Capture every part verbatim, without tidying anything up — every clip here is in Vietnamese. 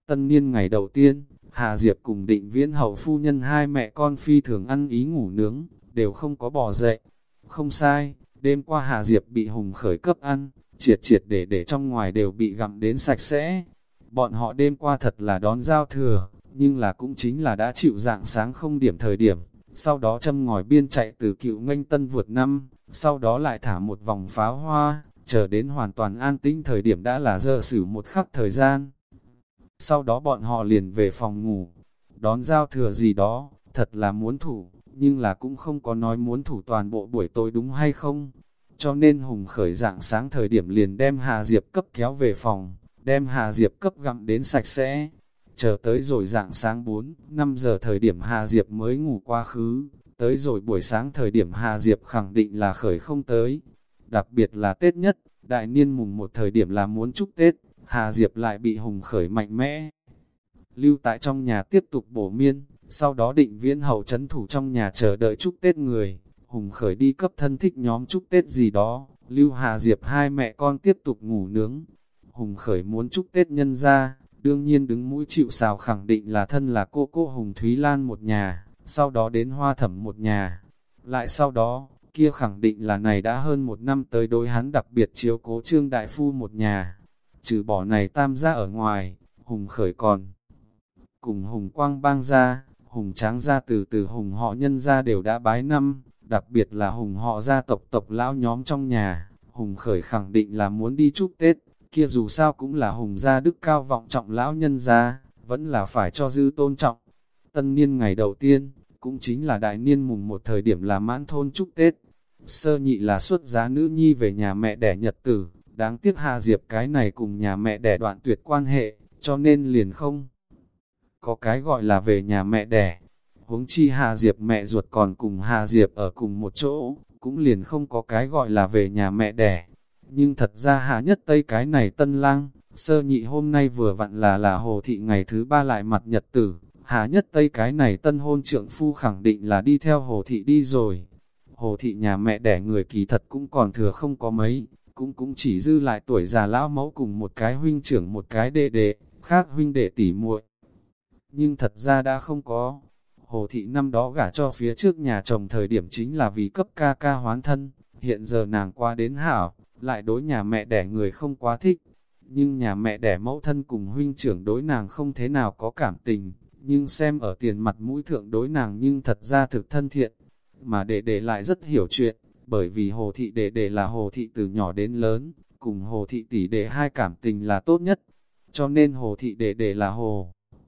Tân niên ngày đầu tiên, Hà Diệp cùng Định Viễn hậu phu nhân hai mẹ con phi thường ăn ý ngủ nướng, đều không có bò dậy. Không sai, đêm qua Hà Diệp bị Hùng Khởi cấp ăn, triệt triệt để để trong ngoài đều bị gặm đến sạch sẽ. Bọn họ đêm qua thật là đón giao thừa, nhưng là cũng chính là đã chịu dạng sáng không điểm thời điểm, sau đó châm ngòi biên chạy từ Cựu Nghênh Tân vượt năm, sau đó lại thả một vòng pháo hoa, chờ đến hoàn toàn an tĩnh thời điểm đã là giờ xỉu một khắc thời gian. Sau đó bọn họ liền về phòng ngủ, đón giao thừa gì đó, thật là muốn thủ, nhưng là cũng không có nói muốn thủ toàn bộ buổi tối đúng hay không. Cho nên Hùng Khởi dạng sáng thời điểm liền đem Hà Diệp cấp kéo về phòng, đem Hà Diệp cấp gặm đến sạch sẽ. Chờ tới rồi dạng sáng bốn, năm giờ thời điểm Hà Diệp mới ngủ quá khứ, tới rồi buổi sáng thời điểm Hà Diệp khẳng định là Khởi không tới. Đặc biệt là Tết nhất, đại niên mùng một thời điểm là muốn chúc Tết, Hà Diệp lại bị Hùng Khởi mạnh mẽ lưu tại trong nhà tiếp tục bổ miên, sau đó Định Viễn hậu trấn thủ trong nhà chờ đợi chúc Tết người. Hùng Khởi đi cấp thân thích nhóm chúc Tết gì đó, lưu Hà Diệp hai mẹ con tiếp tục ngủ nướng. Hùng Khởi muốn chúc Tết nhân ra, đương nhiên đứng mũi chịu sào khẳng định là thân là cô cô Hùng Thúy Lan một nhà, sau đó đến Hoa Thẩm một nhà. Lại sau đó, kia khẳng định là này đã hơn một năm tới đối hắn đặc biệt chiếu cố Trương Đại Phu một nhà. Trừ bỏ này tam gia ở ngoài, Hùng Khởi còn cùng Hùng Quang Bang gia, Hùng Tráng gia từ từ Hùng họ nhân gia đều đã bái năm, đặc biệt là Hùng họ gia tộc tộc lão nhóm trong nhà. Hùng Khởi khẳng định là muốn đi chúc Tết, kia dù sao cũng là Hùng gia đức cao vọng trọng lão nhân gia, vẫn là phải cho dư tôn trọng. Tân niên ngày đầu tiên, cũng chính là đại niên mùng một thời điểm là mãn thôn chúc Tết. Sơ nhị là xuất giá nữ nhi về nhà mẹ đẻ nhật tử, đáng tiếc Hà Diệp cái này cùng nhà mẹ đẻ đoạn tuyệt quan hệ, cho nên liền không có cái gọi là về nhà mẹ đẻ. Huống chi Hà Diệp mẹ ruột còn cùng Hà Diệp ở cùng một chỗ, cũng liền không có cái gọi là về nhà mẹ đẻ. Nhưng thật ra Hà Nhất Tây cái này tân lang, sơ nhị hôm nay vừa vặn là là Hồ Thị ngày thứ ba lại mặt nhật tử. Hà Nhất Tây cái này tân hôn trượng phu khẳng định là đi theo Hồ Thị đi rồi. Hồ Thị nhà mẹ đẻ người kỳ thật cũng còn thừa không có mấy, cũng cũng chỉ dư lại tuổi già lão mẫu cùng một cái huynh trưởng một cái đệ đệ, khác huynh đệ tỉ muội. Nhưng thật ra đã không có. Hồ Thị năm đó gả cho phía trước nhà chồng thời điểm chính là vì cấp ca ca hoán thân, hiện giờ nàng qua đến hảo, lại đối nhà mẹ đẻ người không quá thích. Nhưng nhà mẹ đẻ mẫu thân cùng huynh trưởng đối nàng không thế nào có cảm tình, nhưng xem ở tiền mặt mũi thượng đối nàng nhưng thật ra thực thân thiện. Mà đệ đệ lại rất hiểu chuyện, bởi vì Hồ Thị đệ đệ là Hồ Thị từ nhỏ đến lớn, cùng Hồ Thị tỷ đệ hai cảm tình là tốt nhất. Cho nên Hồ Thị đệ đệ là Hồ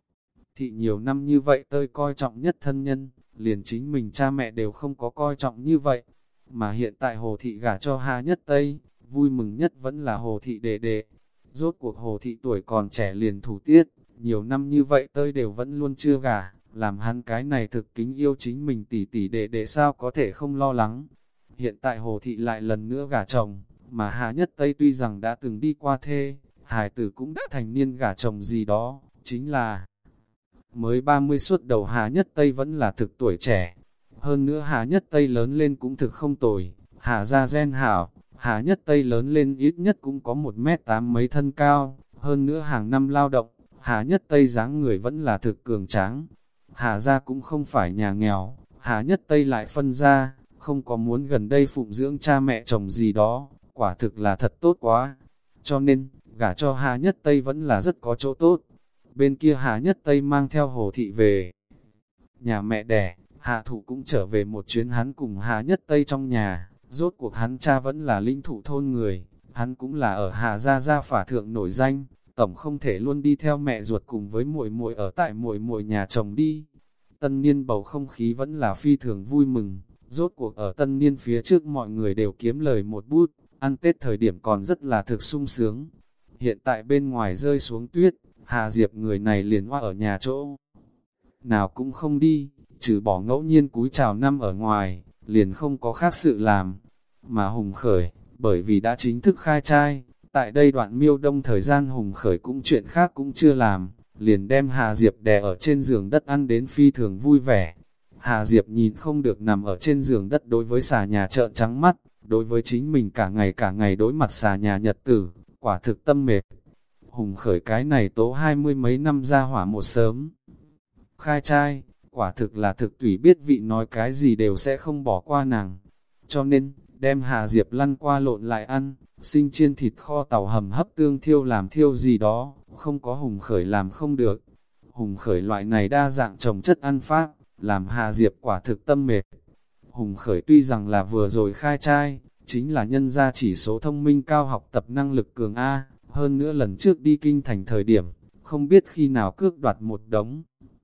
Thị nhiều năm như vậy tôi coi trọng nhất thân nhân, liền chính mình cha mẹ đều không có coi trọng như vậy. Mà hiện tại Hồ Thị gả cho Hà Nhất Tây, vui mừng nhất vẫn là Hồ Thị đệ đệ. Rốt cuộc Hồ Thị tuổi còn trẻ liền thủ tiết, nhiều năm như vậy tôi đều vẫn luôn chưa gả, làm hắn cái này thực kính yêu chính mình tỷ tỷ đệ đệ sao có thể không lo lắng. Hiện tại Hồ Thị lại lần nữa gả chồng, mà Hà Nhất Tây tuy rằng đã từng đi qua thê, hài tử cũng đã thành niên gả chồng gì đó, chính là mới ba mươi suốt đầu. Hà Nhất Tây vẫn là thực tuổi trẻ. Hơn nữa Hà Nhất Tây lớn lên cũng thực không tồi, Hà gia gen hảo, Hà Nhất Tây lớn lên ít nhất cũng có một mét tám mấy thân cao, hơn nữa hàng năm lao động, Hà Nhất Tây dáng người vẫn là thực cường tráng. Hà gia cũng không phải nhà nghèo, Hà Nhất Tây lại phân ra, không có muốn gần đây phụng dưỡng cha mẹ chồng gì đó, quả thực là thật tốt quá. Cho nên, gả cho Hà Nhất Tây vẫn là rất có chỗ tốt. Bên kia Hà Nhất Tây mang theo Hồ Thị về nhà mẹ đẻ, Hà Thụ cũng trở về một chuyến hắn cùng Hà Nhất Tây trong nhà. Rốt cuộc hắn cha vẫn là linh thủ thôn người, hắn cũng là ở Hà gia gia phả thượng nổi danh, tổng không thể luôn đi theo mẹ ruột cùng với muội muội ở tại muội muội nhà chồng đi. Tân niên bầu không khí vẫn là phi thường vui mừng, rốt cuộc ở tân niên phía trước mọi người đều kiếm lời một bút, ăn Tết thời điểm còn rất là thực sung sướng. Hiện tại bên ngoài rơi xuống tuyết, Hà Diệp người này liền hoa ở nhà chỗ nào cũng không đi, trừ bỏ ngẫu nhiên cúi chào năm ở ngoài, liền không có khác sự làm. Mà Hùng Khởi, bởi vì đã chính thức khai trai, tại đây đoạn miêu đông thời gian Hùng Khởi cũng chuyện khác cũng chưa làm, liền đem Hà Diệp đè ở trên giường đất ăn đến phi thường vui vẻ. Hà Diệp nhìn không được nằm ở trên giường đất đối với xà nhà trợn trắng mắt, đối với chính mình cả ngày cả ngày đối mặt xà nhà nhật tử, quả thực tâm mệt. Hùng Khởi cái này tố hai mươi mấy năm ra hỏa một sớm. Khai trai, quả thực là thực tùy biết vị nói cái gì đều sẽ không bỏ qua nàng. Cho nên, đem Hà Diệp lăn qua lộn lại ăn, sinh chiên thịt kho tàu hầm hấp tương thiêu làm thiêu gì đó, không có Hùng Khởi làm không được. Hùng Khởi loại này đa dạng trồng chất ăn pháp, làm Hà Diệp quả thực tâm mệt. Hùng Khởi tuy rằng là vừa rồi khai trai, chính là nhân ra chỉ số thông minh cao, học tập năng lực cường A, hơn nữa lần trước đi kinh thành thời điểm, không biết khi nào cước đoạt một đống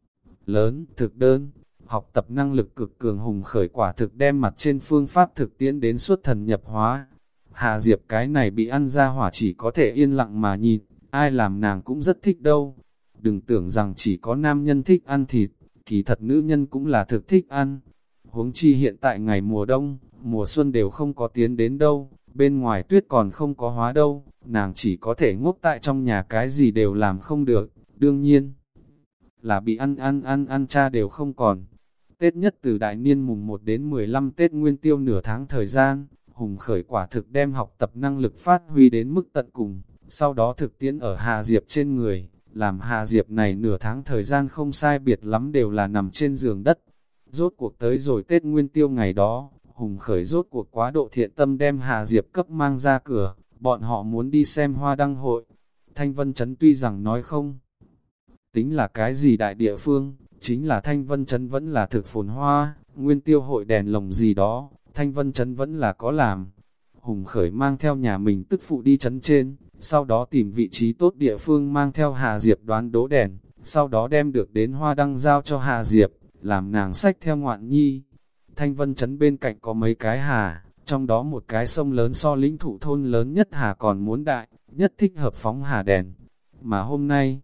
lớn, thực đơn, học tập năng lực cực cường. Hùng Khởi quả thực đem mặt trên phương pháp thực tiễn đến suốt thần nhập hóa. Hà Diệp cái này bị ăn ra hỏa chỉ có thể yên lặng mà nhìn, ai làm nàng cũng rất thích đâu. Đừng tưởng rằng chỉ có nam nhân thích ăn thịt, kỳ thật nữ nhân cũng là thực thích ăn. Huống chi hiện tại ngày mùa đông, mùa xuân đều không có tiến đến đâu, bên ngoài tuyết còn không có hóa đâu, nàng chỉ có thể ngốc tại trong nhà cái gì đều làm không được, đương nhiên là bị ăn ăn ăn ăn cha đều không còn. Tết nhất từ đại niên mùng một đến mười lăm Tết Nguyên Tiêu nửa tháng thời gian, Hùng Khởi quả thực đem học tập năng lực phát huy đến mức tận cùng, sau đó thực tiễn ở Hà Diệp trên người, làm Hà Diệp này nửa tháng thời gian không sai biệt lắm đều là nằm trên giường đất. Rốt cuộc tới rồi Tết Nguyên Tiêu ngày đó, Hùng Khởi rốt cuộc quá độ thiện tâm đem Hà Diệp cấp mang ra cửa, bọn họ muốn đi xem hoa đăng hội. Thanh Vân Trấn tuy rằng nói không tính là cái gì đại địa phương, chính là Thanh Vân Trấn vẫn là thực phồn hoa, Nguyên Tiêu hội đèn lồng gì đó, Thanh Vân Trấn vẫn là có làm. Hùng Khởi mang theo nhà mình tức phụ đi trấn trên, sau đó tìm vị trí tốt địa phương mang theo Hà Diệp đoán đố đèn, sau đó đem được đến hoa đăng giao cho Hà Diệp, làm nàng xách theo ngoạn nhi. Thanh Vân Trấn bên cạnh có mấy cái hà, trong đó một cái sông lớn so lĩnh thụ thôn lớn nhất hà còn muốn đại, nhất thích hợp phóng hà đèn. Mà hôm nay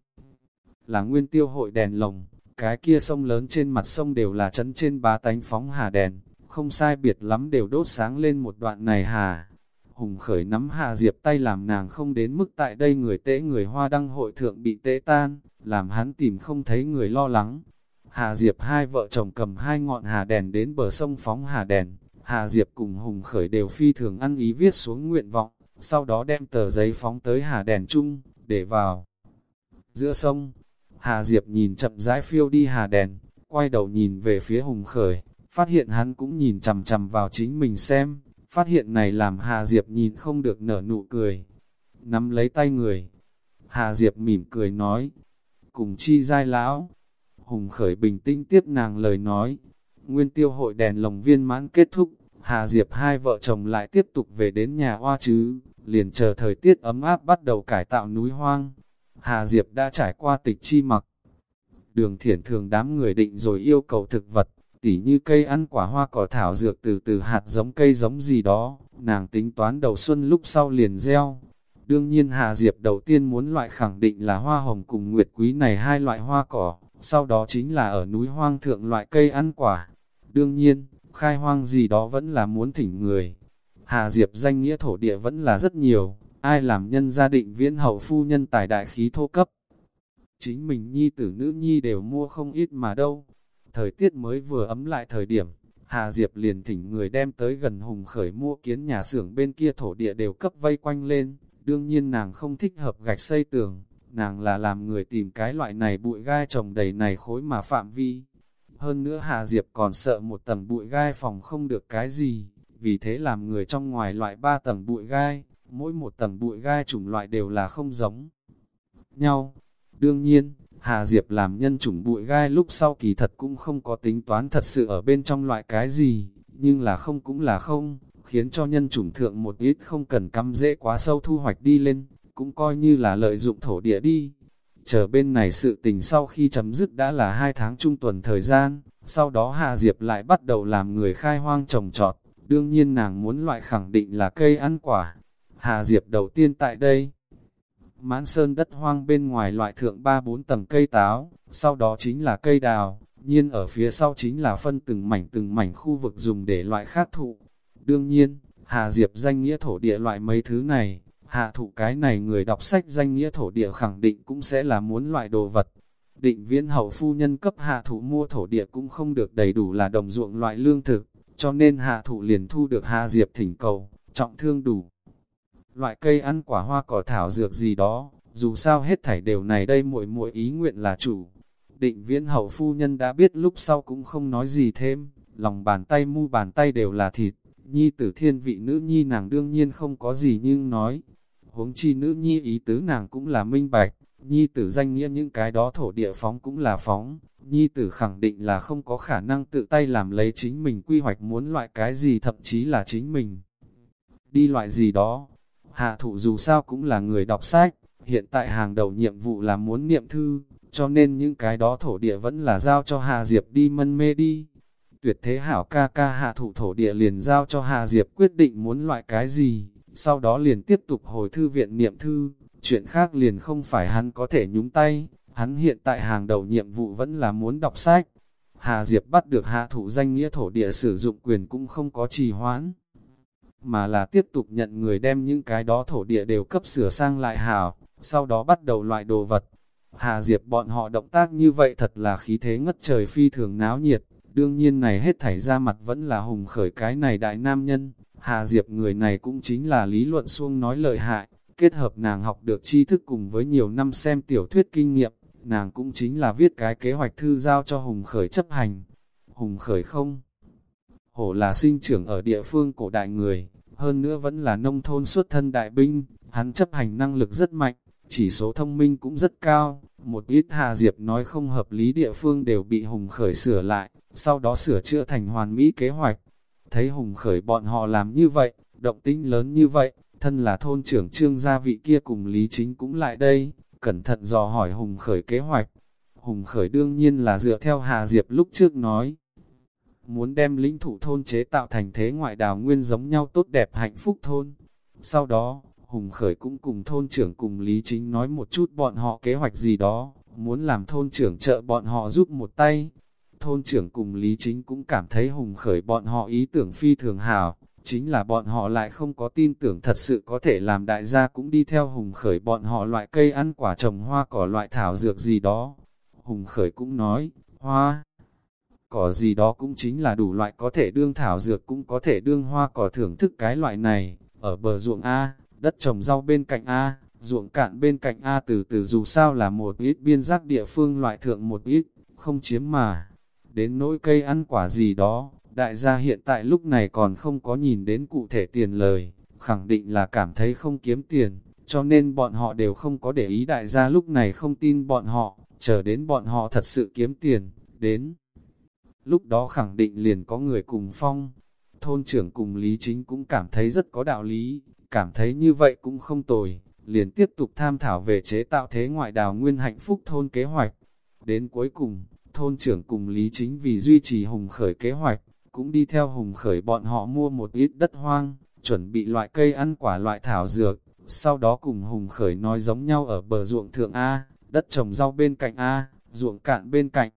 là Nguyên Tiêu hội đèn lồng, cái kia sông lớn trên mặt sông đều là trấn trên bá tánh phóng hà đèn, không sai biệt lắm đều đốt sáng lên một đoạn này hà. Hùng Khởi nắm Hà Diệp tay làm nàng không đến mức tại đây người tễ người hoa đăng hội thượng bị tễ tan, làm hắn tìm không thấy người lo lắng. Hà Diệp hai vợ chồng cầm hai ngọn hà đèn đến bờ sông phóng hà đèn, Hà Diệp cùng Hùng Khởi đều phi thường ăn ý viết xuống nguyện vọng, sau đó đem tờ giấy phóng tới hà đèn chung, để vào giữa sông. Hà Diệp nhìn chậm rãi phiêu đi hà đèn, quay đầu nhìn về phía Hùng Khởi, phát hiện hắn cũng nhìn chằm chằm vào chính mình xem, phát hiện này làm Hà Diệp nhìn không được nở nụ cười. Nắm lấy tay người, Hà Diệp mỉm cười nói, cùng chi giai lão. Hùng Khởi bình tĩnh tiếp nàng lời nói. Nguyên Tiêu hội đèn lồng viên mãn kết thúc, Hà Diệp hai vợ chồng lại tiếp tục về đến nhà Hoa chứ, liền chờ thời tiết ấm áp bắt đầu cải tạo núi hoang. Hà Diệp đã trải qua tịch chi mặc đường thiển thường đám người định rồi yêu cầu thực vật, tỉ như cây ăn quả hoa cỏ thảo dược từ từ hạt giống cây giống gì đó, nàng tính toán đầu xuân lúc sau liền gieo. Đương nhiên Hà Diệp đầu tiên muốn loại khẳng định là hoa hồng cùng nguyệt quý này hai loại hoa cỏ, sau đó chính là ở núi hoang thượng loại cây ăn quả. Đương nhiên, khai hoang gì đó vẫn là muốn thỉnh người. Hà Diệp danh nghĩa thổ địa vẫn là rất nhiều, ai làm nhân gia định viễn hậu phu nhân tài đại khí thô cấp. Chính mình nhi tử nữ nhi đều mua không ít mà đâu. Thời tiết mới vừa ấm lại thời điểm, Hà Diệp liền thỉnh người đem tới gần Hùng Khởi mua kiến nhà xưởng bên kia thổ địa đều cấp vây quanh lên. Đương nhiên nàng không thích hợp gạch xây tường, nàng là làm người tìm cái loại này bụi gai trồng đầy này khối mà phạm vi. Hơn nữa Hà Diệp còn sợ một tầng bụi gai phòng không được cái gì, vì thế làm người trong ngoài loại ba tầng bụi gai, mỗi một tầng bụi gai chủng loại đều là không giống nhau. Đương nhiên, Hà Diệp làm nhân chủng bụi gai lúc sau kỳ thật cũng không có tính toán thật sự ở bên trong loại cái gì, nhưng là không cũng là không, khiến cho nhân chủng thượng một ít không cần cắm rễ quá sâu thu hoạch đi lên, cũng coi như là lợi dụng thổ địa đi. Chờ bên này sự tình sau khi chấm dứt đã là hai tháng trung tuần thời gian, sau đó Hà Diệp lại bắt đầu làm người khai hoang trồng trọt, đương nhiên nàng muốn loại khẳng định là cây ăn quả. Hà Diệp đầu tiên tại đây, Mãn Sơn đất hoang bên ngoài loại thượng ba bốn tầng cây táo, sau đó chính là cây đào, nhiên ở phía sau chính là phân từng mảnh từng mảnh khu vực dùng để loại khác thụ. Đương nhiên, Hà Diệp danh nghĩa thổ địa loại mấy thứ này, hạ thụ cái này người đọc sách danh nghĩa thổ địa khẳng định cũng sẽ là muốn loại đồ vật. Định viễn hậu phu nhân cấp hạ thụ mua thổ địa cũng không được đầy đủ là đồng ruộng loại lương thực, cho nên hạ thụ liền thu được Hà Diệp thỉnh cầu, trọng thương đủ loại cây ăn quả hoa cỏ thảo dược gì đó, dù sao hết thảy đều này đây muội muội ý nguyện là chủ. Định Viễn hậu phu nhân đã biết lúc sau cũng không nói gì thêm, lòng bàn tay mu bàn tay đều là thịt, nhi tử thiên vị nữ nhi nàng đương nhiên không có gì nhưng nói. Huống chi nữ nhi ý tứ nàng cũng là minh bạch, nhi tử danh nghĩa những cái đó thổ địa phóng cũng là phóng, nhi tử khẳng định là không có khả năng tự tay làm lấy chính mình quy hoạch muốn loại cái gì, thậm chí là chính mình đi loại gì đó. Hạ thụ dù sao cũng là người đọc sách, hiện tại hàng đầu nhiệm vụ là muốn niệm thư, cho nên những cái đó thổ địa vẫn là giao cho Hà Diệp đi mân mê đi. Tuyệt thế hảo ca ca hạ thụ thổ địa liền giao cho Hà Diệp quyết định muốn loại cái gì, sau đó liền tiếp tục hồi thư viện niệm thư, chuyện khác liền không phải hắn có thể nhúng tay, hắn hiện tại hàng đầu nhiệm vụ vẫn là muốn đọc sách. Hà Diệp bắt được hạ thụ danh nghĩa thổ địa sử dụng quyền cũng không có trì hoãn, mà là tiếp tục nhận người đem những cái đó thổ địa đều cấp sửa sang lại hảo, sau đó bắt đầu loại đồ vật. Hà Diệp bọn họ động tác như vậy thật là khí thế ngất trời, phi thường náo nhiệt. Đương nhiên này hết thảy ra mặt vẫn là Hùng Khởi cái này đại nam nhân. Hà Diệp người này cũng chính là lý luận suông nói lợi hại, kết hợp nàng học được tri thức cùng với nhiều năm xem tiểu thuyết kinh nghiệm, nàng cũng chính là viết cái kế hoạch thư giao cho Hùng Khởi chấp hành. Hùng Khởi không hổ là sinh trưởng ở địa phương cổ đại người, hơn nữa vẫn là nông thôn xuất thân đại binh, hắn chấp hành năng lực rất mạnh, chỉ số thông minh cũng rất cao. Một ít Hà Diệp nói không hợp lý địa phương đều bị Hùng Khởi sửa lại, sau đó sửa chữa thành hoàn mỹ kế hoạch. Thấy Hùng Khởi bọn họ làm như vậy, động tĩnh lớn như vậy, thân là thôn trưởng Trương gia vị kia cùng Lý Chính cũng lại đây, cẩn thận dò hỏi Hùng Khởi kế hoạch. Hùng Khởi đương nhiên là dựa theo Hà Diệp lúc trước nói, muốn đem lĩnh thủ thôn chế tạo thành thế ngoại đào nguyên giống nhau tốt đẹp hạnh phúc thôn. Sau đó, Hùng Khởi cũng cùng thôn trưởng cùng Lý Chính nói một chút bọn họ kế hoạch gì đó, muốn làm thôn trưởng trợ bọn họ giúp một tay. Thôn trưởng cùng Lý Chính cũng cảm thấy Hùng Khởi bọn họ ý tưởng phi thường hảo, chính là bọn họ lại không có tin tưởng thật sự có thể làm đại gia cũng đi theo Hùng Khởi bọn họ loại cây ăn quả trồng hoa cỏ loại thảo dược gì đó. Hùng Khởi cũng nói, hoa cỏ gì đó cũng chính là đủ loại có thể đương thảo dược cũng có thể đương hoa cỏ, thưởng thức cái loại này, ở bờ ruộng A, đất trồng rau bên cạnh A, ruộng cạn bên cạnh A, từ từ dù sao là một ít biên giác địa phương loại thượng một ít, không chiếm mà. Đến nỗi cây ăn quả gì đó, đại gia hiện tại lúc này còn không có nhìn đến cụ thể tiền lời, khẳng định là cảm thấy không kiếm tiền, cho nên bọn họ đều không có để ý, đại gia lúc này không tin bọn họ, chờ đến bọn họ thật sự kiếm tiền, đến lúc đó khẳng định liền có người cùng phong. Thôn trưởng cùng Lý Chính cũng cảm thấy rất có đạo lý, cảm thấy như vậy cũng không tồi, liền tiếp tục tham thảo về chế tạo thế ngoại đào nguyên hạnh phúc thôn kế hoạch. Đến cuối cùng, thôn trưởng cùng Lý Chính vì duy trì Hùng Khởi kế hoạch, cũng đi theo Hùng Khởi bọn họ mua một ít đất hoang, chuẩn bị loại cây ăn quả loại thảo dược, sau đó cùng Hùng Khởi nói giống nhau ở bờ ruộng thượng A, đất trồng rau bên cạnh A, ruộng cạn bên cạnh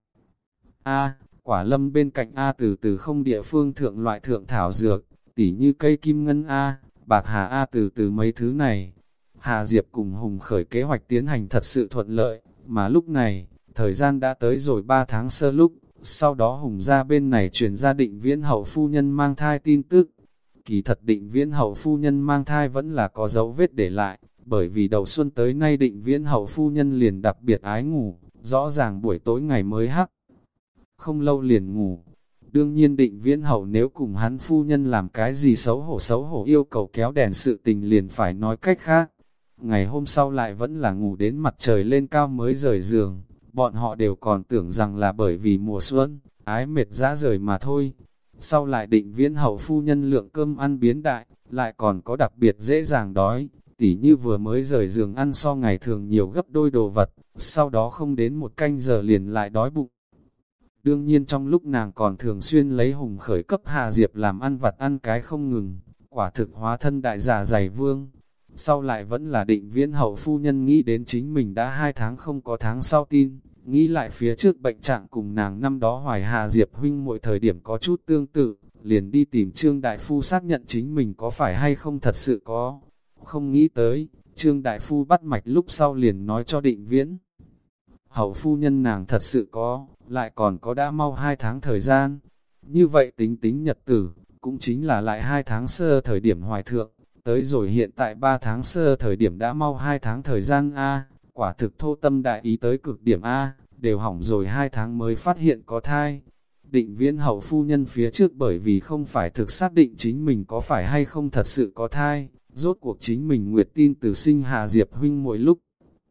A, quả lâm bên cạnh A, từ từ không địa phương thượng loại thượng thảo dược, tỉ như cây kim ngân A, bạc hà A, từ từ mấy thứ này. Hà Diệp cùng Hùng Khởi kế hoạch tiến hành thật sự thuận lợi, mà lúc này, thời gian đã tới rồi ba tháng sơ lúc, sau đó Hùng ra bên này truyền ra Định Viễn hậu phu nhân mang thai tin tức. Kỳ thật Định Viễn hậu phu nhân mang thai vẫn là có dấu vết để lại, bởi vì đầu xuân tới nay Định Viễn hậu phu nhân liền đặc biệt ái ngủ, rõ ràng buổi tối ngày mới hắc, không lâu liền ngủ. Đương nhiên Định Viễn hậu nếu cùng hắn phu nhân làm cái gì xấu hổ xấu hổ yêu cầu kéo đèn sự tình liền phải nói cách khác. Ngày hôm sau lại vẫn là ngủ đến mặt trời lên cao mới rời giường, bọn họ đều còn tưởng rằng là bởi vì mùa xuân, ái mệt dã rời mà thôi. Sau lại Định Viễn hậu phu nhân lượng cơm ăn biến đại, lại còn có đặc biệt dễ dàng đói, tỉ như vừa mới rời giường ăn so ngày thường nhiều gấp đôi đồ vật, sau đó không đến một canh giờ liền lại đói bụng. Đương nhiên trong lúc nàng còn thường xuyên lấy Hùng Khởi cấp Hà Diệp làm ăn vặt ăn cái không ngừng, quả thực hóa thân đại giả giày vương. Sau lại vẫn là Định Viễn hậu phu nhân nghĩ đến chính mình đã hai tháng không có tháng sau tin, nghĩ lại phía trước bệnh trạng cùng nàng năm đó hoài Hà Diệp huynh mỗi thời điểm có chút tương tự, liền đi tìm Trương Đại Phu xác nhận chính mình có phải hay không thật sự có. Không nghĩ tới, Trương Đại Phu bắt mạch lúc sau liền nói cho Định Viễn hậu phu nhân nàng thật sự có, lại còn có đã mau hai tháng thời gian. Như vậy tính tính nhật tử, cũng chính là lại hai tháng sơ thời điểm hoài thượng, tới rồi hiện tại ba tháng sơ thời điểm đã mau hai tháng thời gian A, quả thực thô tâm đại ý tới cực điểm A, đều hỏng rồi hai tháng mới phát hiện có thai. Định Viễn hậu phu nhân phía trước bởi vì không phải thực xác định chính mình có phải hay không thật sự có thai, rốt cuộc chính mình Nguyệt tin từ sinh Hà Diệp huynh mỗi lúc.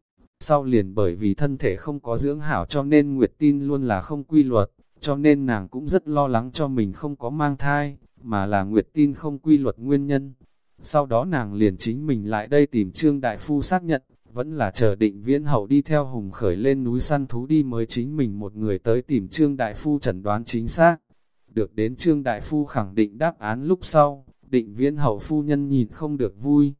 Sau liền bởi vì thân thể không có dưỡng hảo cho nên Nguyệt tin luôn là không quy luật, cho nên nàng cũng rất lo lắng cho mình không có mang thai, mà là Nguyệt tin không quy luật nguyên nhân. Sau đó nàng liền chính mình lại đây tìm Trương Đại Phu xác nhận, vẫn là chờ Định Viễn hậu đi theo Hùng Khởi lên núi săn thú đi mới chính mình một người tới tìm Trương Đại Phu chẩn đoán chính xác. Được đến Trương Đại Phu khẳng định đáp án lúc sau, Định Viễn hậu phu nhân nhìn không được vui.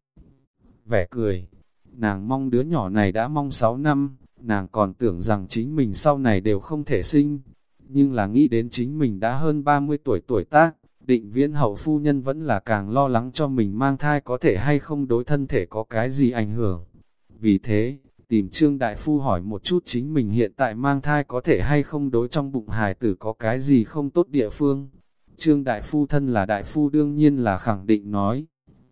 Vẻ cười, nàng mong đứa nhỏ này đã mong sáu năm, nàng còn tưởng rằng chính mình sau này đều không thể sinh. Nhưng là nghĩ đến chính mình đã hơn ba mươi tuổi tuổi tác, Định Viễn hậu phu nhân vẫn là càng lo lắng cho mình mang thai có thể hay không đối thân thể có cái gì ảnh hưởng. Vì thế, tìm Trương Đại Phu hỏi một chút chính mình hiện tại mang thai có thể hay không đối trong bụng hài tử có cái gì không tốt địa phương. Trương Đại Phu thân là Đại Phu đương nhiên là khẳng định nói.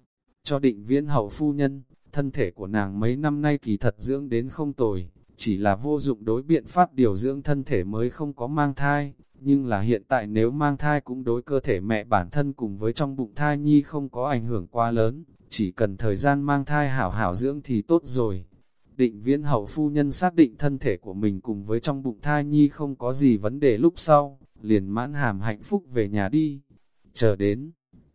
Cho Định Viễn hậu phu nhân, thân thể của nàng mấy năm nay kỳ thật dưỡng đến không tồi, chỉ là vô dụng đối biện pháp điều dưỡng thân thể mới không có mang thai. Nhưng là hiện tại nếu mang thai cũng đối cơ thể mẹ bản thân cùng với trong bụng thai nhi không có ảnh hưởng quá lớn, chỉ cần thời gian mang thai hảo hảo dưỡng thì tốt rồi. Định Viễn hậu phu nhân xác định thân thể của mình cùng với trong bụng thai nhi không có gì vấn đề lúc sau, liền mãn hàm hạnh phúc về nhà đi. Chờ đến,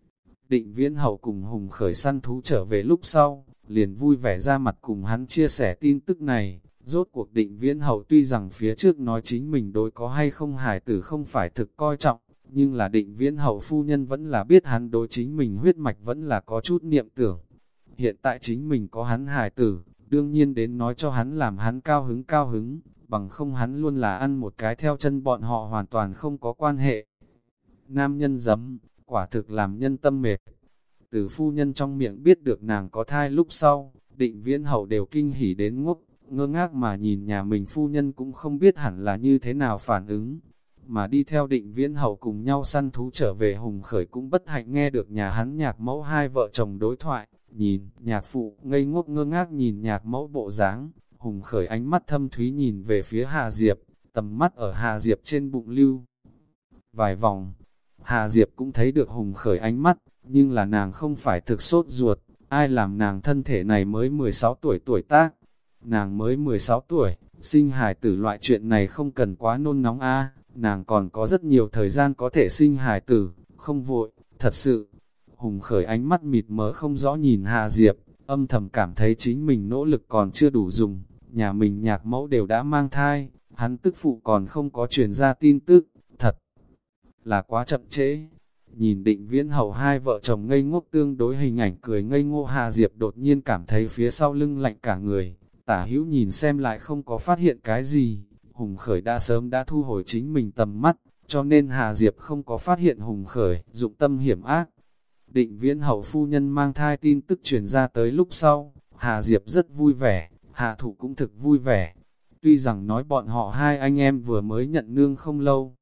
Định Viễn hậu cùng Hùng Khởi săn thú trở về lúc sau, liền vui vẻ ra mặt cùng hắn chia sẻ tin tức này. Rốt cuộc Định Viễn hậu tuy rằng phía trước nói chính mình đối có hay không hài tử không phải thực coi trọng, nhưng là Định Viễn hậu phu nhân vẫn là biết hắn đối chính mình huyết mạch vẫn là có chút niệm tưởng. Hiện tại chính mình có hắn hài tử, đương nhiên đến nói cho hắn làm hắn cao hứng cao hứng, bằng không hắn luôn là ăn một cái theo chân bọn họ hoàn toàn không có quan hệ. Nam nhân giấm, quả thực làm nhân tâm mệt. Từ phu nhân trong miệng biết được nàng có thai lúc sau, Định Viễn hậu đều kinh hỉ đến ngốc, ngơ ngác mà nhìn nhà mình phu nhân cũng không biết hẳn là như thế nào phản ứng. Mà đi theo Định Viễn hậu cùng nhau săn thú trở về Hùng Khởi cũng bất hạnh nghe được nhà hắn nhạc mẫu hai vợ chồng đối thoại, nhìn, nhạc phụ, ngây ngốc ngơ ngác nhìn nhạc mẫu bộ dáng. Hùng Khởi ánh mắt thâm thúy nhìn về phía Hà Diệp, tầm mắt ở Hà Diệp trên bụng lưu vài vòng. Hà Diệp cũng thấy được Hùng Khởi ánh mắt, nhưng là nàng không phải thực sốt ruột, ai làm nàng thân thể này mới mười sáu tuổi tuổi tác. Nàng mới mười sáu tuổi, sinh hài tử loại chuyện này không cần quá nôn nóng a, nàng còn có rất nhiều thời gian có thể sinh hài tử, không vội, thật sự. Hùng Khởi ánh mắt mịt mờ không rõ nhìn Hà Diệp, âm thầm cảm thấy chính mình nỗ lực còn chưa đủ dùng, nhà mình nhạc mẫu đều đã mang thai, hắn tức phụ còn không có truyền ra tin tức, thật là quá chậm trễ. Nhìn Định Viễn hậu hai vợ chồng ngây ngốc tương đối hình ảnh cười ngây ngô, Hà Diệp đột nhiên cảm thấy phía sau lưng lạnh cả người, tả hữu nhìn xem lại không có phát hiện cái gì. Hùng Khởi đã sớm đã thu hồi chính mình tầm mắt, cho nên Hà Diệp không có phát hiện Hùng Khởi dụng tâm hiểm ác. Định Viễn hậu phu nhân mang thai tin tức truyền ra tới lúc sau, Hà Diệp rất vui vẻ, Hà Thụ cũng thực vui vẻ. Tuy rằng nói bọn họ hai anh em vừa mới nhận nương không lâu,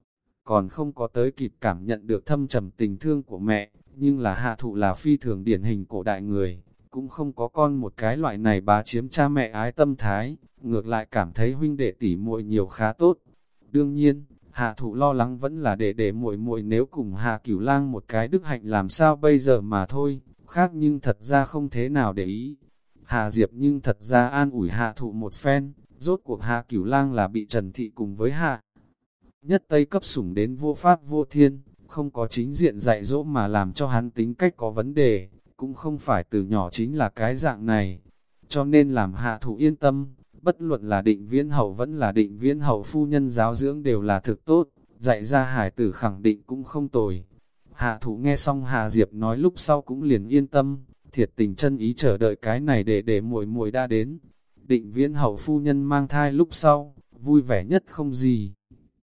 còn không có tới kịp cảm nhận được thâm trầm tình thương của mẹ, nhưng là Hà Thụ là phi thường điển hình cổ đại người, cũng không có con một cái loại này bá chiếm cha mẹ ái tâm thái, ngược lại cảm thấy huynh đệ tỷ muội nhiều khá tốt. Đương nhiên, Hà Thụ lo lắng vẫn là để để muội muội nếu cùng Hà Cửu Lang một cái đức hạnh làm sao bây giờ mà thôi, khác nhưng thật ra không thế nào để ý. Hà Diệp nhưng thật ra an ủi Hà Thụ một phen, rốt cuộc Hà Cửu Lang là bị Trần Thị cùng với Hà Nhất Tây cấp sủng đến vô pháp vô thiên, không có chính diện dạy dỗ mà làm cho hắn tính cách có vấn đề, cũng không phải từ nhỏ chính là cái dạng này. Cho nên làm Hà Thụ yên tâm, bất luận là Định Viễn hậu vẫn là Định Viễn hậu phu nhân giáo dưỡng đều là thực tốt, dạy ra hải tử khẳng định cũng không tồi. Hà Thụ nghe xong Hà Diệp nói lúc sau cũng liền yên tâm, thiệt tình chân ý chờ đợi cái này để để muội muội đã đến. Định Viễn hậu phu nhân mang thai lúc sau, vui vẻ nhất không gì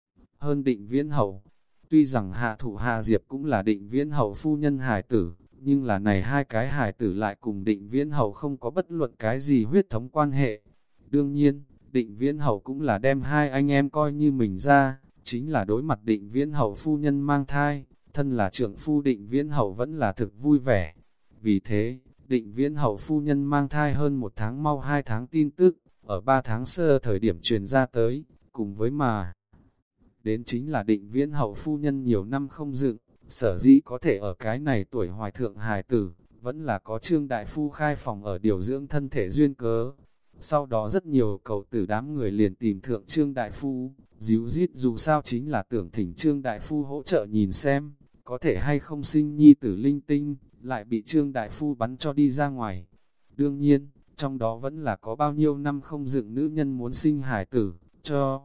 hơn Định Viễn hậu. Tuy rằng Hà Thụ Hà Diệp cũng là Định Viễn hậu phu nhân hài tử, nhưng là này hai cái hài tử lại cùng Định Viễn hậu không có bất luận cái gì huyết thống quan hệ. Đương nhiên, Định Viễn hậu cũng là đem hai anh em coi như mình ra, chính là đối mặt Định Viễn hậu phu nhân mang thai, thân là trưởng phu Định Viễn hậu vẫn là thực vui vẻ. Vì thế, Định Viễn hậu phu nhân mang thai hơn một tháng mau hai tháng tin tức, ở ba tháng sơ thời điểm truyền ra tới, cùng với mà. Đến chính là Định Viễn hậu phu nhân nhiều năm không dựng, sở dĩ có thể ở cái này tuổi hoài thượng hài tử, vẫn là có Trương Đại Phu khai phòng ở điều dưỡng thân thể duyên cớ. Sau đó rất nhiều cầu tử đám người liền tìm thượng Trương Đại Phu, díu dít dù sao chính là tưởng thỉnh Trương Đại Phu hỗ trợ nhìn xem, có thể hay không sinh nhi tử linh tinh, lại bị Trương Đại Phu bắn cho đi ra ngoài. Đương nhiên, trong đó vẫn là có bao nhiêu năm không dựng nữ nhân muốn sinh hài tử, cho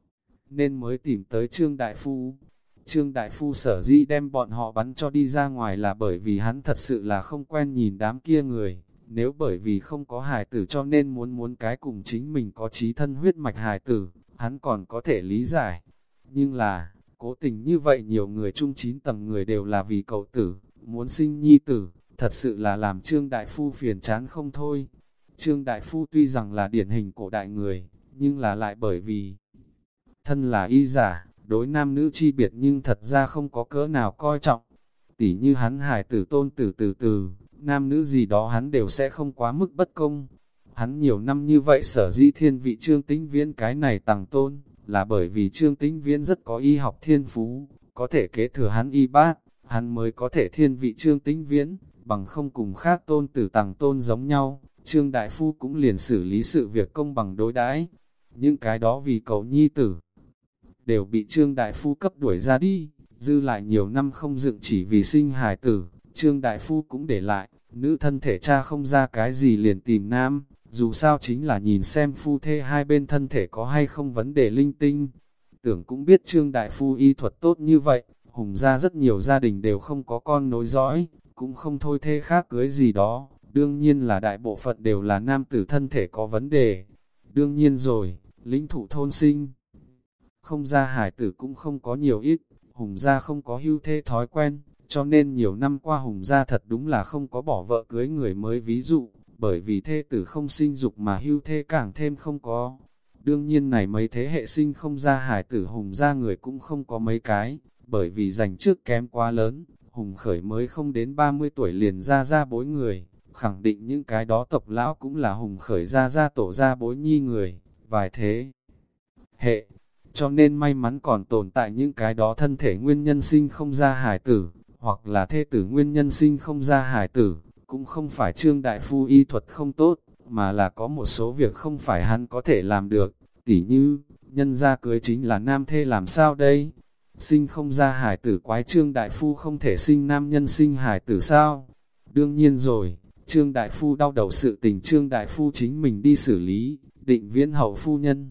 nên mới tìm tới Trương Đại Phu. Trương Đại Phu sở dĩ đem bọn họ bắn cho đi ra ngoài là bởi vì hắn thật sự là không quen nhìn đám kia người, nếu bởi vì không có hài tử cho nên muốn muốn cái cùng chính mình có chí thân huyết mạch hài tử, hắn còn có thể lý giải. Nhưng là, cố tình như vậy nhiều người chung chín tầng người đều là vì cầu tử, muốn sinh nhi tử, thật sự là làm Trương Đại Phu phiền chán không thôi. Trương Đại Phu tuy rằng là điển hình cổ đại người, nhưng là lại bởi vì thân là y giả, đối nam nữ chi biệt nhưng thật ra không có cỡ nào coi trọng. Tỉ như hắn hài tử tôn tử từ từ, nam nữ gì đó hắn đều sẽ không quá mức bất công. Hắn nhiều năm như vậy sở dĩ thiên vị Trương Tĩnh Viễn cái này tàng tôn, là bởi vì Trương Tĩnh Viễn rất có y học thiên phú, có thể kế thừa hắn y bát, hắn mới có thể thiên vị Trương Tĩnh Viễn, bằng không cùng khác tôn tử tàng tôn giống nhau, Trương Đại Phu cũng liền xử lý sự việc công bằng đối đãi. Những cái đó vì cầu nhi tử, đều bị Trương Đại Phu cấp đuổi ra đi, dư lại nhiều năm không dựng chỉ vì sinh hài tử, Trương Đại Phu cũng để lại, nữ thân thể cha không ra cái gì liền tìm nam, dù sao chính là nhìn xem phu thê hai bên thân thể có hay không vấn đề linh tinh. Tưởng cũng biết Trương Đại Phu y thuật tốt như vậy, Hùng ra rất nhiều gia đình đều không có con nối dõi, cũng không thôi thê khác cưới gì đó, đương nhiên là đại bộ phận đều là nam tử thân thể có vấn đề. Đương nhiên rồi, lĩnh thụ thôn sinh, không ra hải tử cũng không có nhiều ít, Hùng gia không có hưu thê thói quen, cho nên nhiều năm qua Hùng gia thật đúng là không có bỏ vợ cưới người mới ví dụ, bởi vì thê tử không sinh dục mà hưu thê càng thêm không có. Đương nhiên này mấy thế hệ sinh không ra hải tử Hùng gia người cũng không có mấy cái, bởi vì dành trước kém quá lớn, Hùng khởi mới không đến ba mươi tuổi liền ra ra bối người, khẳng định những cái đó tộc lão cũng là Hùng khởi ra ra tổ ra bối nhi người, vài thế hệ. Cho nên may mắn còn tồn tại những cái đó thân thể nguyên nhân sinh không ra hài tử, hoặc là thê tử nguyên nhân sinh không ra hài tử, cũng không phải Trương Đại Phu y thuật không tốt, mà là có một số việc không phải hắn có thể làm được, tỉ như, nhân gia cưới chính là nam thê làm sao đây? Sinh không ra hài tử quái Trương Đại Phu không thể sinh nam nhân sinh hài tử sao? Đương nhiên rồi, Trương Đại Phu đau đầu sự tình Trương Đại Phu chính mình đi xử lý, Định Viễn hậu phu nhân.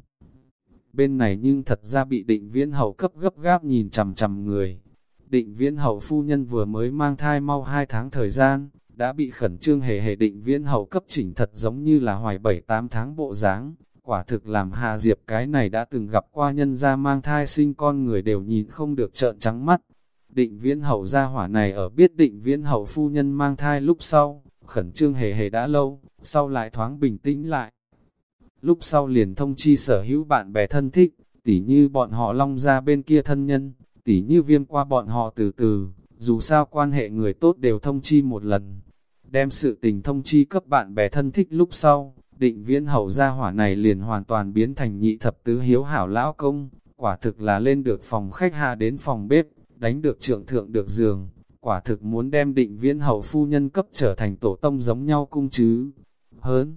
Bên này nhưng thật ra bị Định Viễn hậu cấp gấp gáp nhìn chằm chằm người. Định Viễn hậu phu nhân vừa mới mang thai mau hai tháng thời gian, đã bị khẩn trương hề hề Định Viễn hậu cấp chỉnh thật giống như là hoài bảy tám tháng bộ dáng. Quả thực làm Hà Diệp cái này đã từng gặp qua nhân gia mang thai sinh con người đều nhìn không được trợn trắng mắt. Định Viễn hậu gia hỏa này ở biết Định Viễn hậu phu nhân mang thai lúc sau, khẩn trương hề hề đã lâu, sau lại thoáng bình tĩnh lại. Lúc sau liền thông chi sở hữu bạn bè thân thích, tỉ như bọn họ Long ra bên kia thân nhân, tỉ như Viêm qua bọn họ từ từ, dù sao quan hệ người tốt đều thông chi một lần. Đem sự tình thông chi cấp bạn bè thân thích lúc sau, Định Viễn hậu gia hỏa này liền hoàn toàn biến thành nhị thập tứ hiếu hảo lão công, quả thực là lên được phòng khách hạ đến phòng bếp, đánh được trượng thượng được giường, quả thực muốn đem Định Viễn hậu phu nhân cấp trở thành tổ tông giống nhau cung chứ. Hơn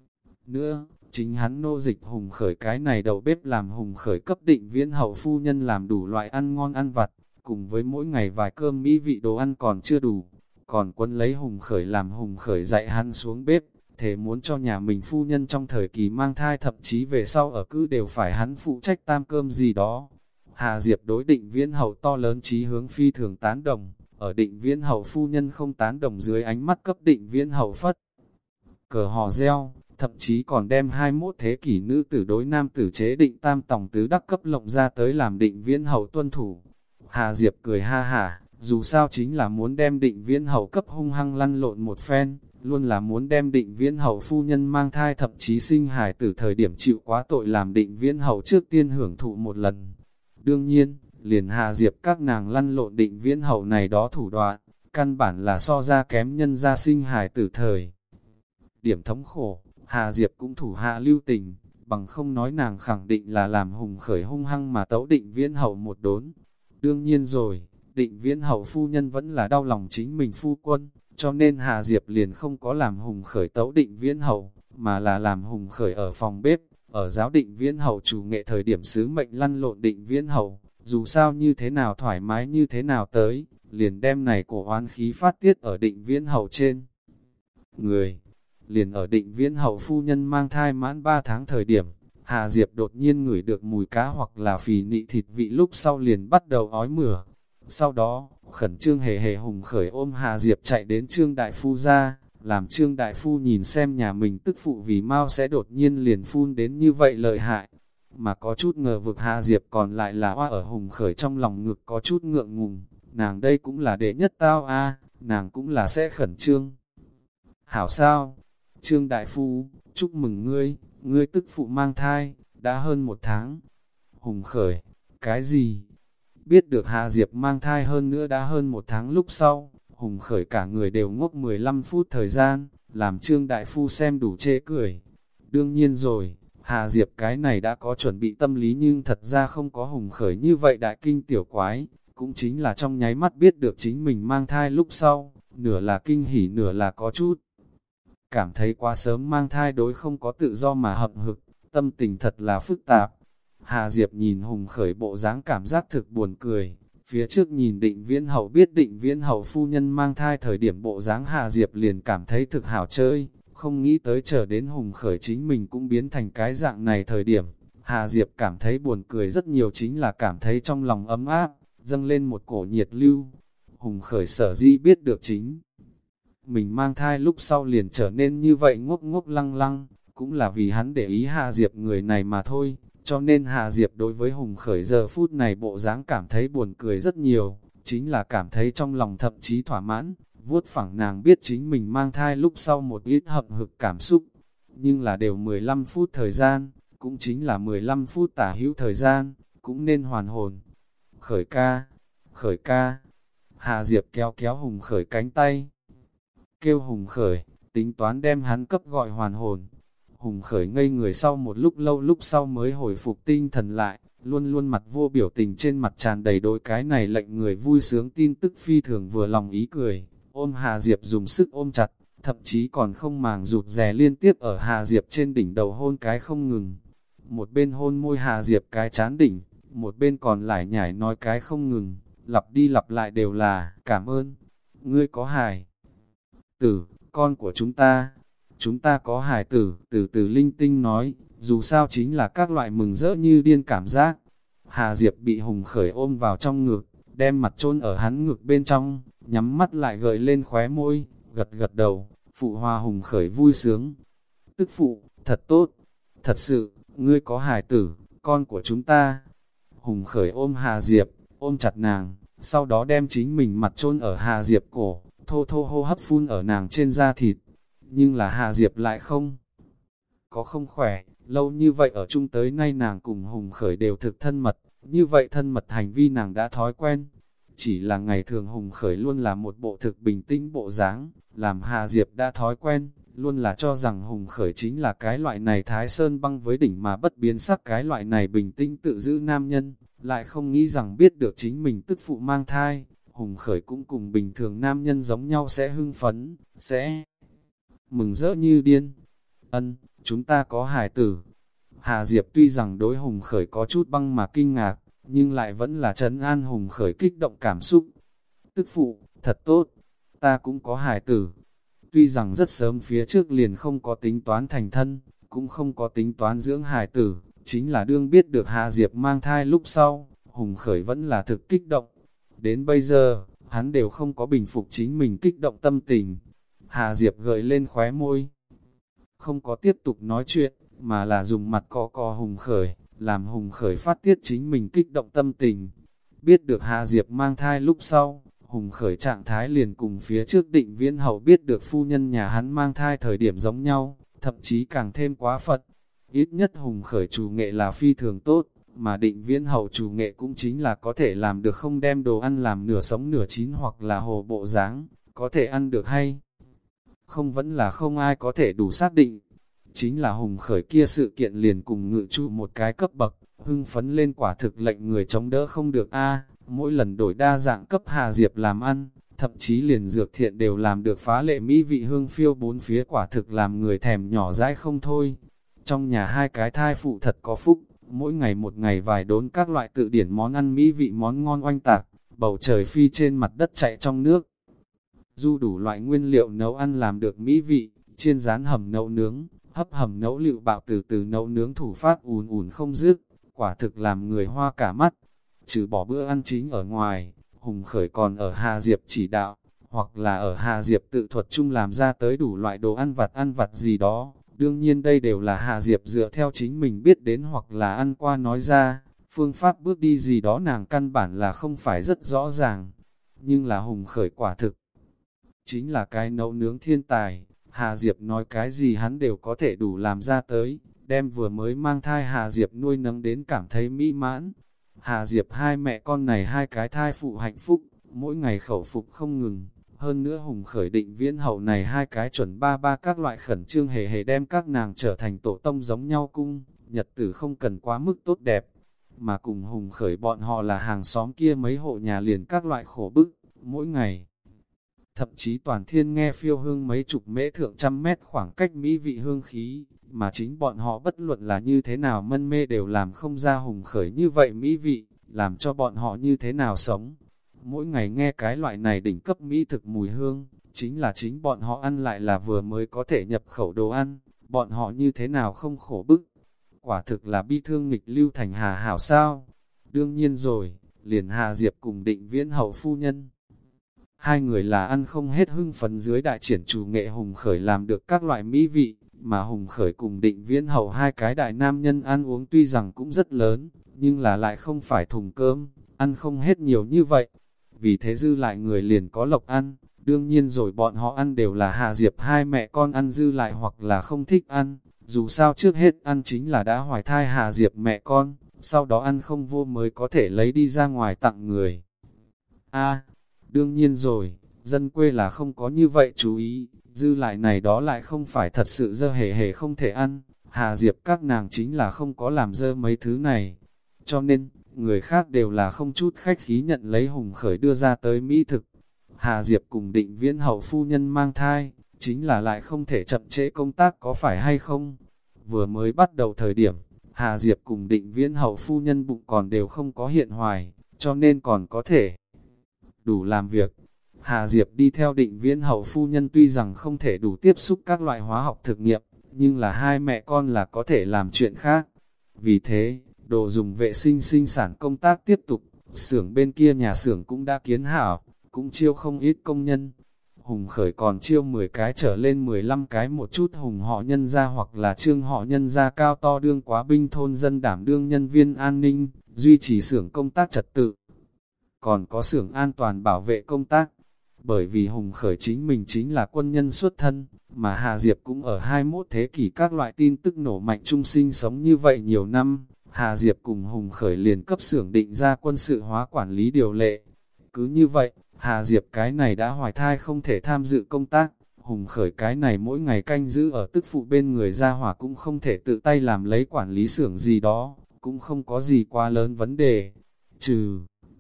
nữa, chính hắn nô dịch Hùng khởi cái này đầu bếp làm Hùng khởi cấp Định Viễn hậu phu nhân làm đủ loại ăn ngon ăn vặt, cùng với mỗi ngày vài cơm mỹ vị đồ ăn còn chưa đủ, còn quấn lấy Hùng khởi làm Hùng khởi dạy hắn xuống bếp, thế muốn cho nhà mình phu nhân trong thời kỳ mang thai thậm chí về sau ở cứ đều phải hắn phụ trách tam cơm gì đó. Hà Diệp đối Định Viễn hậu to lớn chí hướng phi thường tán đồng, ở Định Viễn hậu phu nhân không tán đồng dưới ánh mắt cấp Định Viễn hậu phất cờ hò reo, thậm chí còn đem hai mươi mốt thế kỷ nữ tử đối nam tử chế định tam tòng tứ đắc cấp lộng ra tới làm Định Viễn hậu tuân thủ. Hà Diệp cười ha hả, dù sao chính là muốn đem Định Viễn hậu cấp hung hăng lăn lộn một phen, luôn là muốn đem Định Viễn hậu phu nhân mang thai thậm chí sinh hài từ thời điểm chịu quá tội làm Định Viễn hậu trước tiên hưởng thụ một lần. Đương nhiên, liền Hà Diệp các nàng lăn lộn Định Viễn hậu này đó thủ đoạn, căn bản là so ra kém nhân gia sinh hài tử thời. Điểm thống khổ, Hà Diệp cũng thủ hạ lưu tình, bằng không nói nàng khẳng định là làm Hùng Khởi hung hăng mà tấu Định Viễn Hậu một đốn. Đương nhiên rồi, Định Viễn Hậu phu nhân vẫn là đau lòng chính mình phu quân, cho nên Hà Diệp liền không có làm Hùng Khởi tấu Định Viễn Hậu, mà là làm Hùng Khởi ở phòng bếp, ở giáo Định Viễn Hậu chủ nghệ thời điểm sứ mệnh lăn lộn Định Viễn Hậu, dù sao như thế nào thoải mái như thế nào tới, liền đem này cổ oán khí phát tiết ở Định Viễn Hậu trên người. Liền ở Định Viễn Hậu phu nhân mang thai mãn ba tháng thời điểm, Hà Diệp đột nhiên ngửi được mùi cá hoặc là phì nị thịt vị, lúc sau liền bắt đầu ói mửa. Sau đó, khẩn trương hề hề Hùng Khởi ôm Hà Diệp chạy đến Trương Đại Phu ra, làm Trương Đại Phu nhìn xem nhà mình tức phụ vì mau sẽ đột nhiên liền phun đến như vậy lợi hại. Mà có chút ngờ vực Hà Diệp còn lại là oa ở Hùng Khởi trong lòng ngực có chút ngượng ngùng, nàng đây cũng là đệ nhất tao a, nàng cũng là sẽ khẩn trương. Hảo sao? Trương Đại Phu, chúc mừng ngươi, ngươi tức phụ mang thai, đã hơn một tháng. Hùng Khởi, cái gì? Biết được Hà Diệp mang thai hơn nữa đã hơn một tháng lúc sau, Hùng Khởi cả người đều ngốc mười lăm phút thời gian, làm Trương Đại Phu xem đủ chê cười. Đương nhiên rồi, Hà Diệp cái này đã có chuẩn bị tâm lý nhưng thật ra không có Hùng Khởi như vậy đại kinh tiểu quái, cũng chính là trong nháy mắt biết được chính mình mang thai lúc sau, nửa là kinh hỉ nửa là có chút. Cảm thấy quá sớm mang thai đối không có tự do mà hậm hực, tâm tình thật là phức tạp. Hà Diệp nhìn Hùng Khởi bộ dáng cảm giác thực buồn cười, phía trước nhìn Định Viễn Hậu biết Định Viễn Hậu phu nhân mang thai thời điểm bộ dáng Hà Diệp liền cảm thấy thực hảo chơi, không nghĩ tới chờ đến Hùng Khởi chính mình cũng biến thành cái dạng này thời điểm. Hà Diệp cảm thấy buồn cười rất nhiều, chính là cảm thấy trong lòng ấm áp, dâng lên một cổ nhiệt lưu. Hùng Khởi sở dĩ biết được chính mình mang thai lúc sau liền trở nên như vậy ngốc ngốc lăng lăng, cũng là vì hắn để ý Hà Diệp người này mà thôi, cho nên Hà Diệp đối với Hùng Khởi giờ phút này bộ dáng cảm thấy buồn cười rất nhiều, chính là cảm thấy trong lòng thậm chí thỏa mãn, vuốt phẳng nàng biết chính mình mang thai lúc sau một ít hậm hực cảm xúc, nhưng là đều mười lăm phút thời gian, cũng chính là mười lăm phút tả hữu thời gian, cũng nên hoàn hồn. Khởi ca, Khởi ca, Hà Diệp kéo kéo Hùng Khởi cánh tay, kêu Hùng Khởi, tính toán đem hắn cấp gọi hoàn hồn. Hùng Khởi ngây người sau một lúc lâu lúc sau mới hồi phục tinh thần lại, luôn luôn mặt vô biểu tình, trên mặt tràn đầy đôi cái này lệnh người vui sướng tin tức phi thường vừa lòng ý cười, ôm Hà Diệp dùng sức ôm chặt, thậm chí còn không màng rụt rè liên tiếp ở Hà Diệp trên đỉnh đầu hôn cái không ngừng. Một bên hôn môi Hà Diệp cái chán đỉnh, một bên còn lải nhải nói cái không ngừng, lặp đi lặp lại đều là cảm ơn, ngươi có hài tử, con của chúng ta, chúng ta có hài tử, từ từ linh tinh nói, dù sao chính là các loại mừng rỡ như điên cảm giác. Hà Diệp bị Hùng Khởi ôm vào trong ngực, đem mặt chôn ở hắn ngực bên trong, nhắm mắt lại gợi lên khóe môi, gật gật đầu, phụ hoa Hùng Khởi vui sướng. Tức phụ, thật tốt, thật sự, ngươi có hài tử, con của chúng ta. Hùng Khởi ôm Hà Diệp, ôm chặt nàng, sau đó đem chính mình mặt chôn ở Hà Diệp cổ, thô thô hô hấp phun ở nàng trên da thịt. Nhưng là Hà Diệp lại không có không khỏe, lâu như vậy ở chung tới nay nàng cùng Hùng Khởi đều thực thân mật, như vậy thân mật hành vi nàng đã thói quen. Chỉ là ngày thường Hùng Khởi luôn là một bộ thực bình tĩnh bộ dáng, làm Hà Diệp đã thói quen, luôn là cho rằng Hùng Khởi chính là cái loại này Thái Sơn băng với đỉnh mà bất biến sắc, cái loại này bình tĩnh tự giữ nam nhân, lại không nghĩ rằng biết được chính mình tức phụ mang thai, Hùng Khởi cũng cùng bình thường nam nhân giống nhau sẽ hưng phấn, sẽ mừng rỡ như điên. Ân, chúng ta có hài tử. Hà Diệp tuy rằng đối Hùng Khởi có chút băng mà kinh ngạc, nhưng lại vẫn là trấn an Hùng Khởi kích động cảm xúc. Tức phụ, thật tốt, ta cũng có hài tử. Tuy rằng rất sớm phía trước liền không có tính toán thành thân, cũng không có tính toán dưỡng hài tử, chính là đương biết được Hà Diệp mang thai lúc sau, Hùng Khởi vẫn là thực kích động. Đến bây giờ, hắn đều không có bình phục chính mình kích động tâm tình. Hà Diệp gợi lên khóe môi, không có tiếp tục nói chuyện, mà là dùng mặt cọ cọ Hùng Khởi, làm Hùng Khởi phát tiết chính mình kích động tâm tình. Biết được Hà Diệp mang thai lúc sau, Hùng Khởi trạng thái liền cùng phía trước Định Viễn Hậu biết được phu nhân nhà hắn mang thai thời điểm giống nhau, thậm chí càng thêm quá phật. Ít nhất Hùng Khởi chủ nghệ là phi thường tốt, mà Định Viễn Hậu chủ nghệ cũng chính là có thể làm được không đem đồ ăn làm nửa sống nửa chín hoặc là hồ bộ dáng, có thể ăn được hay không vẫn là không ai có thể đủ xác định. Chính là Hùng Khởi kia sự kiện liền cùng Ngự Trụ một cái cấp bậc, hưng phấn lên quả thực lệnh người chống đỡ không được a. Mỗi lần đổi đa dạng cấp Hà Diệp làm ăn, thậm chí liền dược thiện đều làm được phá lệ mỹ vị hương phiêu bốn phía, quả thực làm người thèm nhỏ dãi không thôi. Trong nhà hai cái thai phụ thật có phúc, mỗi ngày một ngày vài đốn các loại tự điển món ăn mỹ vị món ngon oanh tạc, bầu trời phi trên mặt đất chạy trong nước. Du đủ loại nguyên liệu nấu ăn làm được mỹ vị, chiên rán hầm nấu nướng, hấp hầm nấu lựu bạo từ từ nấu nướng thủ pháp ùn ùn không dứt, quả thực làm người hoa cả mắt. Trừ bỏ bữa ăn chính ở ngoài, Hùng Khởi còn ở Hà Diệp chỉ đạo, hoặc là ở Hà Diệp tự thuật chung làm ra tới đủ loại đồ ăn vặt ăn vặt gì đó. Đương nhiên đây đều là Hà Diệp dựa theo chính mình biết đến hoặc là ăn qua nói ra, phương pháp bước đi gì đó nàng căn bản là không phải rất rõ ràng. Nhưng là Hùng Khởi quả thực chính là cái nấu nướng thiên tài, Hà Diệp nói cái gì hắn đều có thể đủ làm ra tới, đem vừa mới mang thai Hà Diệp nuôi nấng đến cảm thấy mỹ mãn. Hà Diệp hai mẹ con này hai cái thai phụ hạnh phúc, mỗi ngày khẩu phục không ngừng. Hơn nữa Hùng Khởi Định Viễn Hậu này hai cái chuẩn ba ba các loại khẩn trương hề hề đem các nàng trở thành tổ tông giống nhau cung, nhật tử không cần quá mức tốt đẹp. Mà cùng Hùng Khởi bọn họ là hàng xóm kia mấy hộ nhà liền các loại khổ bức, mỗi ngày. Thậm chí toàn thiên nghe phiêu hương mấy chục mễ thượng trăm mét khoảng cách mỹ vị hương khí, mà chính bọn họ bất luận là như thế nào mân mê đều làm không ra Hùng Khởi như vậy mỹ vị, làm cho bọn họ như thế nào sống. Mỗi ngày nghe cái loại này đỉnh cấp mỹ thực mùi hương, chính là chính bọn họ ăn lại là vừa mới có thể nhập khẩu đồ ăn, bọn họ như thế nào không khổ bức. Quả thực là bi thương nghịch lưu thành Hà hảo sao. Đương nhiên rồi, liền Hà Diệp cùng Định Viễn Hậu phu nhân. Hai người là ăn không hết hưng phấn dưới đại triển chủ nghệ Hùng Khởi làm được các loại mỹ vị, mà Hùng Khởi cùng Định Viễn Hậu hai cái đại nam nhân ăn uống tuy rằng cũng rất lớn, nhưng là lại không phải thùng cơm, ăn không hết nhiều như vậy. Vì thế dư lại người liền có lộc ăn, đương nhiên rồi bọn họ ăn đều là Hà Diệp hai mẹ con ăn dư lại hoặc là không thích ăn, dù sao trước hết ăn chính là đã hoài thai Hà Diệp mẹ con, sau đó ăn không vô mới có thể lấy đi ra ngoài tặng người. A, đương nhiên rồi, dân quê là không có như vậy chú ý, dư lại này đó lại không phải thật sự dơ hề hề không thể ăn, Hà Diệp các nàng chính là không có làm dơ mấy thứ này, cho nên, người khác đều là không chút khách khí nhận lấy Hùng Khởi đưa ra tới mỹ thực. Hà Diệp cùng Định Viễn Hậu phu nhân mang thai, chính là lại không thể chậm trễ công tác có phải hay không. Vừa mới bắt đầu thời điểm, Hà Diệp cùng Định Viễn Hậu phu nhân bụng còn đều không có hiện hoài, cho nên còn có thể đủ làm việc. Hà Diệp đi theo Định Viễn Hậu phu nhân tuy rằng không thể đủ tiếp xúc các loại hóa học thực nghiệm, nhưng là hai mẹ con là có thể làm chuyện khác. Vì thế, đồ dùng vệ sinh sinh sản công tác tiếp tục, xưởng bên kia nhà xưởng cũng đã kiến hảo, cũng chiêu không ít công nhân. Hùng Khởi còn chiêu mười cái trở lên mười lăm cái một chút hùng họ nhân gia hoặc là trương họ nhân gia cao to đương quá binh thôn dân đảm đương nhân viên an ninh, duy trì xưởng công tác trật tự. Còn có xưởng an toàn bảo vệ công tác, bởi vì Hùng Khởi chính mình chính là quân nhân xuất thân, mà Hà Diệp cũng ở hai mươi mốt thế kỷ các loại tin tức nổ mạnh trung sinh sống như vậy nhiều năm. Hà Diệp cùng Hùng Khởi liền cấp xưởng định ra quân sự hóa quản lý điều lệ. Cứ như vậy, Hà Diệp cái này đã hoài thai không thể tham dự công tác, Hùng Khởi cái này mỗi ngày canh giữ ở tức phụ bên người gia hỏa cũng không thể tự tay làm lấy quản lý xưởng gì đó, cũng không có gì quá lớn vấn đề. Trừ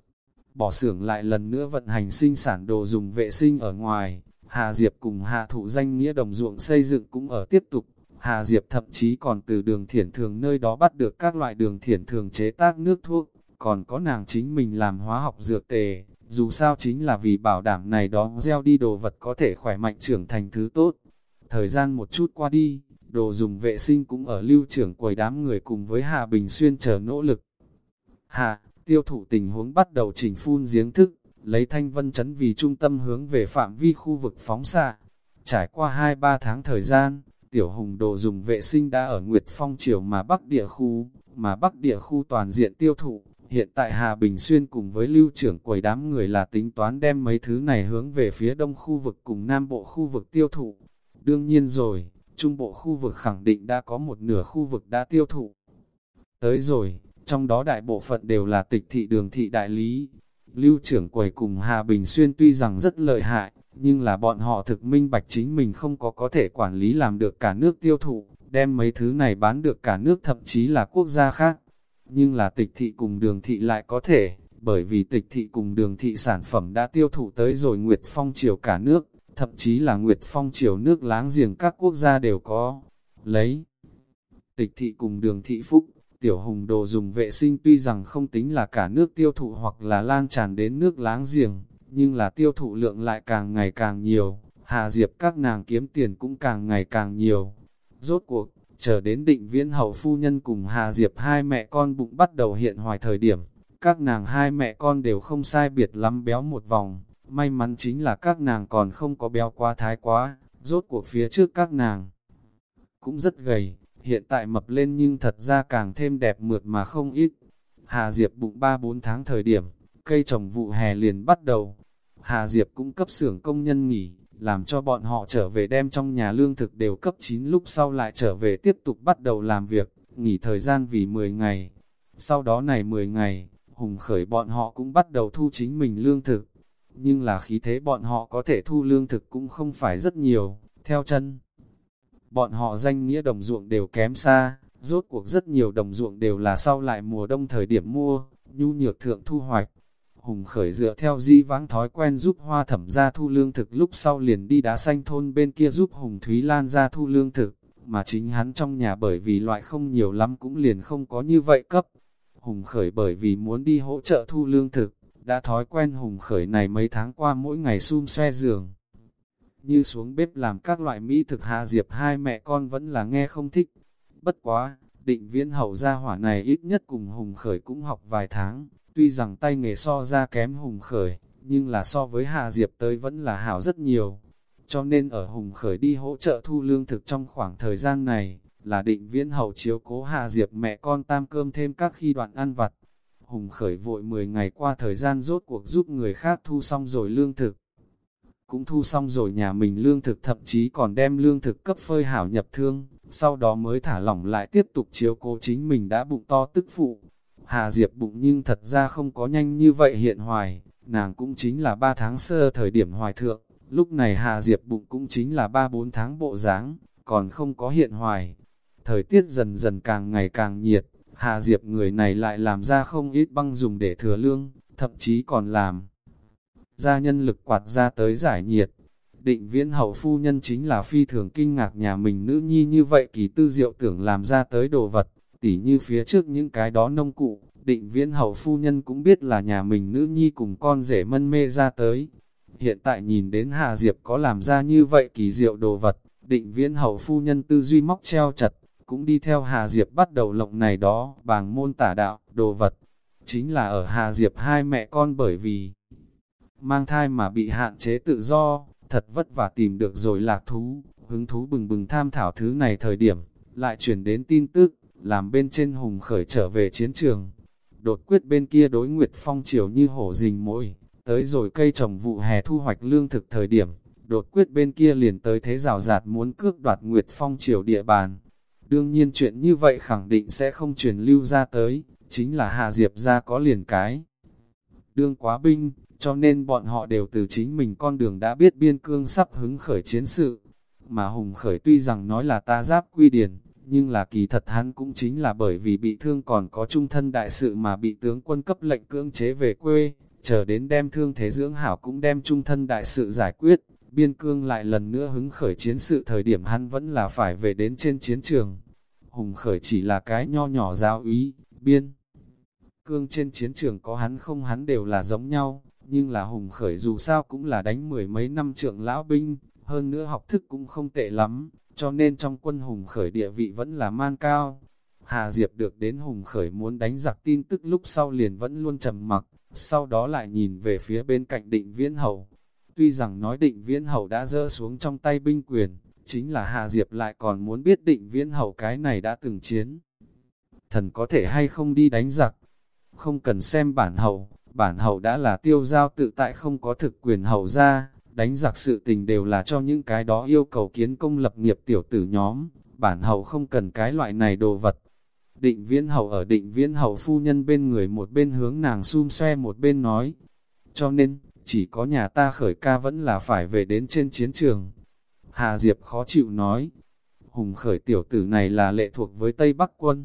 bỏ xưởng lại lần nữa vận hành sinh sản đồ dùng vệ sinh ở ngoài, Hà Diệp cùng hạ thụ danh nghĩa đồng ruộng xây dựng cũng ở tiếp tục. Hà Diệp thậm chí còn từ đường thiển thường nơi đó bắt được các loại đường thiển thường chế tác nước thuốc, còn có nàng chính mình làm hóa học dược tề, dù sao chính là vì bảo đảm này đó gieo đi đồ vật có thể khỏe mạnh trưởng thành thứ tốt. Thời gian một chút qua đi, đồ dùng vệ sinh cũng ở lưu trưởng quầy đám người cùng với Hà Bình Xuyên chờ nỗ lực. Hà, tiêu thụ tình huống bắt đầu chỉnh phun giếng thức, lấy Thanh Vân Trấn vì trung tâm hướng về phạm vi khu vực phóng xạ. Trải qua hai ba tháng thời gian, Tiểu Hùng đồ dùng vệ sinh đã ở Nguyệt Phong Triều mà Bắc địa khu, mà Bắc địa khu toàn diện tiêu thụ. Hiện tại Hà Bình Xuyên cùng với lưu trưởng quầy đám người là tính toán đem mấy thứ này hướng về phía đông khu vực cùng nam bộ khu vực tiêu thụ. Đương nhiên rồi, trung bộ khu vực khẳng định đã có một nửa khu vực đã tiêu thụ. Tới rồi, trong đó đại bộ phận đều là tịch thị đường thị đại lý. Lưu trưởng quầy cùng Hà Bình Xuyên tuy rằng rất lợi hại, nhưng là bọn họ thực minh bạch chính mình không có có thể quản lý làm được cả nước tiêu thụ, đem mấy thứ này bán được cả nước thậm chí là quốc gia khác. Nhưng là tịch thị cùng đường thị lại có thể, bởi vì tịch thị cùng đường thị sản phẩm đã tiêu thụ tới rồi Nguyệt Phong triều cả nước, thậm chí là Nguyệt Phong triều nước láng giềng các quốc gia đều có. Lấy tịch thị cùng đường thị phúc, Tiểu Hùng đồ dùng vệ sinh tuy rằng không tính là cả nước tiêu thụ hoặc là lan tràn đến nước láng giềng, nhưng là tiêu thụ lượng lại càng ngày càng nhiều, Hà Diệp các nàng kiếm tiền cũng càng ngày càng nhiều. Rốt cuộc, chờ đến Định Viễn hậu phu nhân cùng Hà Diệp hai mẹ con bụng bắt đầu hiện hoài thời điểm, các nàng hai mẹ con đều không sai biệt lắm béo một vòng, may mắn chính là các nàng còn không có béo quá thái quá, rốt cuộc phía trước các nàng cũng rất gầy, hiện tại mập lên nhưng thật ra càng thêm đẹp mượt mà không ít. Hà Diệp bụng ba bốn tháng thời điểm, cây trồng vụ hè liền bắt đầu. Hà Diệp cũng cấp xưởng công nhân nghỉ, làm cho bọn họ trở về đem trong nhà lương thực đều cấp chín lúc sau lại trở về tiếp tục bắt đầu làm việc, nghỉ thời gian vì mười ngày. Sau đó này mười ngày, Hùng Khởi bọn họ cũng bắt đầu thu chính mình lương thực. Nhưng là khí thế bọn họ có thể thu lương thực cũng không phải rất nhiều, theo chân. Bọn họ danh nghĩa đồng ruộng đều kém xa, rốt cuộc rất nhiều đồng ruộng đều là sau lại mùa đông thời điểm mua, nhu nhược thượng thu hoạch. Hùng Khởi dựa theo dĩ vãng thói quen giúp Hoa Thẩm ra thu lương thực lúc sau liền đi Đá Xanh thôn bên kia giúp Hùng Thúy Lan ra thu lương thực, mà chính hắn trong nhà bởi vì loại không nhiều lắm cũng liền không có như vậy cấp. Hùng Khởi bởi vì muốn đi hỗ trợ thu lương thực, đã thói quen Hùng Khởi này mấy tháng qua mỗi ngày xum xoe giường. Như xuống bếp làm các loại mỹ thực Hà Diệp hai mẹ con vẫn là nghe không thích. Bất quá, Định Viễn hậu gia hỏa này ít nhất cùng Hùng Khởi cũng học vài tháng, tuy rằng tay nghề so ra kém Hùng Khởi, nhưng là so với Hà Diệp tới vẫn là hảo rất nhiều. Cho nên ở Hùng Khởi đi hỗ trợ thu lương thực trong khoảng thời gian này, là Định Viễn hậu chiếu cố Hà Diệp mẹ con tam cơm thêm các khi đoạn ăn vặt. Hùng Khởi vội mười ngày qua thời gian rốt cuộc giúp người khác thu xong rồi lương thực. Cũng thu xong rồi nhà mình lương thực, thậm chí còn đem lương thực cấp phơi hảo nhập thương, sau đó mới thả lỏng lại tiếp tục chiếu cố chính mình đã bụng to tức phụ. Hà Diệp bụng nhưng thật ra không có nhanh như vậy hiện hoài, nàng cũng chính là ba tháng sơ thời điểm hoài thượng, lúc này Hà Diệp bụng cũng chính là ba bốn tháng bộ dáng, còn không có hiện hoài. Thời tiết dần dần càng ngày càng nhiệt, Hà Diệp người này lại làm ra không ít băng dùng để thừa lương, thậm chí còn làm ra nhân lực quạt ra tới giải nhiệt. Định Viễn hậu phu nhân chính là phi thường kinh ngạc nhà mình nữ nhi như vậy kỳ tư diệu tưởng làm ra tới đồ vật, tỉ như phía trước những cái đó nông cụ, Định Viễn hậu phu nhân cũng biết là nhà mình nữ nhi cùng con rể mân mê ra tới. Hiện tại nhìn đến Hà Diệp có làm ra như vậy kỳ diệu đồ vật, Định Viễn hậu phu nhân tư duy móc treo chặt, cũng đi theo Hà Diệp bắt đầu lộng này đó, bàng môn tả đạo, đồ vật. Chính là ở Hà Diệp hai mẹ con bởi vì mang thai mà bị hạn chế tự do, thật vất vả tìm được rồi lạc thú, hứng thú bừng bừng tham thảo thứ này thời điểm, lại chuyển đến tin tức, làm bên trên Hùng Khởi trở về chiến trường. Đột quyết bên kia đối Nguyệt Phong triều như hổ rình mồi, tới rồi cây trồng vụ hè thu hoạch lương thực thời điểm, đột quyết bên kia liền tới thế rào rạt muốn cướp đoạt Nguyệt Phong triều địa bàn. Đương nhiên chuyện như vậy khẳng định sẽ không truyền lưu ra tới, chính là Hà Diệp ra có liền cái. Đương quá binh, cho nên bọn họ đều từ chính mình con đường đã biết biên cương sắp hứng khởi chiến sự. Mà Hùng Khởi tuy rằng nói là ta giáp quy điển, nhưng là kỳ thật hắn cũng chính là bởi vì bị thương còn có trung thân đại sự mà bị tướng quân cấp lệnh cưỡng chế về quê, chờ đến đem thương thế dưỡng hảo cũng đem trung thân đại sự giải quyết, biên cương lại lần nữa hứng khởi chiến sự thời điểm hắn vẫn là phải về đến trên chiến trường. Hùng Khởi chỉ là cái nho nhỏ giáo úy, biên cương trên chiến trường có hắn không hắn đều là giống nhau, nhưng là Hùng Khởi dù sao cũng là đánh mười mấy năm trượng lão binh, hơn nữa học thức cũng không tệ lắm, cho nên trong quân Hùng Khởi địa vị vẫn là man cao. Hà Diệp được đến Hùng Khởi muốn đánh giặc tin tức lúc sau liền vẫn luôn trầm mặc, sau đó lại nhìn về phía bên cạnh Định Viễn hậu. Tuy rằng nói Định Viễn hậu đã rỡ xuống trong tay binh quyền, chính là Hà Diệp lại còn muốn biết Định Viễn hậu cái này đã từng chiến. Thần có thể hay không đi đánh giặc? Không cần xem bản hậu, bản hậu đã là tiêu giao tự tại không có thực quyền hậu ra, đánh giặc sự tình đều là cho những cái đó yêu cầu kiến công lập nghiệp tiểu tử nhóm, bản hậu không cần cái loại này đồ vật. Định Viễn Hầu ở Định Viễn Hầu phu nhân bên người một bên hướng nàng xum xoe một bên nói. Cho nên, chỉ có nhà ta Khởi ca vẫn là phải về đến trên chiến trường. Hà Diệp khó chịu nói. Hùng Khởi tiểu tử này là lệ thuộc với Tây Bắc quân.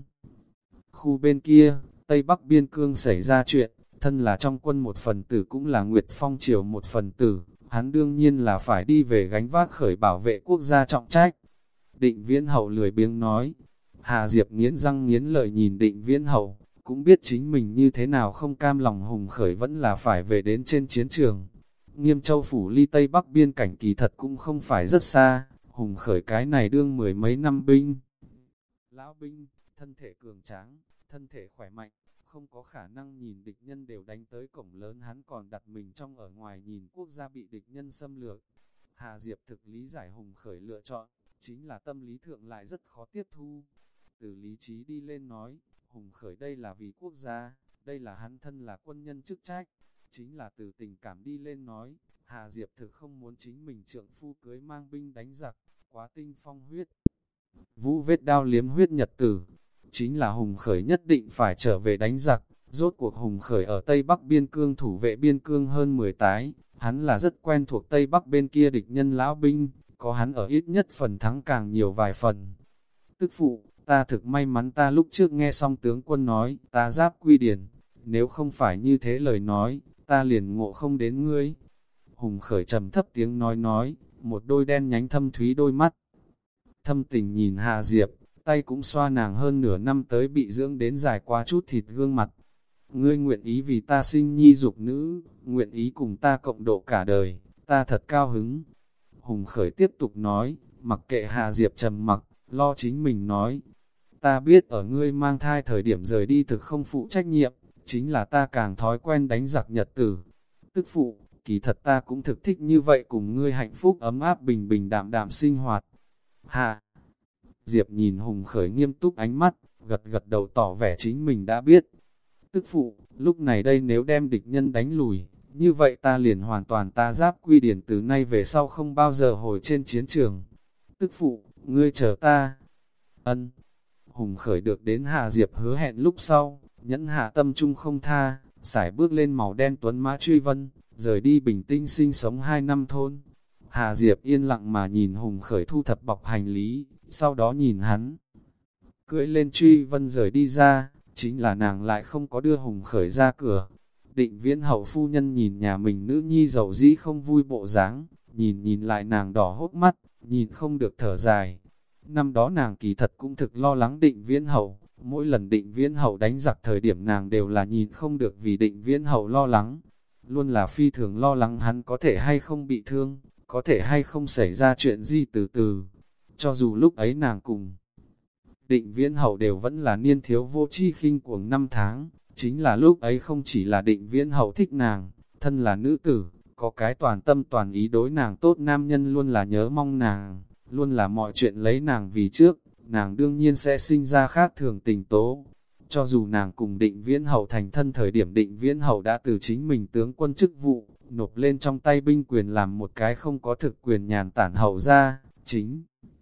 Khu bên kia, Tây Bắc biên cương xảy ra chuyện, thân là trong quân một phần tử cũng là Nguyệt Phong triều một phần tử, hắn đương nhiên là phải đi về gánh vác Khởi bảo vệ quốc gia trọng trách. Định Viễn Hầu lười biếng nói. Hà Diệp nghiến răng nghiến lợi nhìn Định Viễn Hầu, cũng biết chính mình như thế nào không cam lòng Hùng Khởi vẫn là phải về đến trên chiến trường. Nghiêm Châu phủ ly Tây Bắc biên cảnh kỳ thật cũng không phải rất xa, Hùng Khởi cái này đương mười mấy năm binh. Lão binh, thân thể cường tráng, thân thể khỏe mạnh, không có khả năng nhìn địch nhân đều đánh tới cổng lớn, hắn còn đặt mình trong ở ngoài nhìn quốc gia bị địch nhân xâm lược. Hà Diệp thực lý giải Hùng Khởi lựa chọn, chính là tâm lý thượng lại rất khó tiếp thu. Từ lý trí đi lên nói, Hùng Khởi đây là vì quốc gia, đây là hắn thân là quân nhân chức trách. Chính là từ tình cảm đi lên nói, Hà Diệp thực không muốn chính mình trượng phu cưới mang binh đánh giặc, quá tinh phong huyết. Vũ vết đao liếm huyết nhật tử, chính là Hùng Khởi nhất định phải trở về đánh giặc. Rốt cuộc Hùng Khởi ở Tây Bắc biên cương thủ vệ biên cương hơn mười tái, hắn là rất quen thuộc Tây Bắc bên kia địch nhân lão binh, có hắn ở ít nhất phần thắng càng nhiều vài phần. Tức phụ, ta thực may mắn ta lúc trước nghe xong tướng quân nói, ta giáp quy điển, nếu không phải như thế lời nói, ta liền ngộ không đến ngươi. Hùng Khởi trầm thấp tiếng nói nói, một đôi đen nhánh thâm thúy đôi mắt. Thâm tình nhìn Hà Diệp, tay cũng xoa nàng hơn nửa năm tới bị dưỡng đến dài quá chút thịt gương mặt. Ngươi nguyện ý vì ta sinh nhi dục nữ, nguyện ý cùng ta cộng độ cả đời, ta thật cao hứng. Hùng Khởi tiếp tục nói, mặc kệ Hà Diệp trầm mặc, lo chính mình nói. Ta biết ở ngươi mang thai thời điểm rời đi thực không phụ trách nhiệm, chính là ta càng thói quen đánh giặc nhật tử. Tức phụ, kỳ thật ta cũng thực thích như vậy cùng ngươi hạnh phúc ấm áp bình bình đạm đạm sinh hoạt. Hà Diệp nhìn Hùng Khởi nghiêm túc ánh mắt, gật gật đầu tỏ vẻ chính mình đã biết. Tức phụ, lúc này đây nếu đem địch nhân đánh lùi, như vậy ta liền hoàn toàn ta giáp quy điển từ nay về sau không bao giờ hồi trên chiến trường. Tức phụ, ngươi chờ ta. Ân. Hùng Khởi được đến Hà Diệp hứa hẹn lúc sau, nhẫn hạ tâm trung không tha, sải bước lên màu đen tuấn mã truy vân, rời đi bình tĩnh sinh sống hai năm thôn. Hà Diệp yên lặng mà nhìn Hùng Khởi thu thập bọc hành lý, sau đó nhìn hắn. Cưỡi lên truy vân rời đi ra, chính là nàng lại không có đưa Hùng Khởi ra cửa. Định Viễn Hậu phu nhân nhìn nhà mình nữ nhi giàu dĩ không vui bộ dáng, nhìn nhìn lại nàng đỏ hốc mắt, nhìn không được thở dài. Năm đó nàng kỳ thật cũng thực lo lắng Định Viễn Hậu, mỗi lần Định Viễn Hậu đánh giặc thời điểm nàng đều là nhìn không được vì Định Viễn Hậu lo lắng. Luôn là phi thường lo lắng hắn có thể hay không bị thương, có thể hay không xảy ra chuyện gì từ từ. Cho dù lúc ấy nàng cùng Định Viễn Hậu đều vẫn là niên thiếu vô tri khinh cuồng năm tháng, chính là lúc ấy không chỉ là Định Viễn Hậu thích nàng, thân là nữ tử, có cái toàn tâm toàn ý đối nàng tốt nam nhân luôn là nhớ mong nàng, luôn là mọi chuyện lấy nàng vì trước, nàng đương nhiên sẽ sinh ra khác thường tình tố. Cho dù nàng cùng Định Viễn Hậu thành thân thời điểm Định Viễn Hậu đã từ chính mình tướng quân chức vụ, nộp lên trong tay binh quyền làm một cái không có thực quyền nhàn tản hậu ra, chính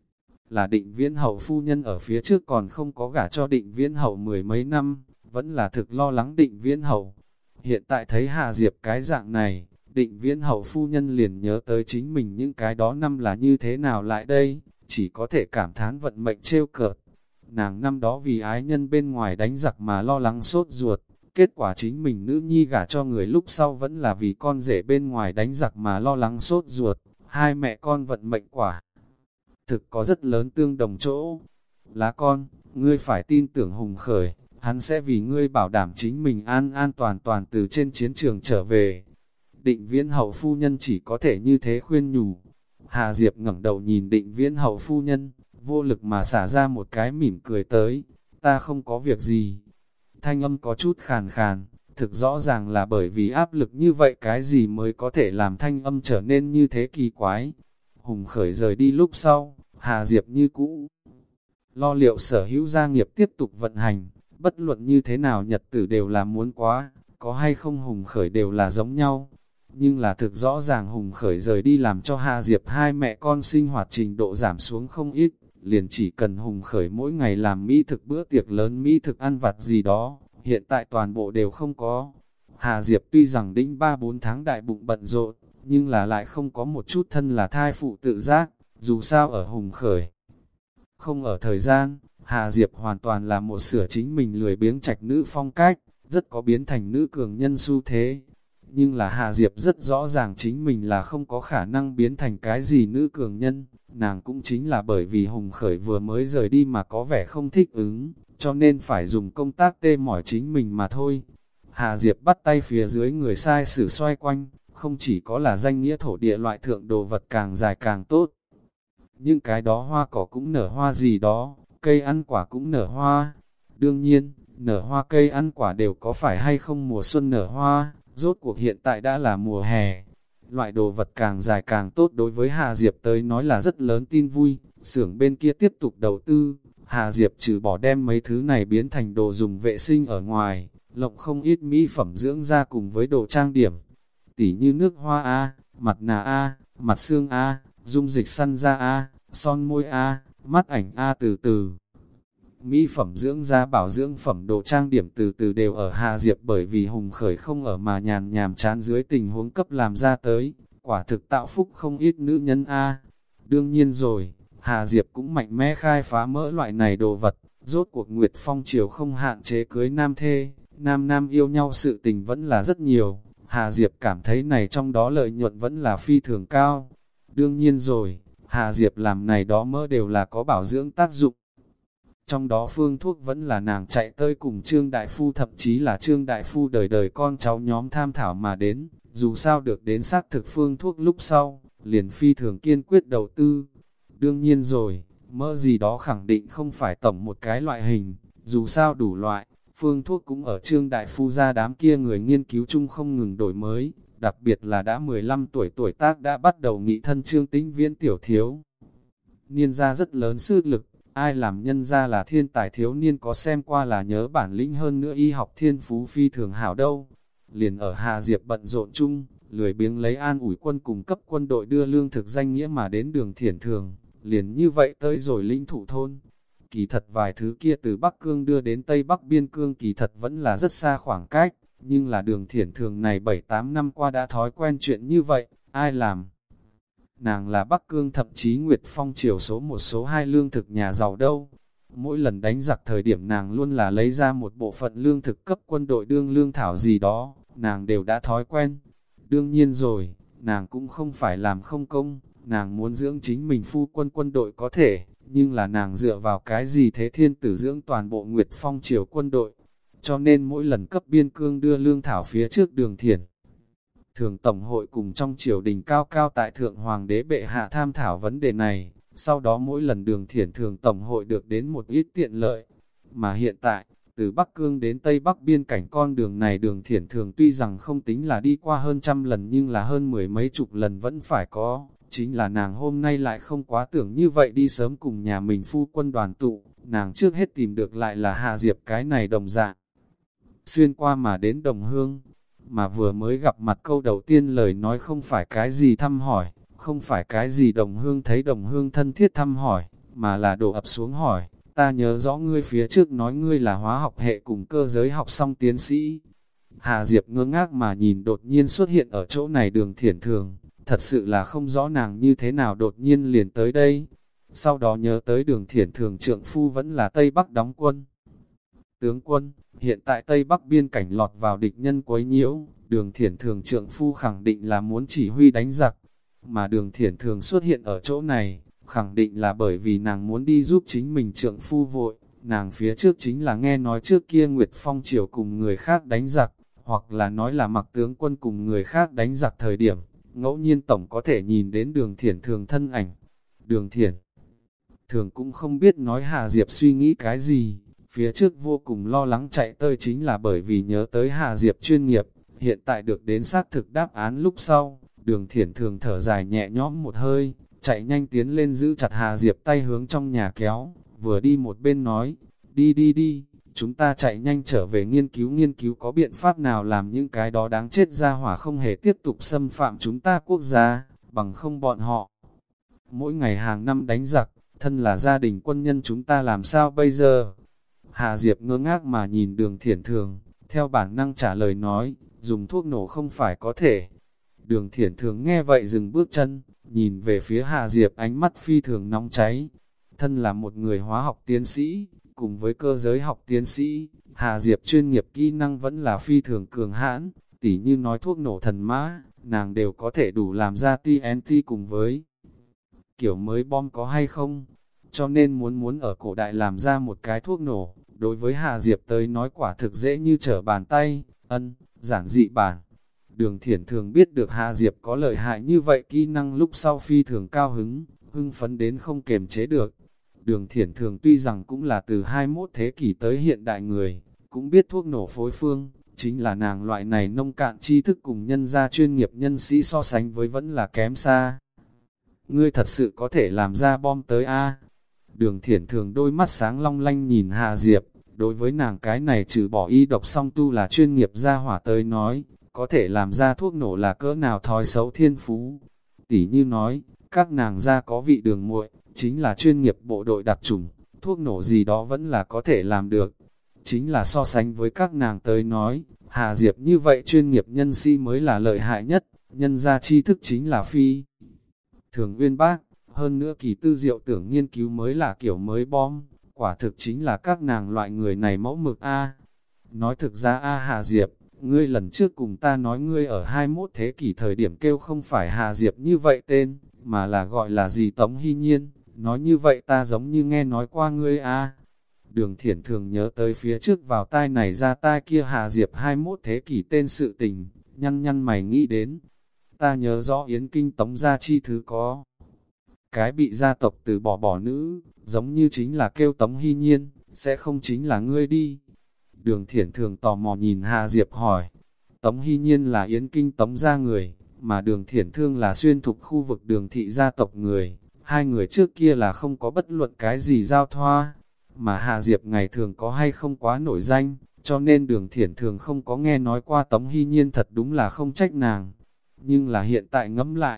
là Định Viễn Hậu phu nhân ở phía trước còn không có gả cho Định Viễn Hậu mười mấy năm, vẫn là thực lo lắng Định Viễn Hậu. Hiện tại thấy Hà Diệp cái dạng này, Định Viễn Hậu phu nhân liền nhớ tới chính mình những cái đó năm là như thế nào lại đây, chỉ có thể cảm thán vận mệnh trêu cợt. Nàng năm đó vì ái nhân bên ngoài đánh giặc mà lo lắng sốt ruột, kết quả chính mình nữ nhi gả cho người lúc sau vẫn là vì con rể bên ngoài đánh giặc mà lo lắng sốt ruột, hai mẹ con vận mệnh quả. Thực có rất lớn tương đồng chỗ. Lá con, ngươi phải tin tưởng Hùng Khởi, hắn sẽ vì ngươi bảo đảm chính mình an an toàn toàn từ trên chiến trường trở về. Định Viễn Hậu phu nhân chỉ có thể như thế khuyên nhủ. Hà Diệp ngẩng đầu nhìn Định Viễn Hậu phu nhân, vô lực mà xả ra một cái mỉm cười tới, ta không có việc gì. Thanh âm có chút khàn khàn, thực rõ ràng là bởi vì áp lực như vậy cái gì mới có thể làm thanh âm trở nên như thế kỳ quái. Hùng Khởi rời đi lúc sau, Hà Diệp như cũ lo liệu sở hữu gia nghiệp tiếp tục vận hành, bất luận như thế nào nhật tử đều là muốn quá, có hay không Hùng Khởi đều là giống nhau. Nhưng là thực rõ ràng Hùng Khởi rời đi làm cho Hà Diệp hai mẹ con sinh hoạt trình độ giảm xuống không ít, liền chỉ cần Hùng Khởi mỗi ngày làm mỹ thực bữa tiệc lớn mỹ thực ăn vặt gì đó, hiện tại toàn bộ đều không có. Hà Diệp tuy rằng đĩnh ba bốn tháng đại bụng bận rộn, nhưng là lại không có một chút thân là thai phụ tự giác, dù sao ở Hùng Khởi. Không ở thời gian, Hà Diệp hoàn toàn là một sửa chính mình lười biếng trạch nữ phong cách, rất có biến thành nữ cường nhân xu thế. Nhưng là Hà Diệp rất rõ ràng chính mình là không có khả năng biến thành cái gì nữ cường nhân, nàng cũng chính là bởi vì Hùng Khởi vừa mới rời đi mà có vẻ không thích ứng, cho nên phải dùng công tác tê mỏi chính mình mà thôi. Hà Diệp bắt tay phía dưới người sai sử xoay quanh, không chỉ có là danh nghĩa thổ địa loại thượng đồ vật càng dài càng tốt. Nhưng cái đó hoa cỏ cũng nở hoa gì đó, cây ăn quả cũng nở hoa. Đương nhiên, nở hoa cây ăn quả đều có phải hay không mùa xuân nở hoa, rốt cuộc hiện tại đã là mùa hè. Loại đồ vật càng dài càng tốt đối với Hà Diệp tới nói là rất lớn tin vui, xưởng bên kia tiếp tục đầu tư. Hà Diệp trừ bỏ đem mấy thứ này biến thành đồ dùng vệ sinh ở ngoài, lộng không ít mỹ phẩm dưỡng da cùng với đồ trang điểm. Tỉ như nước hoa A, mặt nạ A, mặt xương A, dung dịch săn da A, son môi A, mắt ảnh A từ từ. Mỹ phẩm dưỡng da bảo dưỡng phẩm đồ trang điểm từ từ đều ở Hà Diệp bởi vì Hùng Khởi không ở mà nhàn nhàm chán dưới tình huống cấp làm ra tới, quả thực tạo phúc không ít nữ nhân A. Đương nhiên rồi, Hà Diệp cũng mạnh mẽ khai phá mỡ loại này đồ vật, rốt cuộc Nguyệt Phong triều không hạn chế cưới nam thê, nam nam yêu nhau sự tình vẫn là rất nhiều, Hà Diệp cảm thấy này trong đó lợi nhuận vẫn là phi thường cao. Đương nhiên rồi, Hà Diệp làm này đó mỡ đều là có bảo dưỡng tác dụng. Trong đó phương thuốc vẫn là nàng chạy tới cùng Trương Đại Phu, thậm chí là Trương Đại Phu đời đời con cháu nhóm tham thảo mà đến, dù sao được đến xác thực phương thuốc lúc sau, liền phi thường kiên quyết đầu tư. Đương nhiên rồi, mỡ gì đó khẳng định không phải tổng một cái loại hình, dù sao đủ loại, phương thuốc cũng ở Trương Đại Phu ra đám kia người nghiên cứu chung không ngừng đổi mới, đặc biệt là đã mười lăm tuổi tuổi tác đã bắt đầu nghị thân Trương Tĩnh Viễn tiểu thiếu. Niên ra rất lớn sức lực, ai làm nhân ra là thiên tài thiếu niên có xem qua là nhớ bản lĩnh hơn nữa y học thiên phú phi thường hảo đâu. Liền ở Hà Diệp bận rộn chung, lười biếng lấy an ủi quân cùng cấp quân đội đưa lương thực danh nghĩa mà đến đường Thiển Thường, liền như vậy tới rồi lĩnh thụ thôn. Kỳ thật vài thứ kia từ Bắc Cương đưa đến Tây Bắc Biên Cương kỳ thật vẫn là rất xa khoảng cách, nhưng là đường Thiển Thường này bảy tám năm qua đã thói quen chuyện như vậy, ai làm? Nàng là Bắc Cương thậm chí Nguyệt Phong triều số một số hai lương thực nhà giàu đâu. Mỗi lần đánh giặc thời điểm nàng luôn là lấy ra một bộ phận lương thực cấp quân đội đương lương thảo gì đó, nàng đều đã thói quen. Đương nhiên rồi, nàng cũng không phải làm không công, nàng muốn dưỡng chính mình phu quân quân đội có thể, nhưng là nàng dựa vào cái gì thế thiên tử dưỡng toàn bộ Nguyệt Phong triều quân đội. Cho nên mỗi lần cấp biên cương đưa lương thảo phía trước đường Thiển Thường Tổng hội cùng trong triều đình cao cao tại thượng hoàng đế bệ hạ tham thảo vấn đề này, sau đó mỗi lần đường Thiển Thường Tổng hội được đến một ít tiện lợi. Mà hiện tại, từ Bắc Cương đến Tây Bắc biên cảnh con đường này đường Thiển Thường tuy rằng không tính là đi qua hơn trăm lần nhưng là hơn mười mấy chục lần vẫn phải có, chính là nàng hôm nay lại không quá tưởng như vậy đi sớm cùng nhà mình phu quân đoàn tụ, nàng trước hết tìm được lại là Hà Diệp cái này đồng dạng. Xuyên qua mà đến đồng hương, mà vừa mới gặp mặt câu đầu tiên lời nói không phải cái gì thăm hỏi, không phải cái gì đồng hương thấy đồng hương thân thiết thăm hỏi, mà là đổ ập xuống hỏi, ta nhớ rõ ngươi phía trước nói ngươi là hóa học hệ cùng cơ giới học xong tiến sĩ. Hà Diệp ngơ ngác mà nhìn đột nhiên xuất hiện ở chỗ này đường Thiển Thường, thật sự là không rõ nàng như thế nào đột nhiên liền tới đây. Sau đó nhớ tới đường Thiển Thường trượng phu vẫn là Tây Bắc đóng quân. Tướng quân, hiện tại Tây Bắc biên cảnh lọt vào địch nhân quấy nhiễu, đường Thiển Thường trượng phu khẳng định là muốn chỉ huy đánh giặc. Mà đường Thiển Thường xuất hiện ở chỗ này, khẳng định là bởi vì nàng muốn đi giúp chính mình trượng phu vội. Nàng phía trước chính là nghe nói trước kia Nguyệt Phong triều cùng người khác đánh giặc, hoặc là nói là mặc tướng quân cùng người khác đánh giặc thời điểm, ngẫu nhiên tổng có thể nhìn đến đường Thiển Thường thân ảnh. Đường Thiển Thường cũng không biết nói Hà Diệp suy nghĩ cái gì, phía trước vô cùng lo lắng chạy tới chính là bởi vì nhớ tới Hà Diệp chuyên nghiệp, hiện tại được đến xác thực đáp án lúc sau, đường Thiển Thường thở dài nhẹ nhõm một hơi, chạy nhanh tiến lên giữ chặt Hà Diệp tay hướng trong nhà kéo, vừa đi một bên nói, đi đi đi, chúng ta chạy nhanh trở về nghiên cứu nghiên cứu có biện pháp nào làm những cái đó đáng chết ra hỏa không hề tiếp tục xâm phạm chúng ta quốc gia, bằng không bọn họ. Mỗi ngày hàng năm đánh giặc, Thân là gia đình quân nhân chúng ta làm sao bây giờ? Hà Diệp ngơ ngác mà nhìn Đường Thiển Thường, theo bản năng trả lời nói, dùng thuốc nổ không phải có thể. Đường Thiển Thường nghe vậy dừng bước chân, nhìn về phía Hà Diệp ánh mắt phi thường nóng cháy. Thân là một người hóa học tiến sĩ, cùng với cơ giới học tiến sĩ, Hà Diệp chuyên nghiệp kỹ năng vẫn là phi thường cường hãn, tỉ như nói thuốc nổ thần mã, nàng đều có thể đủ làm ra tê en tê cùng với kiểu mới bom có hay không. Cho nên muốn muốn ở cổ đại làm ra một cái thuốc nổ, đối với Hà Diệp tới nói quả thực dễ như trở bàn tay, ân, giản dị bản. Đường Thiển Thường biết được Hà Diệp có lợi hại như vậy kỹ năng lúc sau phi thường cao hứng, hưng phấn đến không kềm chế được. Đường Thiển Thường tuy rằng cũng là từ hai mươi mốt thế kỷ tới hiện đại người, cũng biết thuốc nổ phối phương, chính là nàng loại này nông cạn tri thức cùng nhân gia chuyên nghiệp nhân sĩ so sánh với vẫn là kém xa. Ngươi thật sự có thể làm ra bom tới a? Đường Thiển Thường đôi mắt sáng long lanh nhìn Hà Diệp, đối với nàng cái này trừ bỏ y độc song tu là chuyên nghiệp gia hỏa tới nói, có thể làm ra thuốc nổ là cỡ nào thói xấu thiên phú. Tỷ như nói, các nàng gia có vị đường muội, chính là chuyên nghiệp bộ đội đặc chủng, thuốc nổ gì đó vẫn là có thể làm được. Chính là so sánh với các nàng tới nói, Hà Diệp như vậy chuyên nghiệp nhân sĩ mới là lợi hại nhất, nhân gia tri thức chính là phi thường uyên bác, hơn nữa kỳ tư diệu tưởng nghiên cứu mới là kiểu mới bom, quả thực chính là các nàng loại người này mẫu mực a. Nói thực ra a Hà Diệp, ngươi lần trước cùng ta nói ngươi ở hai mươi mốt thế kỷ thời điểm kêu không phải Hà Diệp như vậy tên, mà là gọi là gì Tống Hy Nhiên, nói như vậy ta giống như nghe nói qua ngươi a. Đường Thiển Thường nhớ tới phía trước vào tai này ra tai kia Hà Diệp hai mươi mốt thế kỷ tên sự tình, nhăn nhăn mày nghĩ đến. Ta nhớ rõ Yến Kinh Tống gia chi thứ có cái bị gia tộc từ bỏ bỏ nữ, giống như chính là kêu Tống Hy Nhiên, sẽ không chính là ngươi đi. Đường Thiển Thường tò mò nhìn Hà Diệp hỏi, Tống Hy Nhiên là Yến Kinh Tống gia người, mà Đường Thiển Thương là xuyên thục khu vực Đường thị gia tộc người, hai người trước kia là không có bất luận cái gì giao thoa, mà Hà Diệp ngày thường có hay không quá nổi danh, cho nên Đường Thiển Thường không có nghe nói qua Tống Hy Nhiên, thật đúng là không trách nàng. Nhưng là hiện tại ngẫm lại,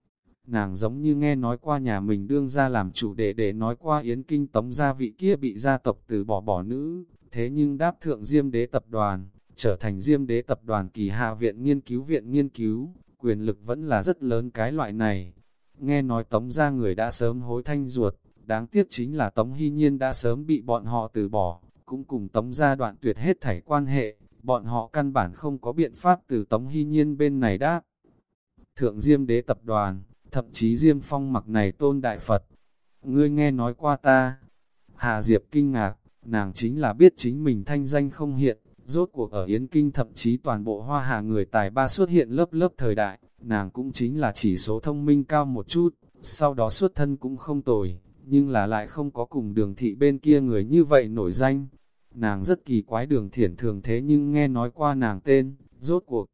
nàng giống như nghe nói qua nhà mình đương ra làm chủ để để nói qua Yến Kinh Tống gia vị kia bị gia tộc từ bỏ bỏ nữ, thế nhưng đáp thượng Diêm Đế tập đoàn, trở thành Diêm Đế tập đoàn kỳ hạ viện nghiên cứu viện nghiên cứu, quyền lực vẫn là rất lớn cái loại này. Nghe nói Tống gia người đã sớm hối thanh ruột, đáng tiếc chính là Tống Hy Nhiên đã sớm bị bọn họ từ bỏ, cũng cùng Tống gia đoạn tuyệt hết thảy quan hệ, bọn họ căn bản không có biện pháp từ Tống Hy Nhiên bên này đáp thượng Diêm Đế tập đoàn, thậm chí Diêm Phong mặc này tôn đại Phật. Ngươi nghe nói qua ta? Hà Diệp kinh ngạc, nàng chính là biết chính mình thanh danh không hiện, rốt cuộc ở Yến Kinh thậm chí toàn bộ Hoa Hà người tài ba xuất hiện lớp lớp thời đại, nàng cũng chính là chỉ số thông minh cao một chút, sau đó xuất thân cũng không tồi, nhưng là lại không có cùng Đường thị bên kia người như vậy nổi danh. Nàng rất kỳ quái Đường Thiển Thường thế nhưng nghe nói qua nàng tên, rốt cuộc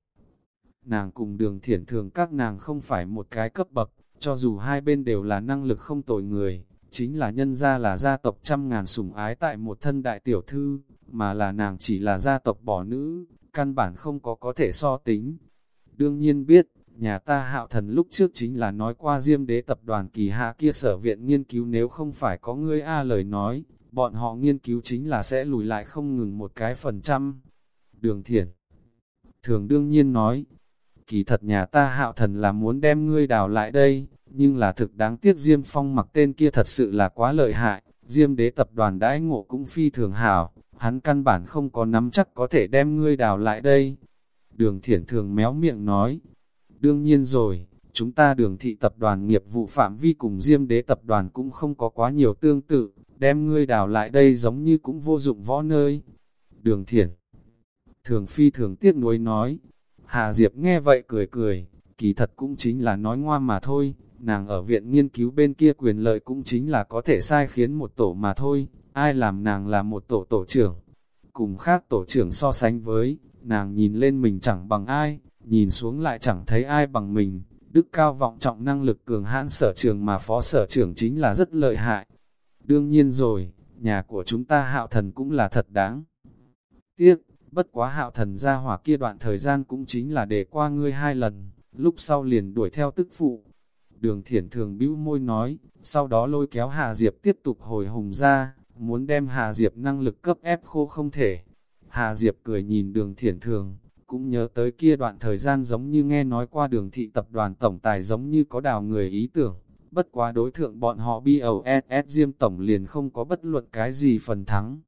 nàng cùng Đường Thiển Thường các nàng không phải một cái cấp bậc, cho dù hai bên đều là năng lực không tồi người, chính là nhân gia là gia tộc trăm ngàn sủng ái tại một thân đại tiểu thư, mà là nàng chỉ là gia tộc bỏ nữ, căn bản không có có thể so tính. Đương nhiên biết, nhà ta Hạo Thần lúc trước chính là nói qua Diêm Đế tập đoàn kỳ hạ kia sở viện nghiên cứu, nếu không phải có ngươi A lời nói, bọn họ nghiên cứu chính là sẽ lùi lại không ngừng một cái phần trăm. Đường Thiển Thường đương nhiên nói, kỳ thật nhà ta Hạo Thần là muốn đem ngươi đào lại đây, nhưng là thực đáng tiếc Diêm Phong mặc tên kia thật sự là quá lợi hại, Diêm Đế tập đoàn đãi ngộ cũng phi thường hảo, hắn căn bản không có nắm chắc có thể đem ngươi đào lại đây. Đường Thiển Thường méo miệng nói, đương nhiên rồi, chúng ta Đường thị tập đoàn nghiệp vụ phạm vi cùng Diêm Đế tập đoàn cũng không có quá nhiều tương tự, đem ngươi đào lại đây giống như cũng vô dụng võ nơi. Đường Thiển Thường phi thường tiếc nuối nói. Hà Diệp nghe vậy cười cười, kỳ thật cũng chính là nói ngoa mà thôi, nàng ở viện nghiên cứu bên kia quyền lợi cũng chính là có thể sai khiến một tổ mà thôi, ai làm nàng là một tổ tổ trưởng. Cùng khác tổ trưởng so sánh với, nàng nhìn lên mình chẳng bằng ai, nhìn xuống lại chẳng thấy ai bằng mình, đức cao vọng trọng năng lực cường hãn sở trường mà phó sở trưởng chính là rất lợi hại. Đương nhiên rồi, nhà của chúng ta Hạo Thần cũng là thật đáng tiếc. Bất quá Hạo Thần gia hỏa kia đoạn thời gian cũng chính là để qua ngươi hai lần, lúc sau liền đuổi theo tức phụ. Đường Thiển Thường bĩu môi nói, sau đó lôi kéo Hà Diệp tiếp tục hồi hùng ra, muốn đem Hà Diệp năng lực cấp ép khô không thể. Hà Diệp cười nhìn Đường Thiển Thường, cũng nhớ tới kia đoạn thời gian giống như nghe nói qua Đường thị tập đoàn tổng tài giống như có đào người ý tưởng, bất quá đối thượng bọn họ bê o ét ét Diêm tổng liền không có bất luận cái gì phần thắng.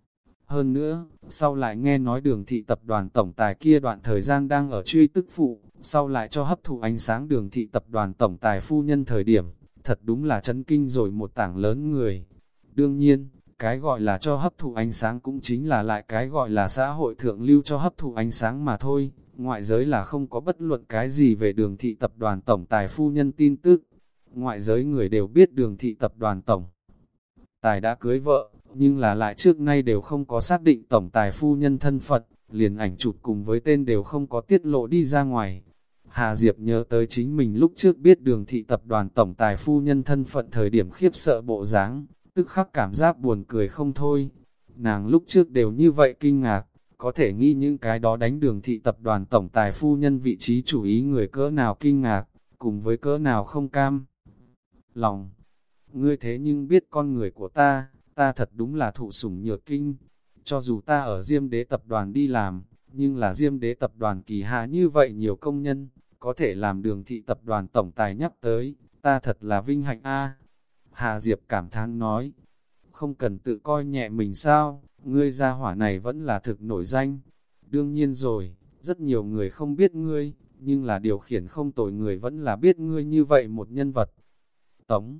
Hơn nữa, sau lại nghe nói Đường thị tập đoàn tổng tài kia đoạn thời gian đang ở truy tức phụ, sau lại cho hấp thụ ánh sáng Đường thị tập đoàn tổng tài phu nhân thời điểm, thật đúng là chấn kinh rồi một tảng lớn người. Đương nhiên, cái gọi là cho hấp thụ ánh sáng cũng chính là lại cái gọi là xã hội thượng lưu cho hấp thụ ánh sáng mà thôi, ngoại giới là không có bất luận cái gì về Đường thị tập đoàn tổng tài phu nhân tin tức. Ngoại giới người đều biết Đường thị tập đoàn tổng tài đã cưới vợ, nhưng là lại trước nay đều không có xác định tổng tài phu nhân thân phận, liền ảnh chụp cùng với tên đều không có tiết lộ đi ra ngoài. Hà Diệp nhớ tới chính mình lúc trước biết Đường thị tập đoàn tổng tài phu nhân thân phận thời điểm khiếp sợ bộ dáng, tức khắc cảm giác buồn cười không thôi. Nàng lúc trước đều như vậy kinh ngạc, có thể nghĩ những cái đó đánh Đường thị tập đoàn tổng tài phu nhân vị trí chủ ý người cỡ nào kinh ngạc, cùng với cỡ nào không cam lòng. Ngươi thế nhưng biết con người của ta, ta thật đúng là thụ sủng nhược kinh. Cho dù ta ở Diêm Đế tập đoàn đi làm, nhưng là Diêm Đế tập đoàn kỳ hạ như vậy nhiều công nhân, có thể làm Đường thị tập đoàn tổng tài nhắc tới, ta thật là vinh hạnh a. Hà Diệp cảm thán nói, không cần tự coi nhẹ mình sao, ngươi gia hỏa này vẫn là thực nổi danh. Đương nhiên rồi, rất nhiều người không biết ngươi, nhưng là điều khiển không tồi người vẫn là biết ngươi như vậy một nhân vật. Tống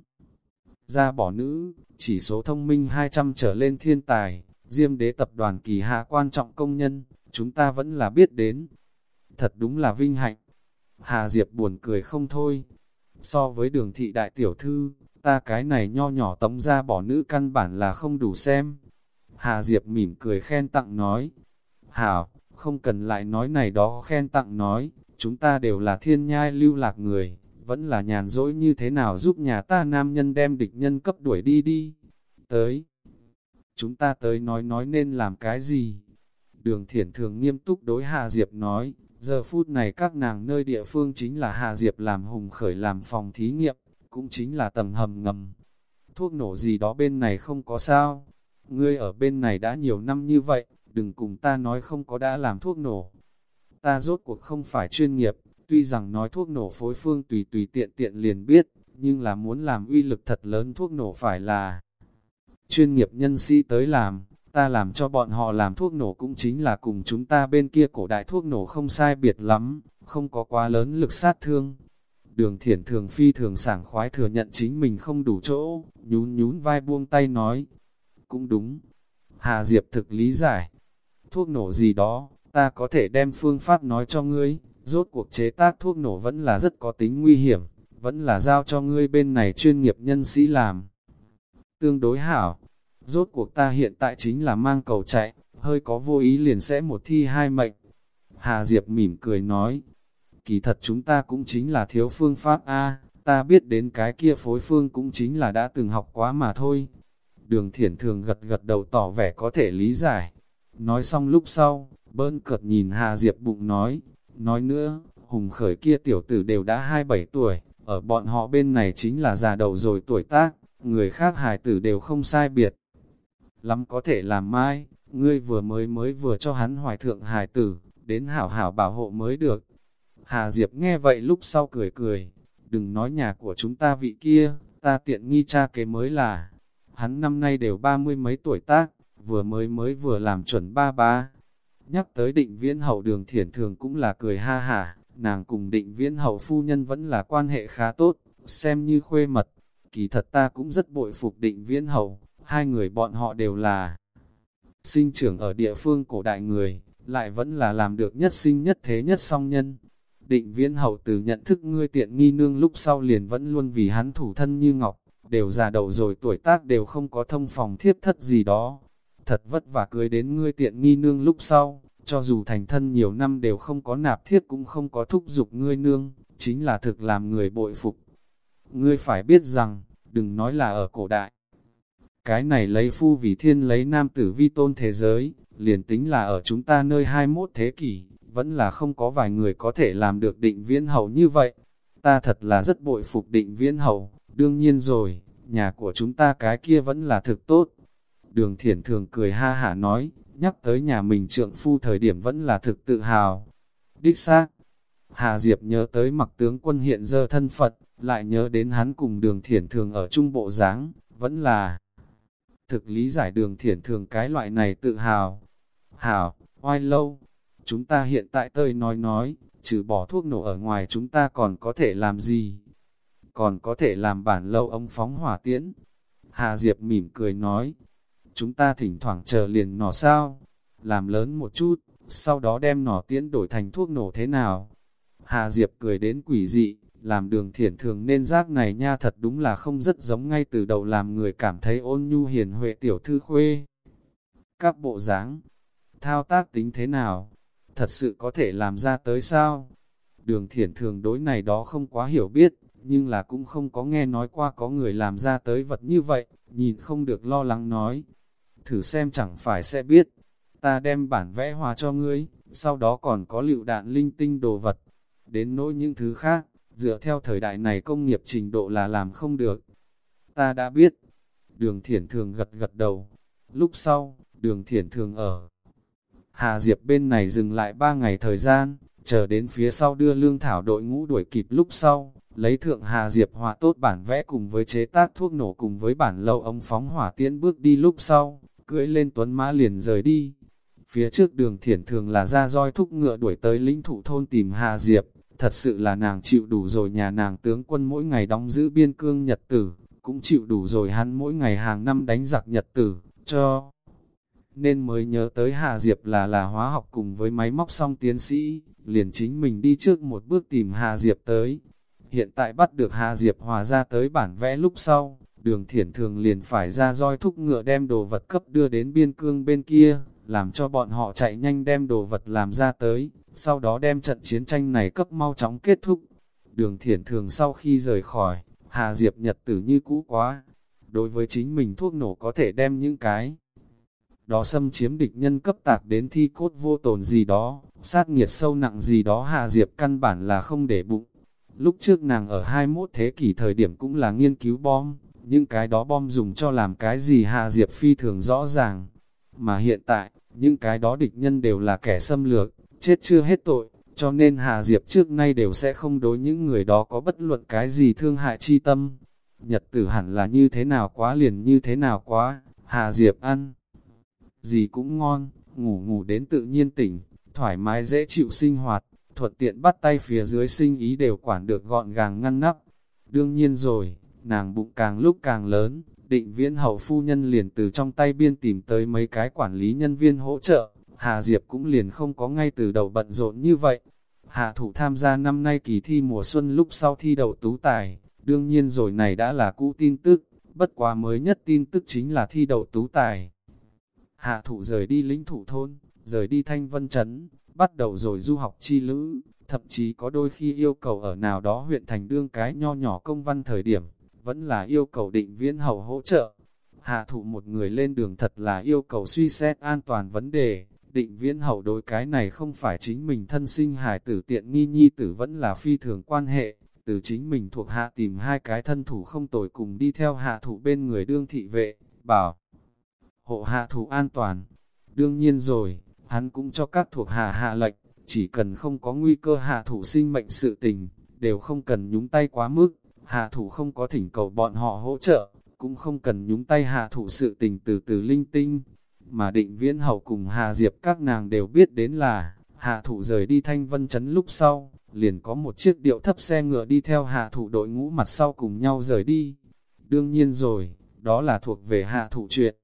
gia bỏ nữ, chỉ số thông minh hai trăm trở lên thiên tài, Diêm Đế tập đoàn kỳ hạ quan trọng công nhân, chúng ta vẫn là biết đến. Thật đúng là vinh hạnh. Hà Diệp buồn cười không thôi. So với Đường thị đại tiểu thư, ta cái này nho nhỏ Tống gia bỏ nữ căn bản là không đủ xem. Hà Diệp mỉm cười khen tặng nói, hảo, không cần lại nói này đó khen tặng nói, chúng ta đều là thiên nhai lưu lạc người, vẫn là nhàn rỗi như thế nào giúp nhà ta nam nhân đem địch nhân cấp đuổi đi đi. Tới, chúng ta tới nói nói nên làm cái gì? Đường Thiển Thường nghiêm túc đối Hà Diệp nói, giờ phút này các nàng nơi địa phương chính là Hà Diệp làm hùng khởi làm phòng thí nghiệm, cũng chính là tầng hầm ngầm. Thuốc nổ gì đó bên này không có sao. Ngươi ở bên này đã nhiều năm như vậy, đừng cùng ta nói không có đã làm thuốc nổ. Ta rốt cuộc không phải chuyên nghiệp, tuy rằng nói thuốc nổ phối phương tùy tùy tiện tiện liền biết, nhưng là muốn làm uy lực thật lớn thuốc nổ phải là chuyên nghiệp nhân sĩ tới làm. Ta làm cho bọn họ làm thuốc nổ cũng chính là cùng chúng ta bên kia cổ đại thuốc nổ không sai biệt lắm, không có quá lớn lực sát thương. Đường Thiển Thường phi thường sảng khoái thừa nhận chính mình không đủ chỗ, nhún nhún vai buông tay nói. Cũng đúng. Hà Diệp thực lý giải. Thuốc nổ gì đó, ta có thể đem phương pháp nói cho ngươi, rốt cuộc chế tác thuốc nổ vẫn là rất có tính nguy hiểm, vẫn là giao cho ngươi bên này chuyên nghiệp nhân sĩ làm. Tương đối hảo. Rốt cuộc ta hiện tại chính là mang cầu chạy, hơi có vô ý liền sẽ một thi hai mệnh. Hà Diệp mỉm cười nói, kỳ thật chúng ta cũng chính là thiếu phương pháp A, ta biết đến cái kia phối phương cũng chính là đã từng học quá mà thôi. Đường Thiển Thường gật gật đầu tỏ vẻ có thể lý giải. Nói xong lúc sau, bơn cợt nhìn Hà Diệp bụng nói, nói nữa, hùng khởi kia tiểu tử đều đã hai bảy tuổi, ở bọn họ bên này chính là già đầu rồi tuổi tác, người khác hài tử đều không sai biệt lắm có thể làm mai, ngươi vừa mới mới vừa cho hắn hoài thượng hài tử, đến hảo hảo bảo hộ mới được. Hà Diệp nghe vậy lúc sau cười cười, đừng nói nhà của chúng ta vị kia, ta tiện nghi cha kế mới là, hắn năm nay đều ba mươi mấy tuổi tác, vừa mới mới vừa làm chuẩn ba ba. Nhắc tới Định Viễn hậu Đường Thiển Thường cũng là cười ha hả, nàng cùng Định Viễn hậu phu nhân vẫn là quan hệ khá tốt, xem như khuê mật. Kỳ thật ta cũng rất bội phục Định Viễn hậu, hai người bọn họ đều là sinh trưởng ở địa phương cổ đại người, lại vẫn là làm được nhất sinh nhất thế nhất song nhân. Định Viễn hậu từ nhận thức ngươi tiện nghi nương lúc sau liền vẫn luôn vì hắn thủ thân như ngọc, đều già đầu rồi tuổi tác đều không có thông phòng thiếp thất gì đó. Thật vất vả cưới đến ngươi tiện nghi nương lúc sau, cho dù thành thân nhiều năm đều không có nạp thiếp cũng không có thúc giục ngươi nương, chính là thực làm người bội phục. Ngươi phải biết rằng, đừng nói là ở cổ đại, cái này lấy phu vì thiên lấy nam tử vi tôn thế giới, liền tính là ở chúng ta nơi hai mươi mốt thế kỷ, vẫn là không có vài người có thể làm được Định Viễn hậu như vậy. ta thật là rất bội phục Định Viễn Hậu, đương nhiên rồi, nhà của chúng ta cái kia vẫn là thực tốt. Đường Thiển Thường cười ha hả nói, nhắc tới nhà mình trượng phu thời điểm vẫn là thực tự hào. Đích xác, Hà Diệp nhớ tới Mặc tướng quân hiện giờ thân Phật, lại nhớ đến hắn cùng Đường Thiển Thường ở trung bộ dáng, vẫn là thực lý giải Đường Thiển Thường cái loại này tự hào. Hảo, oai lâu, chúng ta hiện tại tơi nói nói, trừ bỏ thuốc nổ ở ngoài chúng ta còn có thể làm gì? Còn có thể làm bản lâu ống phóng hỏa tiễn. Hà Diệp mỉm cười nói, chúng ta thỉnh thoảng chờ liền nỏ sao? Làm lớn một chút, sau đó đem nỏ tiễn đổi thành thuốc nổ thế nào? Hà Diệp cười đến quỷ dị, làm Đường Thiển Thường nên giác này nha thật đúng là không rất giống ngay từ đầu làm người cảm thấy ôn nhu hiền huệ tiểu thư khuê. Các bộ dáng, thao tác tính thế nào? Thật sự có thể làm ra tới sao? Đường Thiển Thường đối này đó không quá hiểu biết, nhưng là cũng không có nghe nói qua có người làm ra tới vật như vậy, nhìn không được lo lắng nói. Thử xem chẳng phải sẽ biết, ta đem bản vẽ hòa cho ngươi, sau đó còn có lựu đạn linh tinh đồ vật. Đến nỗi những thứ khác, dựa theo thời đại này công nghiệp trình độ là làm không được. Ta đã biết. Đường Thiển Thường gật gật đầu. Lúc sau, Đường Thiển Thường ở Hà Diệp bên này dừng lại ba ngày thời gian, chờ đến phía sau đưa lương thảo đội ngũ đuổi kịp lúc sau, lấy thượng Hà Diệp họa tốt bản vẽ cùng với chế tác thuốc nổ cùng với bản lâu ống phóng hỏa tiễn bước đi lúc sau, cưỡi lên tuấn mã liền rời đi. Phía trước Đường Thiển Thường là ra roi thúc ngựa đuổi tới lĩnh thụ thôn tìm Hà Diệp, thật sự là nàng chịu đủ rồi nhà nàng tướng quân mỗi ngày đóng giữ biên cương nhật tử, cũng chịu đủ rồi hắn mỗi ngày hàng năm đánh giặc nhật tử, cho nên mới nhớ tới Hà Diệp là là hóa học cùng với máy móc song tiến sĩ, liền chính mình đi trước một bước tìm Hà Diệp tới. Hiện tại bắt được Hà Diệp hòa ra tới bản vẽ lúc sau, Đường Thiển Thường liền phải ra roi thúc ngựa đem đồ vật cấp đưa đến biên cương bên kia, làm cho bọn họ chạy nhanh đem đồ vật làm ra tới, sau đó đem trận chiến tranh này cấp mau chóng kết thúc. Đường Thiển Thường sau khi rời khỏi, Hà Diệp nhật tử như cũ quá. Đối với chính mình thuốc nổ có thể đem những cái đó xâm chiếm địch nhân cấp tạc đến thi cốt vô tồn gì đó, sát nghiệt sâu nặng gì đó Hà Diệp căn bản là không để bụng. Lúc trước nàng ở hai mươi mốt thế kỷ thời điểm cũng là nghiên cứu bom, những cái đó bom dùng cho làm cái gì Hà Diệp phi thường rõ ràng. Mà hiện tại, những cái đó địch nhân đều là kẻ xâm lược, chết chưa hết tội, cho nên Hà Diệp trước nay đều sẽ không đối những người đó có bất luận cái gì thương hại chi tâm. Nhật tử hẳn là như thế nào quá liền như thế nào quá, Hà Diệp ăn gì cũng ngon, ngủ ngủ đến tự nhiên tỉnh, thoải mái dễ chịu sinh hoạt, thuận tiện bắt tay phía dưới sinh ý đều quản được gọn gàng ngăn nắp. Đương nhiên rồi, nàng bụng càng lúc càng lớn, Định Viễn Hậu phu nhân liền từ trong tay biên tìm tới mấy cái quản lý nhân viên hỗ trợ, Hà Diệp cũng liền không có ngay từ đầu bận rộn như vậy. Hạ thủ tham gia năm nay kỳ thi mùa xuân lúc sau thi đậu tú tài, đương nhiên rồi này đã là cũ tin tức, bất quá mới nhất tin tức chính là thi đậu tú tài. Hạ thủ rời đi lĩnh thủ thôn, rời đi Thanh Vân Trấn, bắt đầu rồi du học chi lữ, thậm chí có đôi khi yêu cầu ở nào đó huyện thành đương cái nho nhỏ công văn thời điểm, vẫn là yêu cầu Định Viễn Hậu hỗ trợ. Hạ thủ một người lên đường thật là yêu cầu suy xét an toàn vấn đề, Định Viễn Hậu đối cái này không phải chính mình thân sinh hài tử tiện nghi nhi tử vẫn là phi thường quan hệ, từ chính mình thuộc hạ tìm hai cái thân thủ không tồi cùng đi theo hạ thủ bên người đương thị vệ, bảo hộ hạ thủ an toàn. Đương nhiên rồi, hắn cũng cho các thuộc hạ hạ lệnh, chỉ cần không có nguy cơ hạ thủ sinh mệnh sự tình, đều không cần nhúng tay quá mức, hạ thủ không có thỉnh cầu bọn họ hỗ trợ, cũng không cần nhúng tay hạ thủ sự tình từ từ linh tinh. Mà Định Viễn Hậu cùng Hà Diệp các nàng đều biết đến là, hạ thủ rời đi Thanh Vân Trấn lúc sau, liền có một chiếc điệu thấp xe ngựa đi theo hạ thủ đội ngũ mặt sau cùng nhau rời đi. Đương nhiên rồi, đó là thuộc về hạ thủ chuyện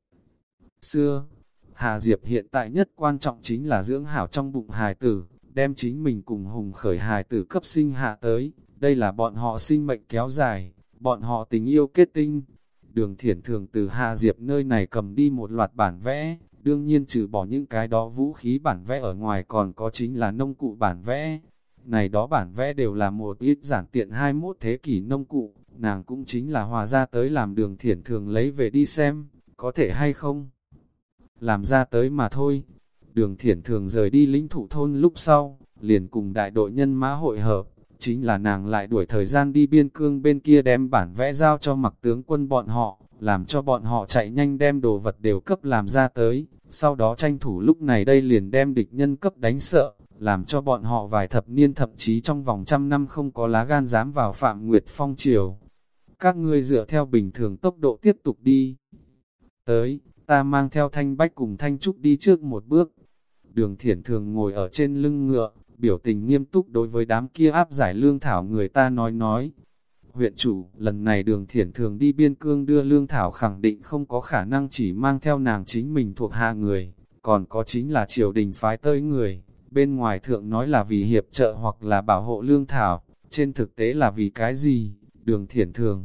xưa. Hà Diệp hiện tại nhất quan trọng chính là dưỡng hảo trong bụng hài tử, đem chính mình cùng hùng khởi hài tử cấp sinh hạ tới, đây là bọn họ sinh mệnh kéo dài, bọn họ tình yêu kết tinh. Đường Thiển Thường từ Hà Diệp nơi này cầm đi một loạt bản vẽ, đương nhiên trừ bỏ những cái đó vũ khí bản vẽ ở ngoài còn có chính là nông cụ bản vẽ. Này đó bản vẽ đều là một ít giản tiện hai mươi mốt thế kỷ nông cụ, nàng cũng chính là hòa ra tới làm Đường Thiển Thường lấy về đi xem, có thể hay không làm ra tới mà thôi. Đường Thiển Thường rời đi lĩnh thủ thôn lúc sau, liền cùng đại đội nhân mã hội hợp, chính là nàng lại đuổi thời gian đi biên cương bên kia đem bản vẽ giao cho Mặc tướng quân bọn họ, làm cho bọn họ chạy nhanh đem đồ vật đều cấp làm ra tới, sau đó tranh thủ lúc này đây liền đem địch nhân cấp đánh sợ, làm cho bọn họ vài thập niên thậm chí trong vòng trăm năm không có lá gan dám vào Phạm Nguyệt Phong triều. Các ngươi dựa theo bình thường tốc độ tiếp tục đi. Tới, ta mang theo Thanh Bách cùng Thanh Trúc đi trước một bước. Đường Thiển Thường ngồi ở trên lưng ngựa, biểu tình nghiêm túc đối với đám kia áp giải lương thảo người ta nói nói. Huyện chủ, lần này Đường Thiển Thường đi biên cương đưa lương thảo khẳng định không có khả năng chỉ mang theo nàng chính mình thuộc hạ người, còn có chính là triều đình phái tới người, bên ngoài thượng nói là vì hiệp trợ hoặc là bảo hộ lương thảo, trên thực tế là vì cái gì, Đường Thiển Thường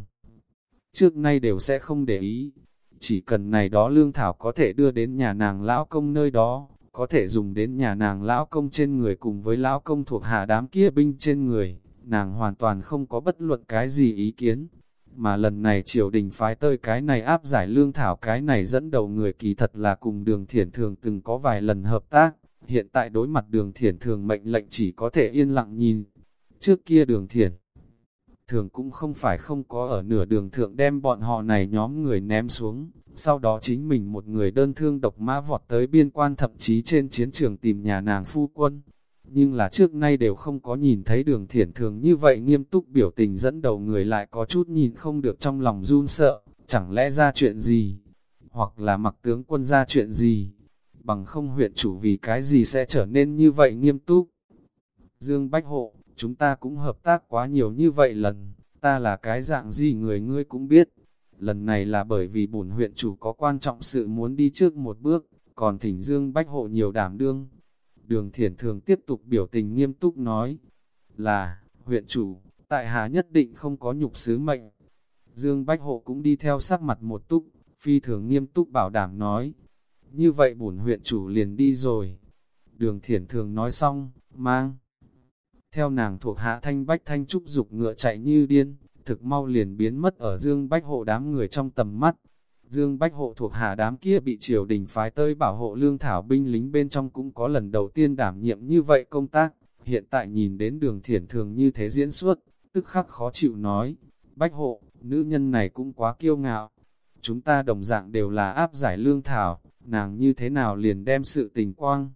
trước nay đều sẽ không để ý, chỉ cần này đó lương thảo có thể đưa đến nhà nàng lão công nơi đó, có thể dùng đến nhà nàng lão công trên người cùng với lão công thuộc hạ đám kia binh trên người, nàng hoàn toàn không có bất luận cái gì ý kiến. Mà lần này triều đình phái tới cái này áp giải lương thảo cái này dẫn đầu người kỳ thật là cùng Đường Thiển Thường từng có vài lần hợp tác, hiện tại đối mặt Đường Thiển Thường mệnh lệnh chỉ có thể yên lặng nhìn. Trước kia Đường Thiển Thường cũng không phải không có ở nửa đường thượng đem bọn họ này nhóm người ném xuống, sau đó chính mình một người đơn thương độc mã vọt tới biên quan thậm chí trên chiến trường tìm nhà nàng phu quân. Nhưng là trước nay đều không có nhìn thấy Đường Thiển Thường như vậy nghiêm túc biểu tình dẫn đầu người lại có chút nhìn không được trong lòng run sợ, chẳng lẽ ra chuyện gì, hoặc là Mặc tướng quân ra chuyện gì, bằng không huyện chủ vì cái gì sẽ trở nên như vậy nghiêm túc. Dương Bách Hộ, chúng ta cũng hợp tác quá nhiều như vậy lần, ta là cái dạng gì người ngươi cũng biết. Lần này là bởi vì bổn huyện chủ có quan trọng sự muốn đi trước một bước, còn thỉnh Dương Bách Hộ nhiều đảm đương. Đường Thiển Thường tiếp tục biểu tình nghiêm túc nói, là, huyện chủ, tại hạ nhất định không có nhục sứ mệnh. Dương Bách Hộ cũng đi theo sắc mặt một túc, phi thường nghiêm túc bảo đảm nói, như vậy bổn huyện chủ liền đi rồi. Đường Thiển Thường nói xong, mang theo nàng thuộc hạ Thanh Bách Thanh Trúc dục ngựa chạy như điên, thực mau liền biến mất ở Dương Bách Hộ đám người trong tầm mắt. Dương Bách Hộ thuộc hạ đám kia bị triều đình phái tới bảo hộ lương thảo binh lính bên trong cũng có lần đầu tiên đảm nhiệm như vậy công tác, hiện tại nhìn đến Đường Thiển Thường như thế diễn xuất, tức khắc khó chịu nói, Bách Hộ, nữ nhân này cũng quá kiêu ngạo, chúng ta đồng dạng đều là áp giải lương thảo, nàng như thế nào liền đem sự tình quang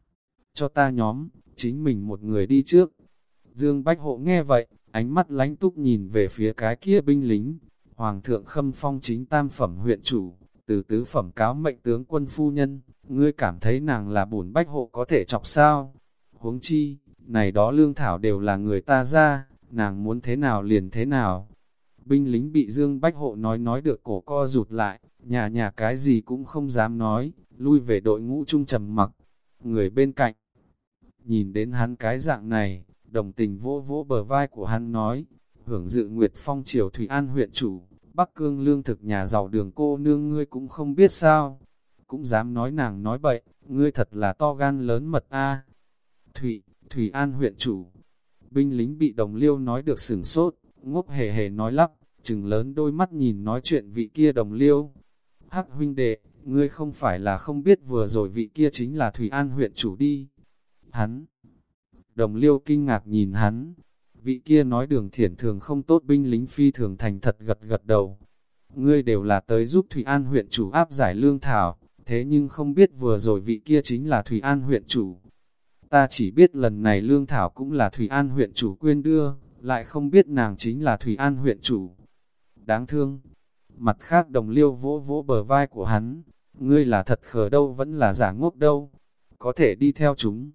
cho ta nhóm, chính mình một người đi trước. Dương Bách Hộ nghe vậy, ánh mắt lánh túc nhìn về phía cái kia binh lính. Hoàng thượng khâm phong chính tam phẩm huyện chủ, từ tứ phẩm cáo mệnh tướng quân phu nhân, ngươi cảm thấy nàng là bổn Bách Hộ có thể chọc sao? Huống chi, này đó lương thảo đều là người ta ra, nàng muốn thế nào liền thế nào. Binh lính bị Dương Bách Hộ nói nói được cổ co rụt lại, nhà nhà cái gì cũng không dám nói, lui về đội ngũ trung trầm mặc. Người bên cạnh, nhìn đến hắn cái dạng này, đồng tình vỗ vỗ bờ vai của hắn nói, hưởng dự Nguyệt Phong triều Thủy An huyện chủ, Bắc Cương lương thực nhà giàu Đường cô nương ngươi cũng không biết sao, cũng dám nói nàng nói bậy, ngươi thật là to gan lớn mật a. Thủy, Thủy An huyện chủ, binh lính bị đồng liêu nói được sửng sốt, ngốc hề hề nói lắp, trừng lớn đôi mắt nhìn nói chuyện vị kia đồng liêu. Hắc huynh đệ, ngươi không phải là không biết vừa rồi vị kia chính là Thủy An huyện chủ đi. Hắn, đồng liêu kinh ngạc nhìn hắn, vị kia nói Đường Thiển Thường không tốt, binh lính phi thường thành thật gật gật đầu. Ngươi đều là tới giúp Thủy An huyện chủ áp giải lương thảo, thế nhưng không biết vừa rồi vị kia chính là Thủy An huyện chủ. Ta chỉ biết lần này lương thảo cũng là Thủy An huyện chủ quyên đưa, lại không biết nàng chính là Thủy An huyện chủ. Đáng thương. Mặt khác đồng liêu vỗ vỗ bờ vai của hắn, ngươi là thật khờ đâu vẫn là giả ngốc đâu, có thể đi theo chúng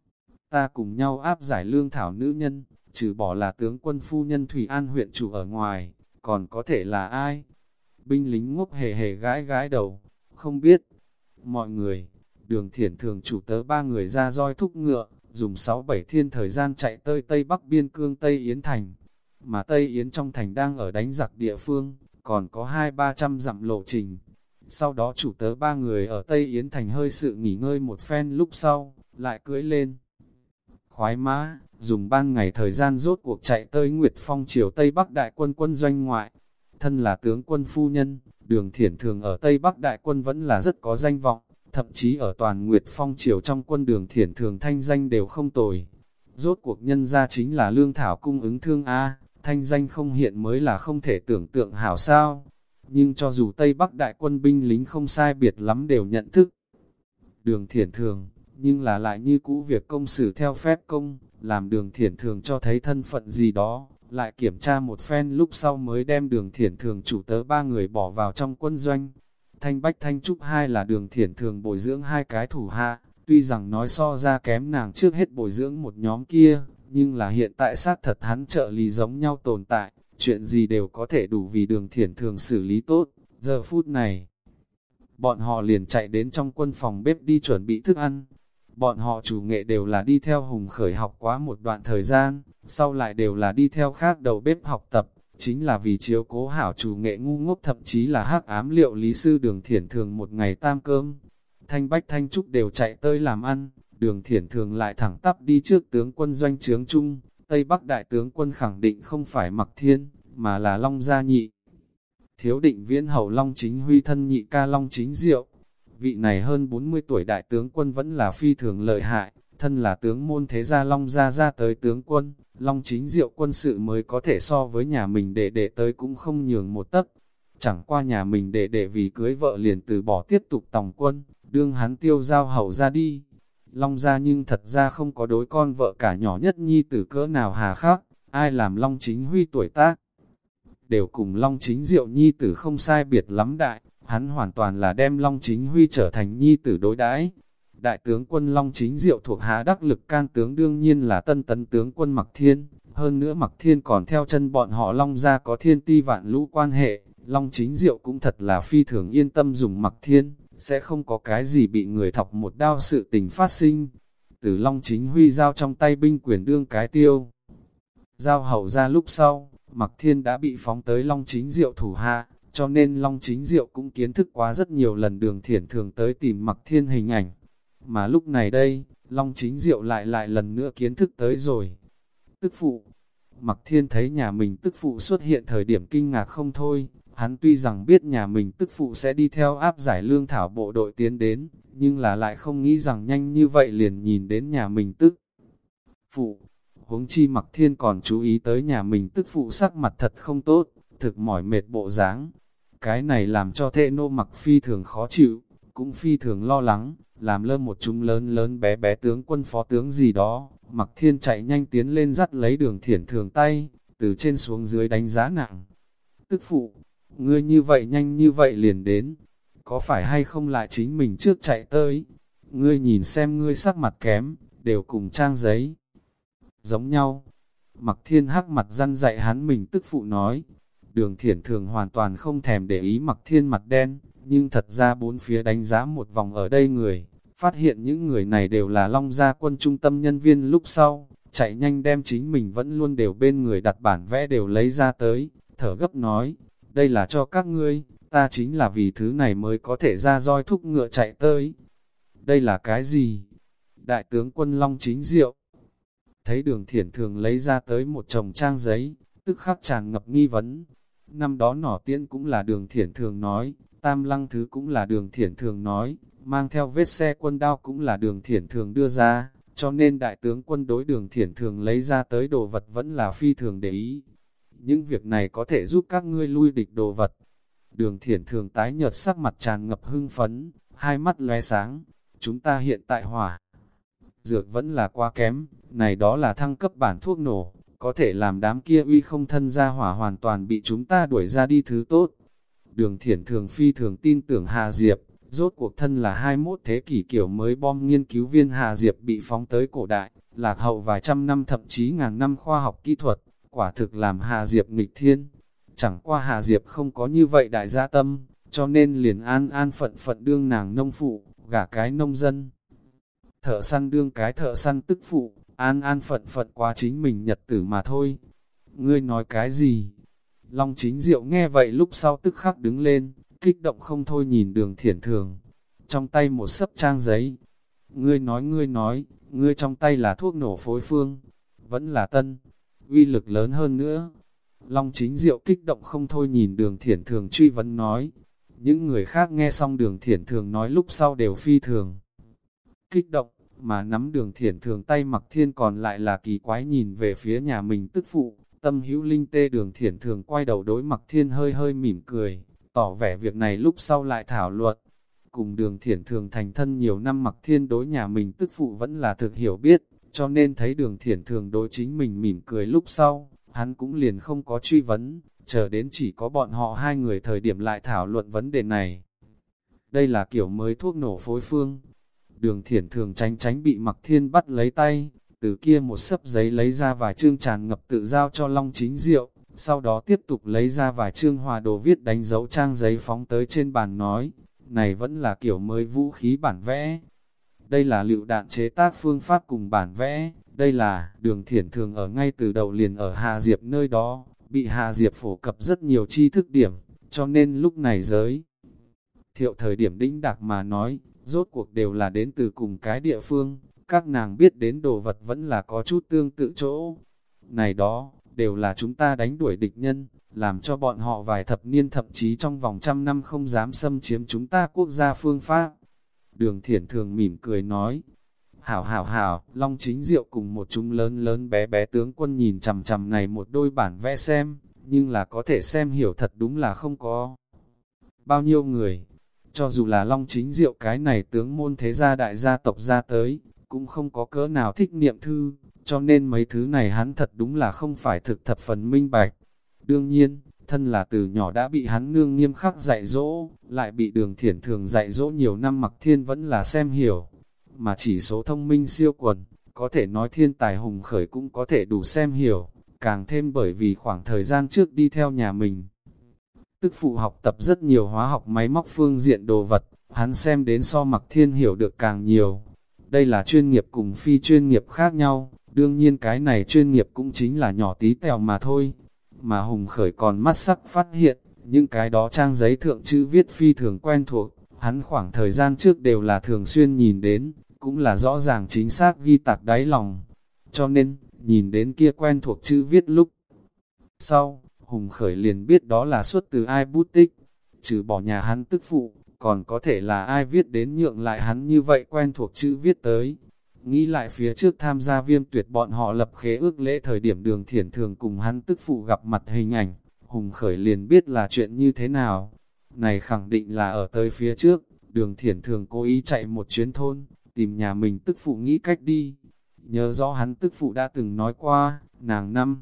ta cùng nhau áp giải lương thảo nữ nhân, trừ bỏ là tướng quân phu nhân Thủy An huyện chủ ở ngoài, còn có thể là ai? Binh lính ngốc hề hề gãi gãi đầu, không biết. Mọi người, Đường Thiển Thường chủ tớ ba người ra roi thúc ngựa, dùng sáu bảy thiên thời gian chạy tới Tây Bắc biên cương Tây Yến Thành, mà Tây Yến trong thành đang ở đánh giặc địa phương, còn có hai ba trăm dặm lộ trình. Sau đó chủ tớ ba người ở Tây Yến Thành hơi sự nghỉ ngơi một phen lúc sau, lại cưỡi lên khoái mã, dùng ban ngày thời gian rốt cuộc chạy tới Nguyệt Phong triều Tây Bắc đại quân quân doanh ngoại. Thân là tướng quân phu nhân, Đường Thiển Thường ở Tây Bắc đại quân vẫn là rất có danh vọng, thậm chí ở toàn Nguyệt Phong triều trong quân Đường Thiển Thường thanh danh đều không tồi. rốt cuộc nhân ra chính là lương thảo cung ứng thương A, thanh danh không hiện mới là không thể tưởng tượng hảo sao. Nhưng cho dù Tây Bắc đại quân binh lính không sai biệt lắm đều nhận thức Đường Thiển Thường, nhưng là lại như cũ việc công xử theo phép công, làm Đường Thiển Thường cho thấy thân phận gì đó, lại kiểm tra một phen lúc sau mới đem Đường Thiển Thường chủ tớ ba người bỏ vào trong quân doanh. Thanh Bách Thanh Trúc hai là Đường Thiển Thường bồi dưỡng hai cái thủ hạ, tuy rằng nói so ra kém nàng trước hết bồi dưỡng một nhóm kia, nhưng là hiện tại xác thật hắn trợ lý giống nhau tồn tại, chuyện gì đều có thể đủ vì Đường Thiển Thường xử lý tốt. Giờ phút này, bọn họ liền chạy đến trong quân phòng bếp đi chuẩn bị thức ăn. Bọn họ chủ nghệ đều là đi theo Hùng Khởi học quá một đoạn thời gian, sau lại đều là đi theo khác đầu bếp học tập, chính là vì chiếu cố hảo chủ nghệ ngu ngốc, thậm chí là hắc ám liệu lý sư Đường Thiển Thường một ngày tam cơm. Thanh Bách Thanh Trúc đều chạy tới làm ăn, Đường Thiển Thường lại thẳng tắp đi trước tướng quân doanh trướng chung. Tây Bắc đại tướng quân khẳng định không phải Mặc Thiên, mà là Long Gia Nhị Thiếu Định Viễn hầu Long Chính Huy thân nhị ca Long Chính Diệu. Vị này hơn bốn mươi tuổi đại tướng quân vẫn là phi thường lợi hại, thân là tướng môn thế gia Long Gia ra tới tướng quân, Long Chính Diệu quân sự mới có thể so với nhà mình đệ đệ tới cũng không nhường một tấc. Chẳng qua nhà mình đệ đệ vì cưới vợ liền từ bỏ tiếp tục tòng quân, đương hắn tiêu giao hầu ra đi. Long Gia nhưng thật ra không có đối con vợ cả nhỏ nhất nhi tử cỡ nào hà khắc, ai làm Long Chính Huy tuổi tác đều cùng Long Chính Diệu nhi tử không sai biệt lắm đại, hắn hoàn toàn là đem Long Chính Huy trở thành nhi tử đối đãi. Đại tướng quân Long Chính Diệu thuộc hạ đắc lực can tướng đương nhiên là tân tấn tướng quân Mặc Thiên, hơn nữa Mặc Thiên còn theo chân bọn họ Long Gia có thiên ti vạn lũ quan hệ, Long Chính Diệu cũng thật là phi thường yên tâm dùng Mặc Thiên, sẽ không có cái gì bị người thọc một đao sự tình phát sinh. Từ Long Chính Huy giao trong tay binh quyền đương cái tiêu giao hầu ra lúc sau, Mặc Thiên đã bị phóng tới Long Chính Diệu thủ hạ, cho nên Long Chính Diệu cũng kiến thức quá rất nhiều lần Đường Thiển Thường tới tìm Mặc Thiên hình ảnh. Mà lúc này đây, Long Chính Diệu lại lại lần nữa kiến thức tới rồi. Tức phụ, Mặc Thiên thấy nhà mình tức phụ xuất hiện thời điểm kinh ngạc không thôi, hắn tuy rằng biết nhà mình tức phụ sẽ đi theo áp giải lương thảo bộ đội tiến đến, nhưng là lại không nghĩ rằng nhanh như vậy liền nhìn đến nhà mình tức phụ. Huống chi Mặc Thiên còn chú ý tới nhà mình tức phụ sắc mặt thật không tốt, thực mỏi mệt bộ dáng. Cái này làm cho thệ nô Mặc phi thường khó chịu, cũng phi thường lo lắng, làm lơ một chúng lớn lớn bé bé tướng quân phó tướng gì đó. Mặc Thiên chạy nhanh tiến lên dắt lấy Đường Thiển Thường tay, từ trên xuống dưới đánh giá nặng. Tức phụ, ngươi như vậy nhanh như vậy liền đến, có phải hay không lại chính mình trước chạy tới? Ngươi nhìn xem ngươi sắc mặt kém, đều cùng trang giấy giống nhau. Mặc Thiên hắc mặt răn dạy hắn mình tức phụ nói. Đường Thiển Thường hoàn toàn không thèm để ý Mặc Thiên mặt đen, nhưng thật ra bốn phía đánh giá một vòng ở đây người, phát hiện những người này đều là Long Gia quân trung tâm nhân viên lúc sau, chạy nhanh đem chính mình vẫn luôn đều bên người đặt bản vẽ đều lấy ra tới, thở gấp nói, đây là cho các ngươi, ta chính là vì thứ này mới có thể ra roi thúc ngựa chạy tới. Đây là cái gì? Đại tướng quân Long Chính Diệu thấy Đường Thiển Thường lấy ra tới một chồng trang giấy, tức khắc tràn ngập nghi vấn. Năm đó nỏ tiễn cũng là Đường Thiển Thường nói, tam lăng thứ cũng là Đường Thiển Thường nói, mang theo vết xe quân đao cũng là Đường Thiển Thường đưa ra, cho nên đại tướng quân đối Đường Thiển Thường lấy ra tới đồ vật vẫn là phi thường để ý. Những việc này có thể giúp các ngươi lui địch đồ vật. Đường Thiển Thường tái nhợt sắc mặt tràn ngập hưng phấn, hai mắt lóe sáng. Chúng ta hiện tại hỏa dược vẫn là quá kém, này đó là thăng cấp bản thuốc nổ, có thể làm đám kia uy không thân ra hỏa hoàn toàn bị chúng ta đuổi ra đi thứ tốt. Đường Thiển Thường phi thường tin tưởng Hà Diệp, rốt cuộc thân là hai mươi mốt thế kỷ kiểu mới bom nghiên cứu viên Hà Diệp bị phóng tới cổ đại, lạc hậu vài trăm năm thậm chí ngàn năm khoa học kỹ thuật, quả thực làm Hà Diệp nghịch thiên. Chẳng qua Hà Diệp không có như vậy đại gia tâm, cho nên liền an an phận phận đương nàng nông phụ, gả cái nông dân. Thợ săn đương cái thợ săn tức phụ, an an phận phận qua chính mình nhật tử mà thôi. Ngươi nói cái gì? Long Chính Diệu nghe vậy lúc sau tức khắc đứng lên, kích động không thôi nhìn Đường Thiển Thường. Trong tay một sấp trang giấy. Ngươi nói ngươi nói, ngươi trong tay là thuốc nổ phối phương, vẫn là tân, uy lực lớn hơn nữa. Long Chính Diệu kích động không thôi nhìn Đường Thiển Thường truy vấn nói. Những người khác nghe xong Đường Thiển Thường nói lúc sau đều phi thường kích động, mà nắm Đường Thiển Thường tay Mặc Thiên còn lại là kỳ quái nhìn về phía nhà mình tức phụ. Tâm hữu linh tê Đường Thiển Thường quay đầu đối Mặc Thiên hơi hơi mỉm cười, tỏ vẻ việc này lúc sau lại thảo luận. Cùng Đường Thiển Thường thành thân nhiều năm Mặc Thiên đối nhà mình tức phụ vẫn là thực hiểu biết, cho nên thấy Đường Thiển Thường đối chính mình mỉm cười lúc sau, hắn cũng liền không có truy vấn, chờ đến chỉ có bọn họ hai người thời điểm lại thảo luận vấn đề này. Đây là kiểu mới thuốc nổ phối phương. Đường Thiển Thường tránh tránh bị Mặc Thiên bắt lấy tay, từ kia một sấp giấy lấy ra vài chương tràn ngập tự giao cho Long Chính Diệu, sau đó tiếp tục lấy ra vài chương hòa đồ viết đánh dấu trang giấy phóng tới trên bàn nói, này vẫn là kiểu mới vũ khí bản vẽ. Đây là lựu đạn chế tác phương pháp cùng bản vẽ, đây là Đường Thiển Thường ở ngay từ đầu liền ở Hà Diệp nơi đó, bị Hà Diệp phổ cập rất nhiều tri thức điểm, cho nên lúc này giới thiệu thời điểm đĩnh đạc mà nói, rốt cuộc đều là đến từ cùng cái địa phương, các nàng biết đến đồ vật vẫn là có chút tương tự chỗ. Này đó, đều là chúng ta đánh đuổi địch nhân, làm cho bọn họ vài thập niên thậm chí trong vòng trăm năm không dám xâm chiếm chúng ta quốc gia phương pháp. Đường Thiển Thường mỉm cười nói, hảo hảo hảo, Long Chính Diệu cùng một chúng lớn lớn bé bé tướng quân nhìn chằm chằm này một đôi bản vẽ xem, nhưng là có thể xem hiểu thật đúng là không có bao nhiêu người. Cho dù là Long Chính Diệu cái này tướng môn thế gia đại gia tộc ra tới, cũng không có cỡ nào thích niệm thư, cho nên mấy thứ này hắn thật đúng là không phải thực thập phần minh bạch. Đương nhiên, thân là từ nhỏ đã bị hắn nương nghiêm khắc dạy dỗ, lại bị Đường Thiển Thường dạy dỗ nhiều năm Mặc Thiên vẫn là xem hiểu. Mà chỉ số thông minh siêu quần, có thể nói thiên tài hùng khởi cũng có thể đủ xem hiểu, càng thêm bởi vì khoảng thời gian trước đi theo nhà mình. Tức phụ học tập rất nhiều hóa học máy móc phương diện đồ vật, hắn xem đến so Mặc Thiên hiểu được càng nhiều. Đây là chuyên nghiệp cùng phi chuyên nghiệp khác nhau, đương nhiên cái này chuyên nghiệp cũng chính là nhỏ tí tèo mà thôi. Mà Hùng Khởi còn mắt sắc phát hiện, những cái đó trang giấy thượng chữ viết phi thường quen thuộc, hắn khoảng thời gian trước đều là thường xuyên nhìn đến, cũng là rõ ràng chính xác ghi tạc đáy lòng. Cho nên, nhìn đến kia quen thuộc chữ viết lúc sau, Hùng Khởi liền biết đó là xuất từ ai bút tích, trừ bỏ nhà hắn tức phụ, còn có thể là ai viết đến nhượng lại hắn như vậy quen thuộc chữ viết tới. Nghĩ lại phía trước tham gia Viêm Tuyệt bọn họ lập khế ước lễ thời điểm Đường Thiển Thường cùng hắn tức phụ gặp mặt hình ảnh, Hùng Khởi liền biết là chuyện như thế nào. Này khẳng định là ở tới phía trước, Đường Thiển Thường cố ý chạy một chuyến thôn, tìm nhà mình tức phụ nghĩ cách đi. Nhớ rõ hắn tức phụ đã từng nói qua, nàng năm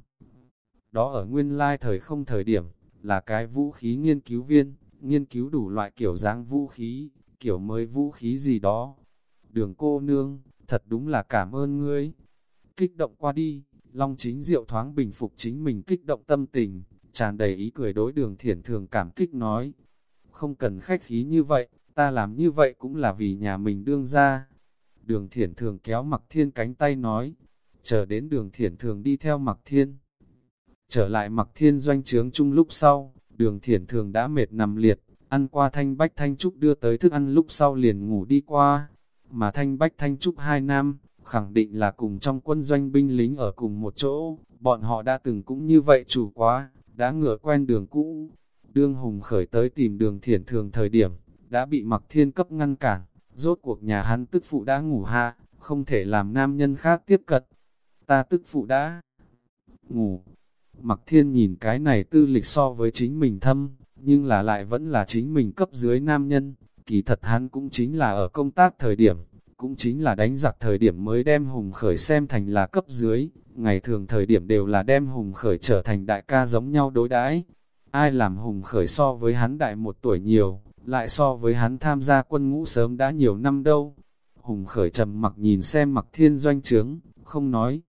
đó ở nguyên lai thời không thời điểm, là cái vũ khí nghiên cứu viên, nghiên cứu đủ loại kiểu dáng vũ khí, kiểu mới vũ khí gì đó. Đường cô nương, thật đúng là cảm ơn ngươi. Kích động qua đi, Long Chính Diệu thoáng bình phục chính mình kích động tâm tình, tràn đầy ý cười đối Đường Thiển Thường cảm kích nói. Không cần khách khí như vậy, ta làm như vậy cũng là vì nhà mình đương ra. Đường Thiển Thường kéo Mặc Thiên cánh tay nói, chờ đến Đường Thiển Thường đi theo Mặc Thiên. Trở lại Mặc Thiên doanh trướng chung lúc sau, Đường Thiển Thường đã mệt nằm liệt, ăn qua Thanh Bách Thanh Trúc đưa tới thức ăn lúc sau liền ngủ đi qua. Mà Thanh Bách Thanh Trúc hai nam, khẳng định là cùng trong quân doanh binh lính ở cùng một chỗ, bọn họ đã từng cũng như vậy chủ quá, đã ngựa quen đường cũ. Đương Hùng Khởi tới tìm Đường Thiển Thường thời điểm, đã bị Mặc Thiên cấp ngăn cản, rốt cuộc nhà hắn tức phụ đã ngủ hạ, không thể làm nam nhân khác tiếp cận. Ta tức phụ đã ngủ. Mặc Thiên nhìn cái này tư lịch so với chính mình thâm, nhưng là lại vẫn là chính mình cấp dưới nam nhân. Kỳ thật hắn cũng chính là ở công tác thời điểm, cũng chính là đánh giặc thời điểm mới đem Hùng Khởi xem thành là cấp dưới, ngày thường thời điểm đều là đem Hùng Khởi trở thành đại ca giống nhau đối đãi. Ai làm Hùng Khởi so với hắn đại một tuổi nhiều, lại so với hắn tham gia quân ngũ sớm đã nhiều năm đâu. Hùng Khởi trầm mặc nhìn xem Mặc Thiên doanh trướng, không nói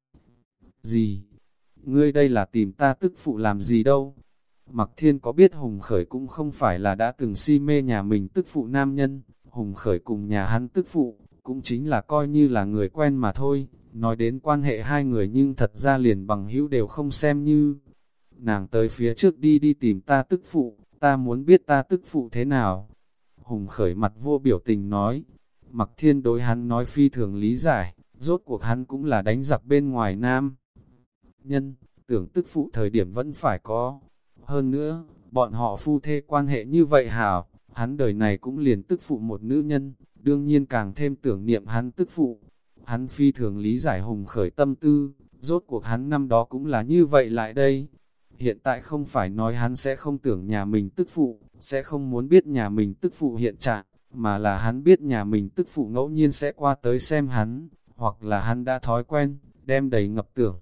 gì. Ngươi đây là tìm ta tức phụ làm gì đâu? Mặc Thiên có biết Hùng Khởi cũng không phải là đã từng si mê nhà mình tức phụ nam nhân, Hùng Khởi cùng nhà hắn tức phụ, cũng chính là coi như là người quen mà thôi, nói đến quan hệ hai người nhưng thật ra liền bằng hữu đều không xem như. Nàng tới phía trước đi đi tìm ta tức phụ, ta muốn biết ta tức phụ thế nào. Hùng Khởi mặt vô biểu tình nói, Mặc Thiên đối hắn nói phi thường lý giải, rốt cuộc hắn cũng là đánh giặc bên ngoài nam nhân, tưởng tức phụ thời điểm vẫn phải có. Hơn nữa, bọn họ phu thê quan hệ như vậy hảo, hắn đời này cũng liền tức phụ một nữ nhân, đương nhiên càng thêm tưởng niệm hắn tức phụ. Hắn phi thường lý giải Hùng Khởi tâm tư, rốt cuộc hắn năm đó cũng là như vậy lại đây. Hiện tại không phải nói hắn sẽ không tưởng nhà mình tức phụ, sẽ không muốn biết nhà mình tức phụ hiện trạng, mà là hắn biết nhà mình tức phụ ngẫu nhiên sẽ qua tới xem hắn, hoặc là hắn đã thói quen, đem đầy ngập tưởng.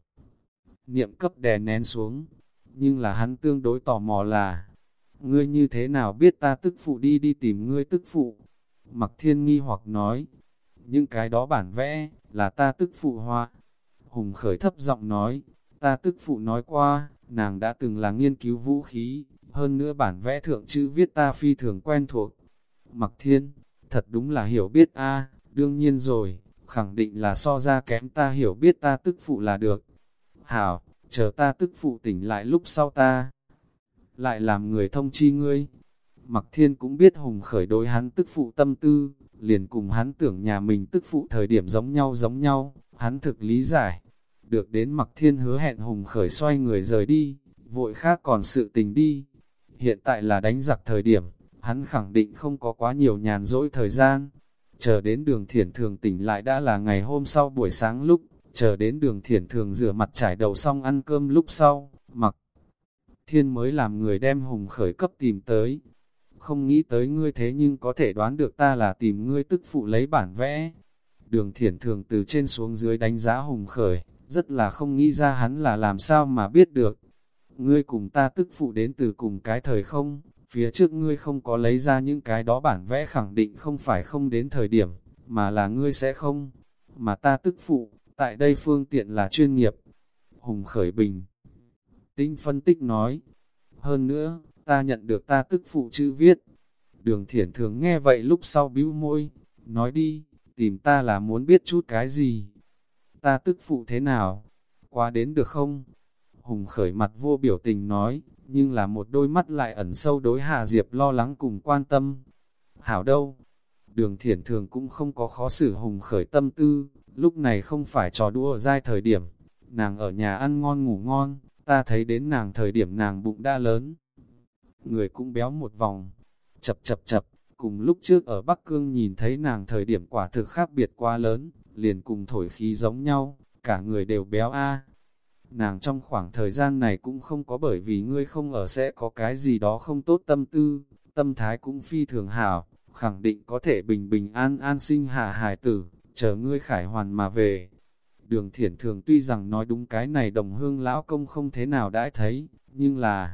Niệm cấp đè nén xuống, nhưng là hắn tương đối tò mò là, ngươi như thế nào biết ta tức phụ đi đi tìm ngươi tức phụ? Mặc Thiên nghi hoặc nói, những cái đó bản vẽ, là ta tức phụ họa. Hùng Khởi thấp giọng nói, ta tức phụ nói qua, nàng đã từng là nghiên cứu vũ khí, hơn nữa bản vẽ thượng chữ viết ta phi thường quen thuộc. Mặc Thiên, thật đúng là hiểu biết a, đương nhiên rồi, khẳng định là so ra kém ta hiểu biết ta tức phụ là được. Hảo, chờ ta tức phụ tỉnh lại lúc sau ta lại làm người thông chi ngươi. Mặc Thiên cũng biết Hùng Khởi đối hắn tức phụ tâm tư, liền cùng hắn tưởng nhà mình tức phụ thời điểm giống nhau giống nhau, hắn thực lý giải. Được đến Mặc Thiên hứa hẹn Hùng Khởi xoay người rời đi, vội khác còn sự tình đi. Hiện tại là đánh giặc thời điểm, hắn khẳng định không có quá nhiều nhàn rỗi thời gian. Chờ đến Đường Thiển Thường tỉnh lại đã là ngày hôm sau buổi sáng lúc, chờ đến Đường Thiển Thường rửa mặt trải đầu xong ăn cơm lúc sau, Mặc Thiên mới làm người đem Hùng Khởi cấp tìm tới. Không nghĩ tới ngươi thế nhưng có thể đoán được ta là tìm ngươi tức phụ lấy bản vẽ. Đường Thiển Thường từ trên xuống dưới đánh giá Hùng Khởi, rất là không nghĩ ra hắn là làm sao mà biết được. Ngươi cùng ta tức phụ đến từ cùng cái thời không, phía trước ngươi không có lấy ra những cái đó bản vẽ khẳng định không phải không đến thời điểm, mà là ngươi sẽ không. Mà ta tức phụ, tại đây phương tiện là chuyên nghiệp. Hùng Khởi bình tĩnh phân tích nói. Hơn nữa, ta nhận được ta tức phụ chữ viết. Đường Thiển Thường nghe vậy lúc sau bĩu môi, nói đi, tìm ta là muốn biết chút cái gì. Ta tức phụ thế nào? Qua đến được không? Hùng Khởi mặt vô biểu tình nói, nhưng là một đôi mắt lại ẩn sâu đối Hà Diệp lo lắng cùng quan tâm. Hảo đâu? Đường Thiển Thường cũng không có khó xử Hùng Khởi tâm tư, lúc này không phải trò đùa dai thời điểm. Nàng ở nhà ăn ngon ngủ ngon, ta thấy đến nàng thời điểm nàng bụng đã lớn. Người cũng béo một vòng, chập chập chập, cùng lúc trước ở Bắc Cương nhìn thấy nàng thời điểm quả thực khác biệt quá lớn, liền cùng thổi khí giống nhau, cả người đều béo a. Nàng trong khoảng thời gian này cũng không có bởi vì ngươi không ở sẽ có cái gì đó không tốt tâm tư, tâm thái cũng phi thường hảo, khẳng định có thể bình bình an an sinh hạ hài tử, chờ ngươi khải hoàn mà về. Đường Thiển Thường tuy rằng nói đúng cái này đồng hương lão công không thế nào đãi thấy, nhưng là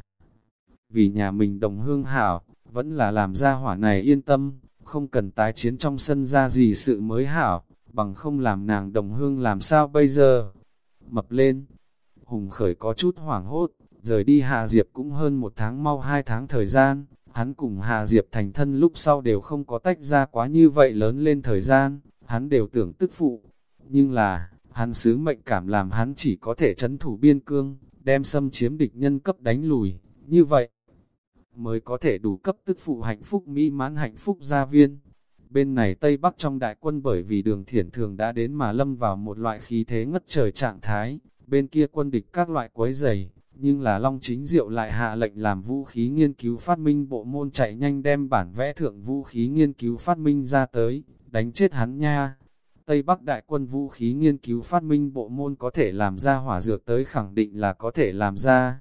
vì nhà mình đồng hương hảo, vẫn là làm ra hỏa này yên tâm, không cần tái chiến trong sân ra gì sự mới hảo, bằng không làm nàng đồng hương làm sao bây giờ. Mập lên, Hùng Khởi có chút hoảng hốt, rời đi Hạ Diệp cũng hơn một tháng mau hai tháng thời gian, hắn cùng Hạ Diệp thành thân lúc sau đều không có tách ra quá như vậy lớn lên thời gian, hắn đều tưởng tức phụ, nhưng là, hắn sứ mệnh cảm làm hắn chỉ có thể trấn thủ biên cương, đem xâm chiếm địch nhân cấp đánh lùi, như vậy mới có thể đủ cấp tức phụ hạnh phúc mỹ mãn hạnh phúc gia viên. Bên này Tây Bắc trong đại quân bởi vì Đường Thiển Thường đã đến mà lâm vào một loại khí thế ngất trời trạng thái, bên kia quân địch các loại quấy rầy, nhưng là Long Chính Diệu lại hạ lệnh làm vũ khí nghiên cứu phát minh bộ môn chạy nhanh đem bản vẽ thượng vũ khí nghiên cứu phát minh ra tới, đánh chết hắn nha. Tây Bắc đại quân vũ khí nghiên cứu phát minh bộ môn có thể làm ra hỏa dược tới khẳng định là có thể làm ra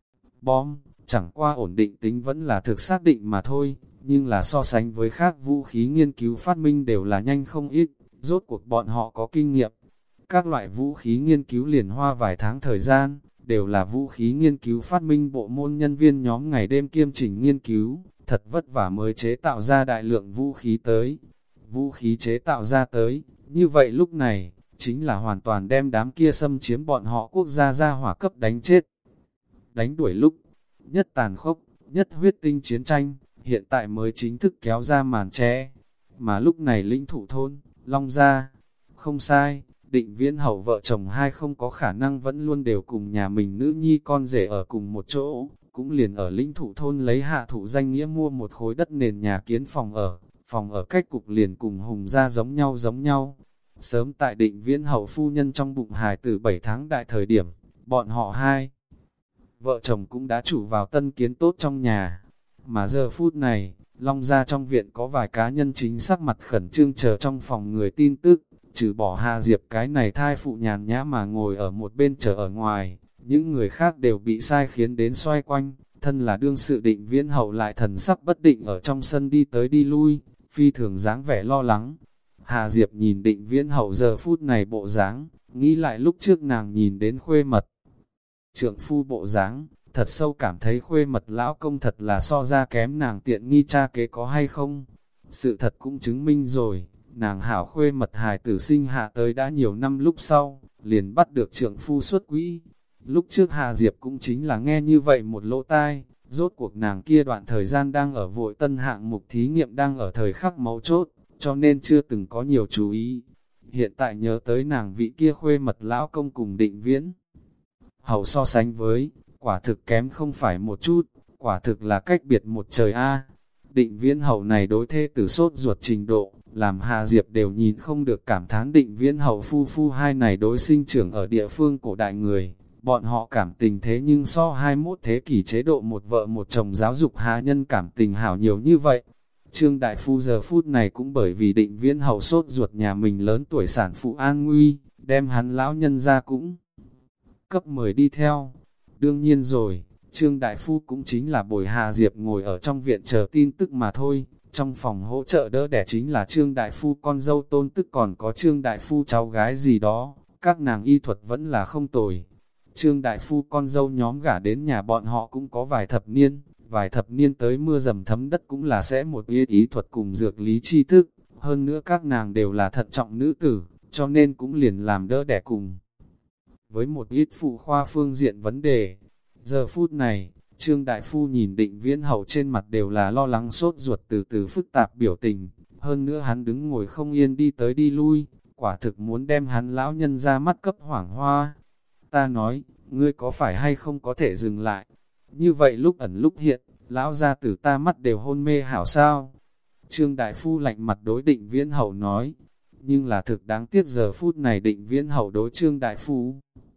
bom, chẳng qua ổn định tính vẫn là thực xác định mà thôi, nhưng là so sánh với khác vũ khí nghiên cứu phát minh đều là nhanh không ít, rốt cuộc bọn họ có kinh nghiệm. Các loại vũ khí nghiên cứu liền hoa vài tháng thời gian, đều là vũ khí nghiên cứu phát minh bộ môn nhân viên nhóm ngày đêm kiêm chỉnh nghiên cứu, thật vất vả mới chế tạo ra đại lượng vũ khí tới. Vũ khí chế tạo ra tới, như vậy lúc này, chính là hoàn toàn đem đám kia xâm chiếm bọn họ quốc gia ra hỏa cấp đánh chết. Đánh đuổi lúc, nhất tàn khốc, nhất huyết tinh chiến tranh, hiện tại mới chính thức kéo ra màn che. Mà lúc này lĩnh thủ thôn, Long Gia, không sai, Định Viễn Hậu vợ chồng hai không có khả năng vẫn luôn đều cùng nhà mình nữ nhi con rể ở cùng một chỗ, cũng liền ở lĩnh thủ thôn lấy hạ thủ danh nghĩa mua một khối đất nền nhà kiến phòng ở, phòng ở cách cục liền cùng Hùng Gia giống nhau giống nhau. Sớm tại Định Viễn Hậu phu nhân trong bụng hài từ bảy tháng đại thời điểm, bọn họ hai vợ chồng cũng đã chủ vào tân kiến tốt trong nhà. Mà giờ phút này, Long Gia trong viện có vài cá nhân chính sắc mặt khẩn trương chờ trong phòng người tin tức, Trừ bỏ Hà Diệp cái này thai phụ nhàn nhã mà ngồi ở một bên chờ ở ngoài, những người khác đều bị sai khiến đến xoay quanh, thân là đương sự Định Viễn Hậu lại thần sắc bất định ở trong sân đi tới đi lui, phi thường dáng vẻ lo lắng. Hà Diệp nhìn Định Viễn Hậu giờ phút này bộ dáng, nghĩ lại lúc trước nàng nhìn đến Khuê Mật trượng phu bộ dáng, thật sâu cảm thấy Khuê Mật lão công thật là so ra kém nàng tiện nghi cha kế có hay không. Sự thật cũng chứng minh rồi, nàng hảo Khuê Mật hài tử sinh hạ tới đã nhiều năm lúc sau, liền bắt được trượng phu xuất quỹ. Lúc trước Hà Diệp cũng chính là nghe như vậy một lỗ tai, rốt cuộc nàng kia đoạn thời gian đang ở vội tân hạng mục thí nghiệm đang ở thời khắc mấu chốt, cho nên chưa từng có nhiều chú ý. Hiện tại nhớ tới nàng vị kia Khuê Mật lão công cùng Định Viễn Hậu so sánh với, quả thực kém không phải một chút, quả thực là cách biệt một trời a. Định Viễn Hậu này đối thê tử sốt ruột trình độ, làm Hà Diệp đều nhìn không được cảm thán Định Viễn Hậu phu phu hai này đối sinh trưởng ở địa phương cổ đại người. Bọn họ cảm tình thế nhưng so hai mươi mốt thế kỷ chế độ một vợ một chồng giáo dục hạ nhân cảm tình hảo nhiều như vậy. Trương Đại Phu giờ phút này cũng bởi vì Định Viễn Hậu sốt ruột nhà mình lớn tuổi sản phụ an nguy, đem hắn lão nhân ra cũng cấp mời đi theo. Đương nhiên rồi, Trương Đại Phu cũng chính là bồi Hà Diệp ngồi ở trong viện chờ tin tức mà thôi. Trong phòng hỗ trợ đỡ đẻ chính là Trương Đại Phu con dâu tôn tức còn có Trương Đại Phu cháu gái gì đó, các nàng y thuật vẫn là không tồi. Trương Đại Phu con dâu nhóm gả đến nhà bọn họ cũng có vài thập niên, vài thập niên tới mưa dầm thấm đất cũng là sẽ một ý ý thuật cùng dược lý tri thức, hơn nữa các nàng đều là thận trọng nữ tử, cho nên cũng liền làm đỡ đẻ cùng. Với một ít phụ khoa phương diện vấn đề, giờ phút này, Trương Đại Phu nhìn Định Viễn Hậu trên mặt đều là lo lắng sốt ruột từ từ phức tạp biểu tình, hơn nữa hắn đứng ngồi không yên đi tới đi lui, quả thực muốn đem hắn lão nhân ra mắt cấp hoảng hoa. Ta nói, ngươi có phải hay không có thể dừng lại? Như vậy lúc ẩn lúc hiện, lão gia tử ta mắt đều hôn mê hảo sao? Trương Đại Phu lạnh mặt đối Định Viễn Hậu nói, nhưng là thực đáng tiếc giờ phút này Định Viễn Hậu đối Trương Đại Phu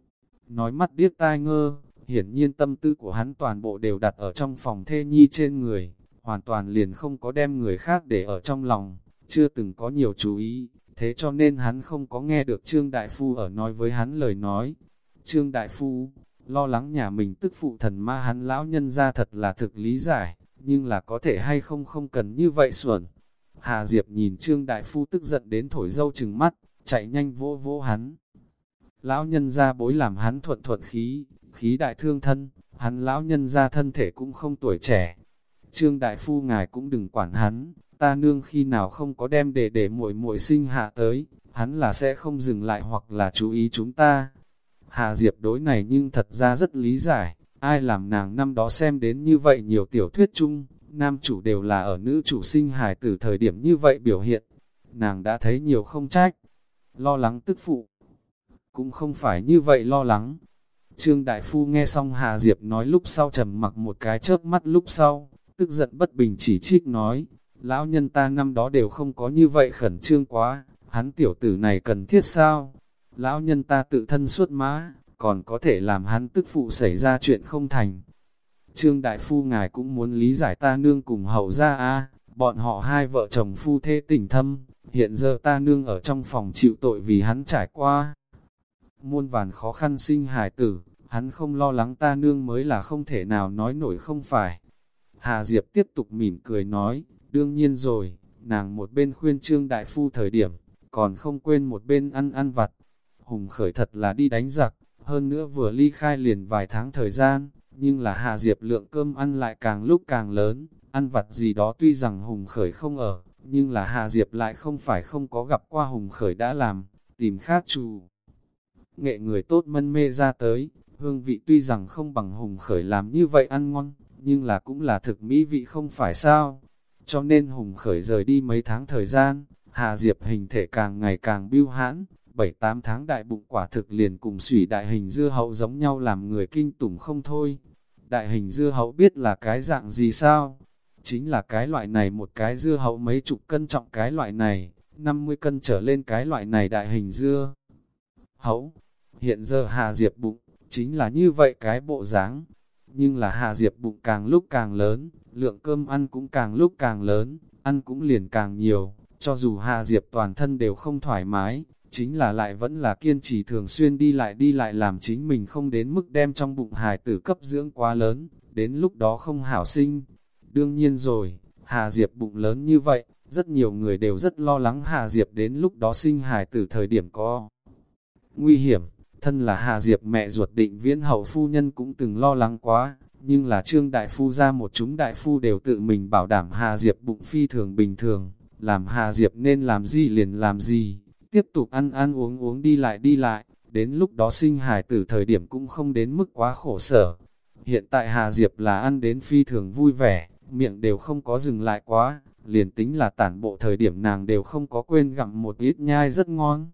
nói mắt điếc tai ngơ, hiển nhiên tâm tư của hắn toàn bộ đều đặt ở trong phòng thê nhi trên người, hoàn toàn liền không có đem người khác để ở trong lòng, chưa từng có nhiều chú ý, thế cho nên hắn không có nghe được Trương Đại Phu ở nói với hắn lời nói. Trương Đại Phu, lo lắng nhà mình tức phụ thần ma hắn lão nhân ra thật là thực lý giải, nhưng là có thể hay không không cần như vậy xuẩn. Hà Diệp nhìn Trương Đại Phu tức giận đến thổi dâu trừng mắt, chạy nhanh vỗ vỗ hắn. Lão nhân ra bối làm hắn thuận thuận khí, khí đại thương thân, hắn lão nhân ra thân thể cũng không tuổi trẻ. Trương Đại Phu ngài cũng đừng quản hắn, ta nương khi nào không có đem để để muội muội sinh hạ tới, hắn là sẽ không dừng lại hoặc là chú ý chúng ta. Hà Diệp đối này nhưng thật ra rất lý giải, ai làm nàng năm đó xem đến như vậy nhiều tiểu thuyết chung, nam chủ đều là ở nữ chủ sinh hài từ thời điểm như vậy biểu hiện. Nàng đã thấy nhiều không trách, lo lắng tức phụ. Cũng không phải như vậy lo lắng. Trương Đại Phu nghe xong Hà Diệp nói lúc sau trầm mặc một cái chớp mắt lúc sau, tức giận bất bình chỉ trích nói, lão nhân ta năm đó đều không có như vậy khẩn trương quá, hắn tiểu tử này cần thiết sao? Lão nhân ta tự thân xuất mã, còn có thể làm hắn tức phụ xảy ra chuyện không thành. Trương Đại Phu ngài cũng muốn lý giải ta nương cùng hậu ra a, bọn họ hai vợ chồng phu thê tình thâm, hiện giờ ta nương ở trong phòng chịu tội vì hắn trải qua muôn vàn khó khăn sinh hài tử, hắn không lo lắng ta nương mới là không thể nào nói nổi không phải. Hà Diệp tiếp tục mỉm cười nói, đương nhiên rồi, nàng một bên khuyên Trương Đại Phu thời điểm, còn không quên một bên ăn ăn vặt. Hùng Khởi thật là đi đánh giặc, hơn nữa vừa ly khai liền vài tháng thời gian, nhưng là Hà Diệp lượng cơm ăn lại càng lúc càng lớn, ăn vặt gì đó tuy rằng Hùng Khởi không ở, nhưng là Hà Diệp lại không phải không có gặp qua Hùng Khởi đã làm, tìm khác chủ nghệ người tốt mân mê ra tới, hương vị tuy rằng không bằng Hùng Khởi làm như vậy ăn ngon, nhưng là cũng là thực mỹ vị không phải sao. Cho nên Hùng Khởi rời đi mấy tháng thời gian, Hà Diệp hình thể càng ngày càng bưu hãn, bảy tám tháng đại bụng quả thực liền cùng sủy đại hình dưa hấu giống nhau làm người kinh tủng không thôi. Đại hình dưa hấu biết là cái dạng gì sao? Chính là cái loại này, một cái dưa hấu mấy chục cân trọng cái loại này, năm mươi cân trở lên cái loại này đại hình dưa hấu. Hiện giờ Hà Diệp bụng, chính là như vậy cái bộ dáng. Nhưng là Hà Diệp bụng càng lúc càng lớn, lượng cơm ăn cũng càng lúc càng lớn, ăn cũng liền càng nhiều. Cho dù Hà Diệp toàn thân đều không thoải mái, chính là lại vẫn là kiên trì thường xuyên đi lại đi lại làm chính mình không đến mức đem trong bụng hài tử cấp dưỡng quá lớn, đến lúc đó không hảo sinh. Đương nhiên rồi, Hà Diệp bụng lớn như vậy, rất nhiều người đều rất lo lắng Hà Diệp đến lúc đó sinh hài tử thời điểm có nguy hiểm. Thân là Hà Diệp mẹ ruột Định Viễn hậu phu nhân cũng từng lo lắng quá, nhưng là Trương đại phu ra một chúng đại phu đều tự mình bảo đảm Hà Diệp bụng phi thường bình thường, làm Hà Diệp nên làm gì liền làm gì, tiếp tục ăn ăn uống uống đi lại đi lại, đến lúc đó sinh hài tử thời điểm cũng không đến mức quá khổ sở. Hiện tại Hà Diệp là ăn đến phi thường vui vẻ, miệng đều không có dừng lại quá, liền tính là tản bộ thời điểm nàng đều không có quên gặm một ít nhai rất ngon.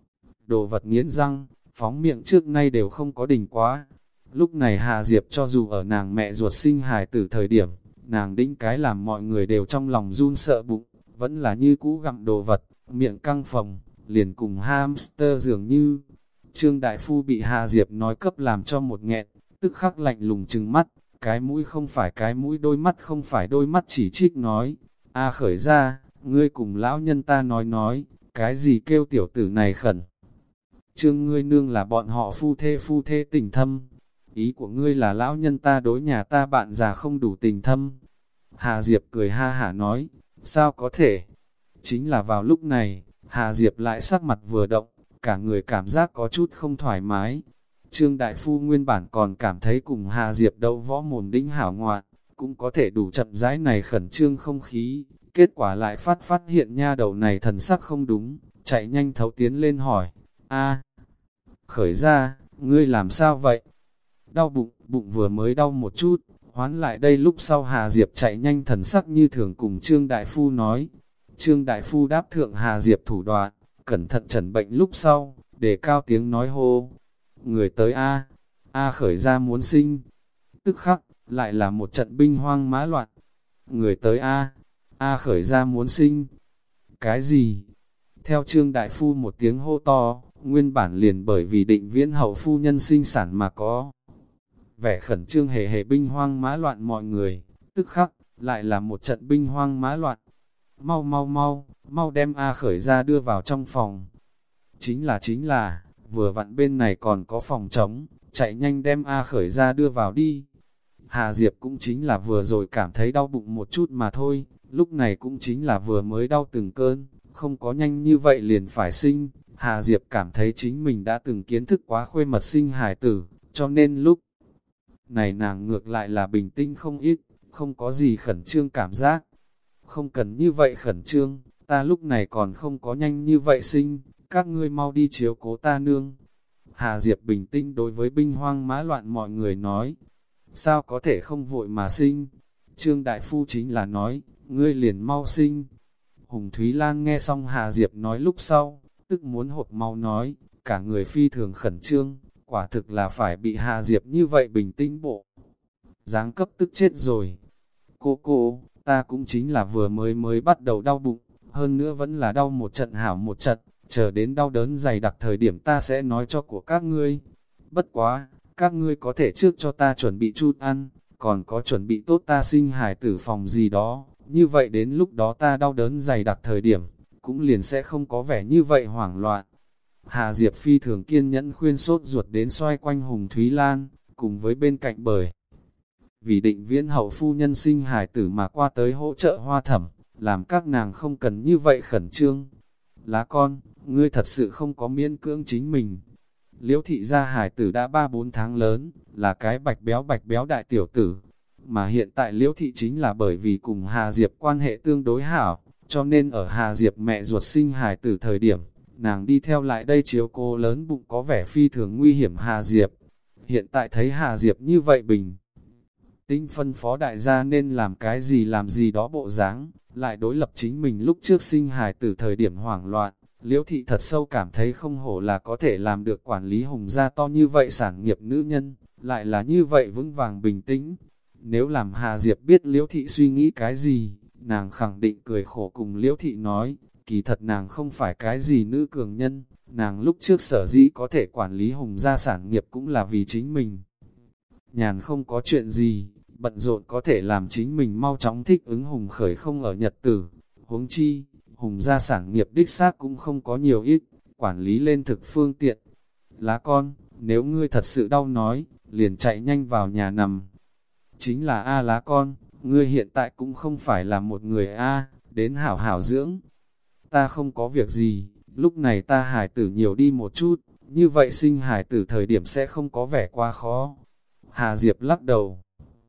Đồ vật nghiến răng, phóng miệng trước nay đều không có đình quá. Lúc này Hà Diệp cho dù ở nàng mẹ ruột sinh hài tử thời điểm, nàng đĩnh cái làm mọi người đều trong lòng run sợ bụng, vẫn là như cũ gặm đồ vật, miệng căng phồng, liền cùng hamster dường như. Trương đại phu bị Hà Diệp nói cấp làm cho một nghẹn, tức khắc lạnh lùng trừng mắt, cái mũi không phải cái mũi, đôi mắt không phải đôi mắt, chỉ trích nói: A Khởi ra, ngươi cùng lão nhân ta nói nói, cái gì kêu tiểu tử này khẩn. Trương ngươi nương là bọn họ phu thê phu thê tình thâm, ý của ngươi là lão nhân ta đối nhà ta bạn già không đủ tình thâm. Hà Diệp cười ha hả nói: sao có thể? Chính là vào lúc này, Hà Diệp lại sắc mặt vừa động, cả người cảm giác có chút không thoải mái. Trương đại phu nguyên bản còn cảm thấy cùng Hà Diệp đấu võ mồm đĩnh hảo ngoạn, cũng có thể đủ chậm rãi này khẩn trương không khí, kết quả lại phát phát hiện nha đầu này thần sắc không đúng, chạy nhanh thấu tiến lên hỏi: A Khởi ra, ngươi làm sao vậy? Đau bụng, bụng vừa mới đau một chút, hoán lại đây lúc sau Hà Diệp chạy nhanh thần sắc như thường cùng Trương đại phu nói. Trương đại phu đáp thượng Hà Diệp thủ đoạn, cẩn thận chẩn bệnh lúc sau, để cao tiếng nói hô: người tới A, A Khởi ra muốn sinh. Tức khắc, lại là một trận binh hoang mã loạn. Người tới A, A Khởi ra muốn sinh. Cái gì? Theo Trương đại phu một tiếng hô to, nguyên bản liền bởi vì Định Viễn hậu phu nhân sinh sản mà có vẻ khẩn trương hề hề binh hoang mã loạn mọi người, tức khắc, lại là một trận binh hoang mã loạn. Mau mau mau, mau đem A Khởi ra đưa vào trong phòng. Chính là chính là, vừa vặn bên này còn có phòng trống, chạy nhanh đem A Khởi ra đưa vào đi. Hà Diệp cũng chính là vừa rồi cảm thấy đau bụng một chút mà thôi, lúc này cũng chính là vừa mới đau từng cơn, không có nhanh như vậy liền phải sinh. Hà Diệp cảm thấy chính mình đã từng kiến thức quá khuê mật sinh hài tử, cho nên lúc này nàng ngược lại là bình tĩnh không ít, không có gì khẩn trương cảm giác. Không cần như vậy khẩn trương, ta lúc này còn không có nhanh như vậy sinh, các ngươi mau đi chiếu cố ta nương. Hà Diệp bình tĩnh đối với binh hoang mã loạn mọi người nói: sao có thể không vội mà sinh? Trương đại phu chính là nói: ngươi liền mau sinh. Hùng Thúy Lan nghe xong Hà Diệp nói lúc sau, tức muốn hột mau nói, cả người phi thường khẩn trương, quả thực là phải bị Hà Diệp như vậy bình tĩnh bộ dáng cấp tức chết rồi. Cô cô, ta cũng chính là vừa mới mới bắt đầu đau bụng, hơn nữa vẫn là đau một trận hảo một trận, chờ đến đau đớn dày đặc thời điểm ta sẽ nói cho của các ngươi. Bất quá, các ngươi có thể trước cho ta chuẩn bị chút ăn, còn có chuẩn bị tốt ta sinh hài tử phòng gì đó, như vậy đến lúc đó ta đau đớn dày đặc thời điểm, cũng liền sẽ không có vẻ như vậy hoảng loạn. Hà Diệp phi thường kiên nhẫn khuyên sốt ruột đến xoay quanh Hùng Thúy Lan, cùng với bên cạnh bởi. Vì Định Viễn hậu phu nhân sinh hài tử mà qua tới hỗ trợ Hoa Thẩm, làm các nàng không cần như vậy khẩn trương. Lá con, ngươi thật sự không có miễn cưỡng chính mình. Liễu thị gia hài tử đã ba bốn tháng lớn, là cái bạch béo bạch béo đại tiểu tử. Mà hiện tại Liễu thị chính là bởi vì cùng Hà Diệp quan hệ tương đối hảo, cho nên ở Hà Diệp mẹ ruột sinh hài tử thời điểm, nàng đi theo lại đây chiếu cô lớn bụng có vẻ phi thường nguy hiểm Hà Diệp. Hiện tại thấy Hà Diệp như vậy bình tĩnh phân phó đại gia nên làm cái gì làm gì đó bộ dáng, lại đối lập chính mình lúc trước sinh hài tử thời điểm hoảng loạn. Liễu thị thật sâu cảm thấy không hổ là có thể làm được quản lý Hùng gia to như vậy sản nghiệp nữ nhân, lại là như vậy vững vàng bình tĩnh. Nếu làm Hà Diệp biết Liễu thị suy nghĩ cái gì, nàng khẳng định cười khổ cùng Liễu thị nói, kỳ thật nàng không phải cái gì nữ cường nhân, nàng lúc trước sở dĩ có thể quản lý Hùng gia sản nghiệp cũng là vì chính mình. Nhàn không có chuyện gì, bận rộn có thể làm chính mình mau chóng thích ứng Hùng khởi không ở nhật tử. Huống chi, Hùng gia sản nghiệp đích xác cũng không có nhiều ít, quản lý lên thực phương tiện. Lá con, nếu ngươi thật sự đau nói, liền chạy nhanh vào nhà nằm. Chính là A lá con, ngươi hiện tại cũng không phải là một người A, đến hảo hảo dưỡng. Ta không có việc gì, lúc này ta hài tử nhiều đi một chút, như vậy sinh hài tử thời điểm sẽ không có vẻ quá khó. Hà Diệp lắc đầu,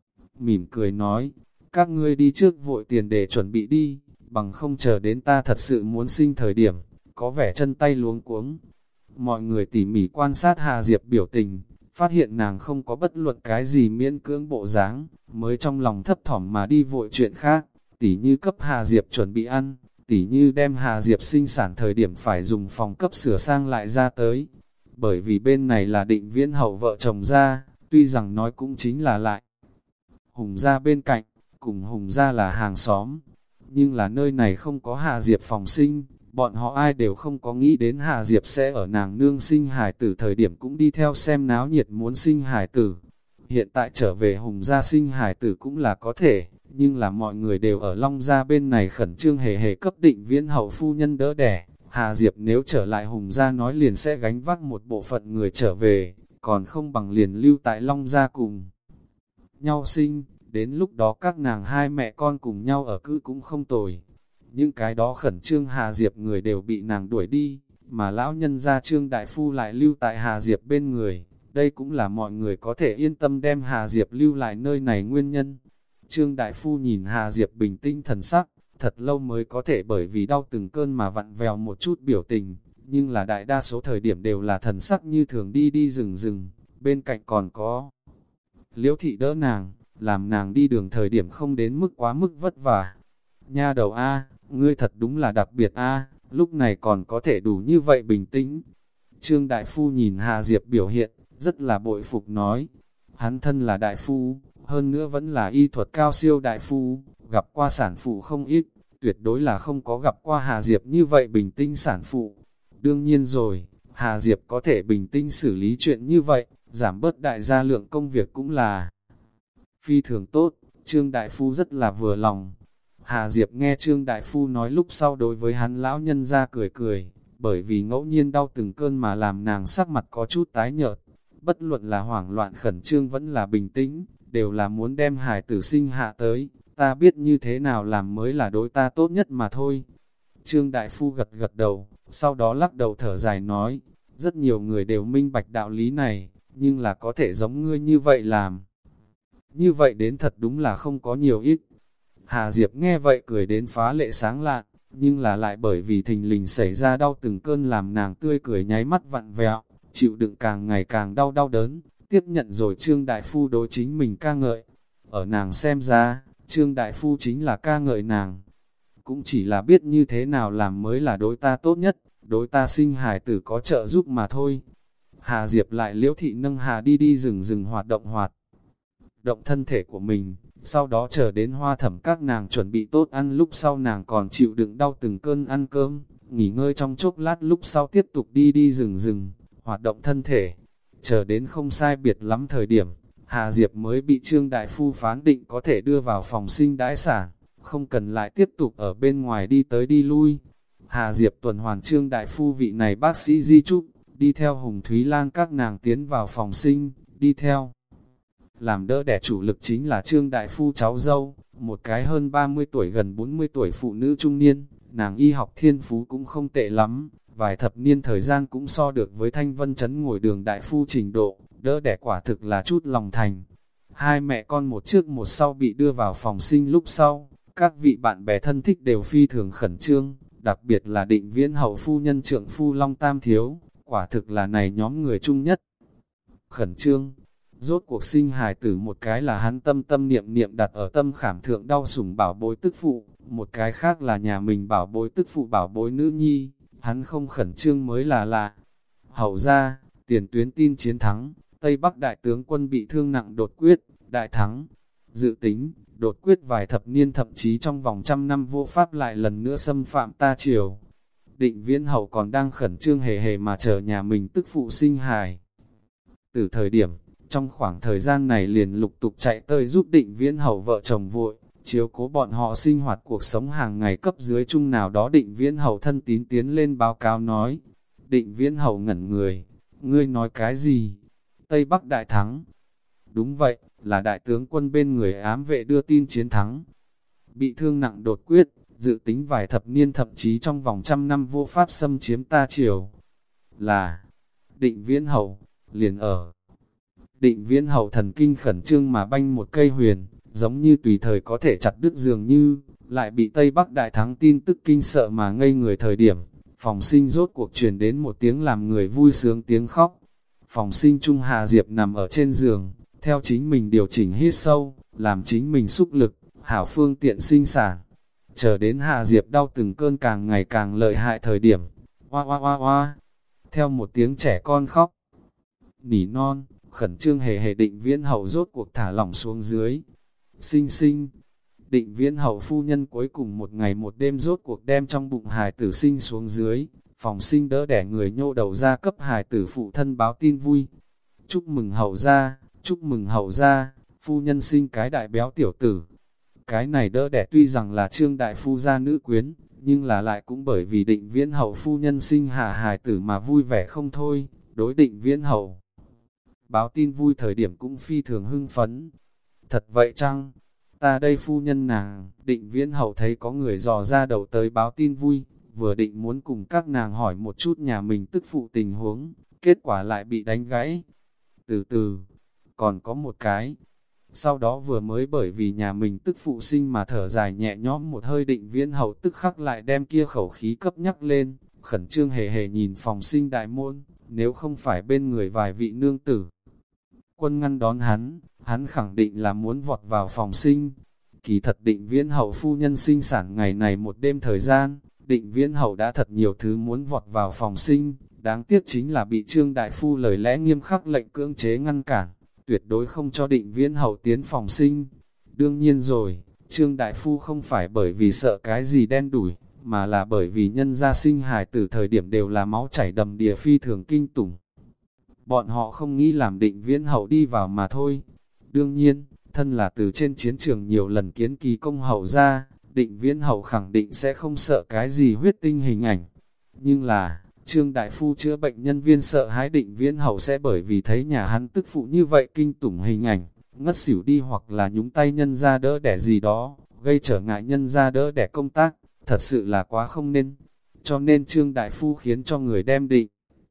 mỉm cười nói, các ngươi đi trước vội tiền để chuẩn bị đi, bằng không chờ đến ta thật sự muốn sinh thời điểm, có vẻ chân tay luống cuống. Mọi người tỉ mỉ quan sát Hà Diệp biểu tình, phát hiện nàng không có bất luận cái gì miễn cưỡng bộ dáng, mới trong lòng thấp thỏm mà đi vội chuyện khác, tỉ như cấp Hà Diệp chuẩn bị ăn, tỉ như đem Hà Diệp sinh sản thời điểm phải dùng phòng cấp sửa sang lại ra tới. Bởi vì bên này là Định Viễn Hậu vợ chồng ra, tuy rằng nói cũng chính là lại Hùng gia bên cạnh, cùng Hùng gia là hàng xóm, nhưng là nơi này không có Hà Diệp phòng sinh, bọn họ ai đều không có nghĩ đến Hà Diệp sẽ ở nàng nương sinh hài tử thời điểm cũng đi theo xem náo nhiệt muốn sinh hài tử. Hiện tại trở về Hùng gia sinh hài tử cũng là có thể, nhưng là mọi người đều ở Long gia bên này khẩn trương hề hề cấp Định Viễn Hậu phu nhân đỡ đẻ. Hà Diệp nếu trở lại Hùng gia nói liền sẽ gánh vác một bộ phận người trở về, còn không bằng liền lưu tại Long gia cùng nhau sinh, đến lúc đó các nàng hai mẹ con cùng nhau ở cữ cũng không tồi. Những cái đó khẩn trương Hà Diệp người đều bị nàng đuổi đi, mà lão nhân gia Trương Đại Phu lại lưu tại Hà Diệp bên người, đây cũng là mọi người có thể yên tâm đem Hà Diệp lưu lại nơi này nguyên nhân. Trương Đại Phu nhìn Hà Diệp bình tĩnh thần sắc, thật lâu mới có thể bởi vì đau từng cơn mà vặn vèo một chút biểu tình, nhưng là đại đa số thời điểm đều là thần sắc như thường đi đi rừng rừng, bên cạnh còn có Liễu Thị đỡ nàng, làm nàng đi đường thời điểm không đến mức quá mức vất vả. Nha đầu A, ngươi thật đúng là đặc biệt A, lúc này còn có thể đủ như vậy bình tĩnh. Trương Đại Phu nhìn Hà Diệp biểu hiện, rất là bội phục nói, hắn thân là Đại Phu, hơn nữa vẫn là y thuật cao siêu Đại Phu, gặp qua sản phụ không ít, tuyệt đối là không có gặp qua Hà Diệp như vậy bình tĩnh sản phụ. Đương nhiên rồi, Hà Diệp có thể bình tĩnh xử lý chuyện như vậy, giảm bớt đại gia lượng công việc cũng là phi thường tốt, Trương Đại Phu rất là vừa lòng. Hà Diệp nghe Trương Đại Phu nói lúc sau đối với hắn lão nhân ra cười cười, bởi vì ngẫu nhiên đau từng cơn mà làm nàng sắc mặt có chút tái nhợt. Bất luận là hoảng loạn khẩn trương vẫn là bình tĩnh, đều là muốn đem hài tử sinh hạ tới, ta biết như thế nào làm mới là đối ta tốt nhất mà thôi. Trương Đại Phu gật gật đầu, sau đó lắc đầu thở dài nói, rất nhiều người đều minh bạch đạo lý này, nhưng là có thể giống ngươi như vậy làm. Như vậy đến thật đúng là không có nhiều ít. Hà Diệp nghe vậy cười đến phá lệ sáng lạn, nhưng là lại bởi vì thình lình xảy ra đau từng cơn làm nàng tươi cười nháy mắt vặn vẹo, chịu đựng càng ngày càng đau đau đớn, tiếp nhận rồi Trương Đại Phu đối chính mình ca ngợi. Ở nàng xem ra, Trương Đại Phu chính là ca ngợi nàng. Cũng chỉ là biết như thế nào làm mới là đối ta tốt nhất, đối ta sinh hài tử có trợ giúp mà thôi. Hà Diệp lại Liễu Thị nâng Hà đi đi rừng rừng hoạt động hoạt động thân thể của mình, sau đó chờ đến Hoa Thẩm các nàng chuẩn bị tốt ăn lúc sau nàng còn chịu đựng đau từng cơn ăn cơm, nghỉ ngơi trong chốc lát lúc sau tiếp tục đi đi rừng rừng, hoạt động thân thể. Chờ đến không sai biệt lắm thời điểm, Hà Diệp mới bị Trương Đại Phu phán định có thể đưa vào phòng sinh đãi sản, không cần lại tiếp tục ở bên ngoài đi tới đi lui. Hà Diệp tuần hoàn Trương Đại Phu vị này bác sĩ di chúc, đi theo Hùng Thúy Lan các nàng tiến vào phòng sinh, đi theo. Làm đỡ đẻ chủ lực chính là Trương Đại Phu cháu dâu, một cái hơn ba mươi tuổi gần bốn mươi tuổi phụ nữ trung niên, nàng y học thiên phú cũng không tệ lắm, vài thập niên thời gian cũng so được với Thanh Vân Trấn ngồi đường Đại Phu trình độ, đỡ đẻ quả thực là chút lòng thành. Hai mẹ con một trước một sau bị đưa vào phòng sinh lúc sau, các vị bạn bè thân thích đều phi thường khẩn trương, đặc biệt là Định Viễn Hậu phu nhân trượng phu Long Tam Thiếu, quả thực là này nhóm người chung nhất. Khẩn trương, rốt cuộc sinh hài tử một cái là hắn tâm tâm niệm niệm đặt ở tâm khảm thượng đau sủng bảo bối tức phụ, một cái khác là nhà mình bảo bối tức phụ bảo bối nữ nhi, hắn không khẩn trương mới là lạ. Hậu ra, tiền tuyến tin chiến thắng, Tây Bắc đại tướng quân bị thương nặng đột quyết, đại thắng. Dự tính, đột quyết vài thập niên thậm chí trong vòng trăm năm vô pháp lại lần nữa xâm phạm ta triều. Định Viễn Hậu còn đang khẩn trương hề hề mà chờ nhà mình tức phụ sinh hài. Từ thời điểm, trong khoảng thời gian này liền lục tục chạy tới giúp Định Viễn Hậu vợ chồng vội, chiếu cố bọn họ sinh hoạt cuộc sống hàng ngày cấp dưới chung nào đó. Định Viễn Hậu thân tín tiến lên báo cáo nói, Định Viễn Hầu ngẩn người, ngươi nói cái gì? Tây Bắc đại thắng. Đúng vậy, là đại tướng quân bên người ám vệ đưa tin chiến thắng. Bị thương nặng đột quyết, dự tính vài thập niên thậm chí trong vòng trăm năm vô pháp xâm chiếm ta triều. Là Định Viễn Hầu, liền ở. Định Viễn Hầu thần kinh khẩn trương mà banh một cây huyền, giống như tùy thời có thể chặt đứt dường như, lại bị Tây Bắc đại thắng tin tức kinh sợ mà ngây người thời điểm. Phòng sinh rốt cuộc truyền đến một tiếng làm người vui sướng tiếng khóc. Phòng sinh Trung Hà Diệp nằm ở trên giường, theo chính mình điều chỉnh hít sâu, làm chính mình xúc lực, hảo phương tiện sinh sản. Chờ đến Hà Diệp đau từng cơn càng ngày càng lợi hại thời điểm. Hoa hoa hoa hoa, theo một tiếng trẻ con khóc. Nỉ non, khẩn trương hề hề Định Viễn Hầu rốt cuộc thả lỏng xuống dưới. Sinh sinh, Định Viễn Hầu phu nhân cuối cùng một ngày một đêm rốt cuộc đem trong bụng hài tử sinh xuống dưới. Phòng sinh đỡ đẻ người nhô đầu ra cấp hài tử phụ thân báo tin vui. Chúc mừng hầu gia, chúc mừng hầu gia, phu nhân sinh cái đại béo tiểu tử. Cái này đỡ đẻ tuy rằng là Trương đại phu gia nữ quyến, nhưng là lại cũng bởi vì Định Viễn Hầu phu nhân sinh hạ hài tử mà vui vẻ không thôi. Đối Định Viễn Hầu báo tin vui thời điểm cũng phi thường hưng phấn. Thật vậy chăng? Ta đây phu nhân nàng. Định Viễn Hầu thấy có người dò ra đầu tới báo tin vui, vừa định muốn cùng các nàng hỏi một chút nhà mình tức phụ tình huống, kết quả lại bị đánh gãy. Từ từ, còn có một cái. Sau đó vừa mới bởi vì nhà mình tức phụ sinh mà thở dài nhẹ nhõm một hơi, Định Viễn Hầu tức khắc lại đem kia khẩu khí cấp nhắc lên, khẩn trương hề hề nhìn phòng sinh đại môn, nếu không phải bên người vài vị nương tử quân ngăn đón hắn, hắn khẳng định là muốn vọt vào phòng sinh. Kỳ thật Định Viễn Hầu phu nhân sinh sản ngày này một đêm thời gian, Định Viễn Hầu đã thật nhiều thứ muốn vọt vào phòng sinh, đáng tiếc chính là bị Trương đại phu lời lẽ nghiêm khắc lệnh cưỡng chế ngăn cản, tuyệt đối không cho Định Viễn Hầu tiến phòng sinh. Đương nhiên rồi, Trương đại phu không phải bởi vì sợ cái gì đen đủi, mà là bởi vì nhân gia sinh hài từ thời điểm đều là máu chảy đầm đìa phi thường kinh tủng. Bọn họ không nghĩ làm Định Viễn Hầu đi vào mà thôi. Đương nhiên, thân là từ trên chiến trường nhiều lần kiến kỳ công hầu ra, Định Viễn Hầu khẳng định sẽ không sợ cái gì huyết tinh hình ảnh. Nhưng là, Trương đại phu chữa bệnh nhân viên sợ hãi Định Viễn Hầu sẽ bởi vì thấy nhà hắn tức phụ như vậy kinh tủng hình ảnh, ngất xỉu đi hoặc là nhúng tay nhân ra đỡ đẻ gì đó, gây trở ngại nhân ra đỡ đẻ công tác, thật sự là quá không nên. Cho nên Trương đại phu khiến cho người đem Định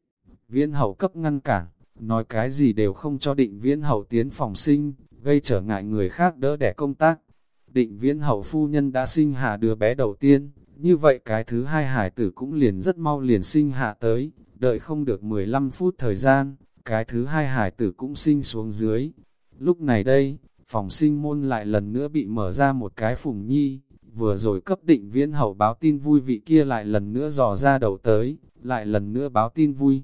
Viễn Hầu cấp ngăn cản, nói cái gì đều không cho Định Viễn Hầu tiến phòng sinh, gây trở ngại người khác đỡ đẻ công tác. Định Viễn Hầu phu nhân đã sinh hạ đứa bé đầu tiên, như vậy cái thứ hai hải tử cũng liền rất mau liền sinh hạ tới, đợi không được mười lăm phút thời gian, cái thứ hai hải tử cũng sinh xuống dưới. Lúc này đây, phòng sinh môn lại lần nữa bị mở ra một cái phùng nhi, vừa rồi cấp Định Viễn Hầu báo tin vui vị kia lại lần nữa dò ra đầu tới, lại lần nữa báo tin vui.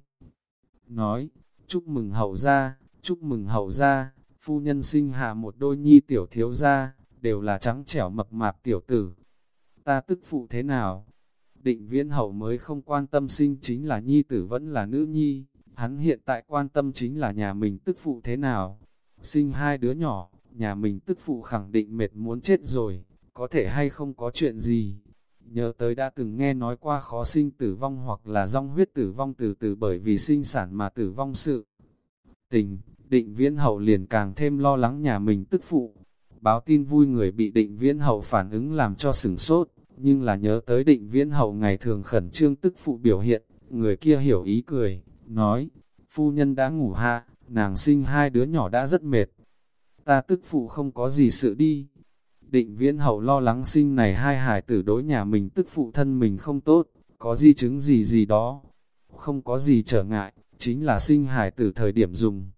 Nói, chúc mừng hầu gia, chúc mừng hầu gia, phu nhân sinh hạ một đôi nhi tiểu thiếu gia, đều là trắng trẻo mập mạp tiểu tử. Ta tức phụ thế nào? Định Viễn Hầu mới không quan tâm sinh chính là nhi tử vẫn là nữ nhi, hắn hiện tại quan tâm chính là nhà mình tức phụ thế nào. Sinh hai đứa nhỏ, nhà mình tức phụ khẳng định mệt muốn chết rồi, có thể hay không có chuyện gì. Nhớ tới đã từng nghe nói qua khó sinh tử vong hoặc là dòng huyết tử vong từ từ bởi vì sinh sản mà tử vong sự tình, Định Viễn Hầu liền càng thêm lo lắng nhà mình tức phụ. Báo tin vui người bị Định Viễn Hầu phản ứng làm cho sửng sốt, nhưng là nhớ tới Định Viễn Hầu ngày thường khẩn trương tức phụ biểu hiện, người kia hiểu ý cười, nói, phu nhân đã ngủ hạ, nàng sinh hai đứa nhỏ đã rất mệt. Ta tức phụ không có gì sự đi. Định Viễn Hầu lo lắng sinh này hai hài tử đối nhà mình tức phụ thân mình không tốt, có di chứng gì gì đó. Không có gì trở ngại, chính là sinh hài tử thời điểm dùng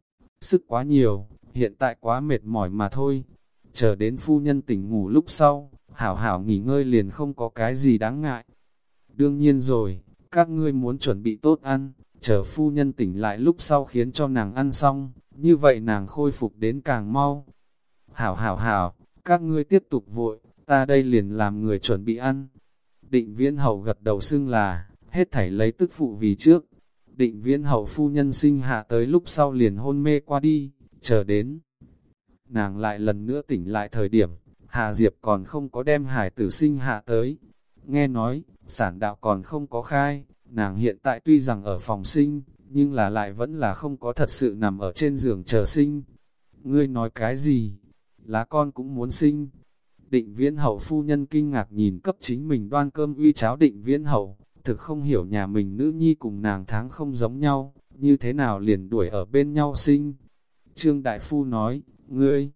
sức quá nhiều, hiện tại quá mệt mỏi mà thôi. Chờ đến phu nhân tỉnh ngủ lúc sau, hảo hảo nghỉ ngơi liền không có cái gì đáng ngại. Đương nhiên rồi, các ngươi muốn chuẩn bị tốt ăn, chờ phu nhân tỉnh lại lúc sau khiến cho nàng ăn xong, như vậy nàng khôi phục đến càng mau. Hảo hảo hảo, các ngươi tiếp tục vội, ta đây liền làm người chuẩn bị ăn. Định Viễn Hầu gật đầu xưng là, hết thảy lấy tức phụ vì trước. Định Viễn Hầu phu nhân sinh hạ tới lúc sau liền hôn mê qua đi, chờ đến. Nàng lại lần nữa tỉnh lại thời điểm, Hà Diệp còn không có đem hải tử sinh hạ tới. Nghe nói, sản đạo còn không có khai, Nàng hiện tại tuy rằng ở phòng sinh, nhưng là lại vẫn là không có thật sự nằm ở trên giường chờ sinh. Ngươi nói cái gì? Lá con cũng muốn sinh. Định Viễn Hậu phu nhân kinh ngạc nhìn cấp chính mình đoan cơm uy cháo Định Viễn Hậu, thực không hiểu nhà mình nữ nhi cùng nàng tháng không giống nhau, như thế nào liền đuổi ở bên nhau sinh. Trương Đại Phu nói, ngươi,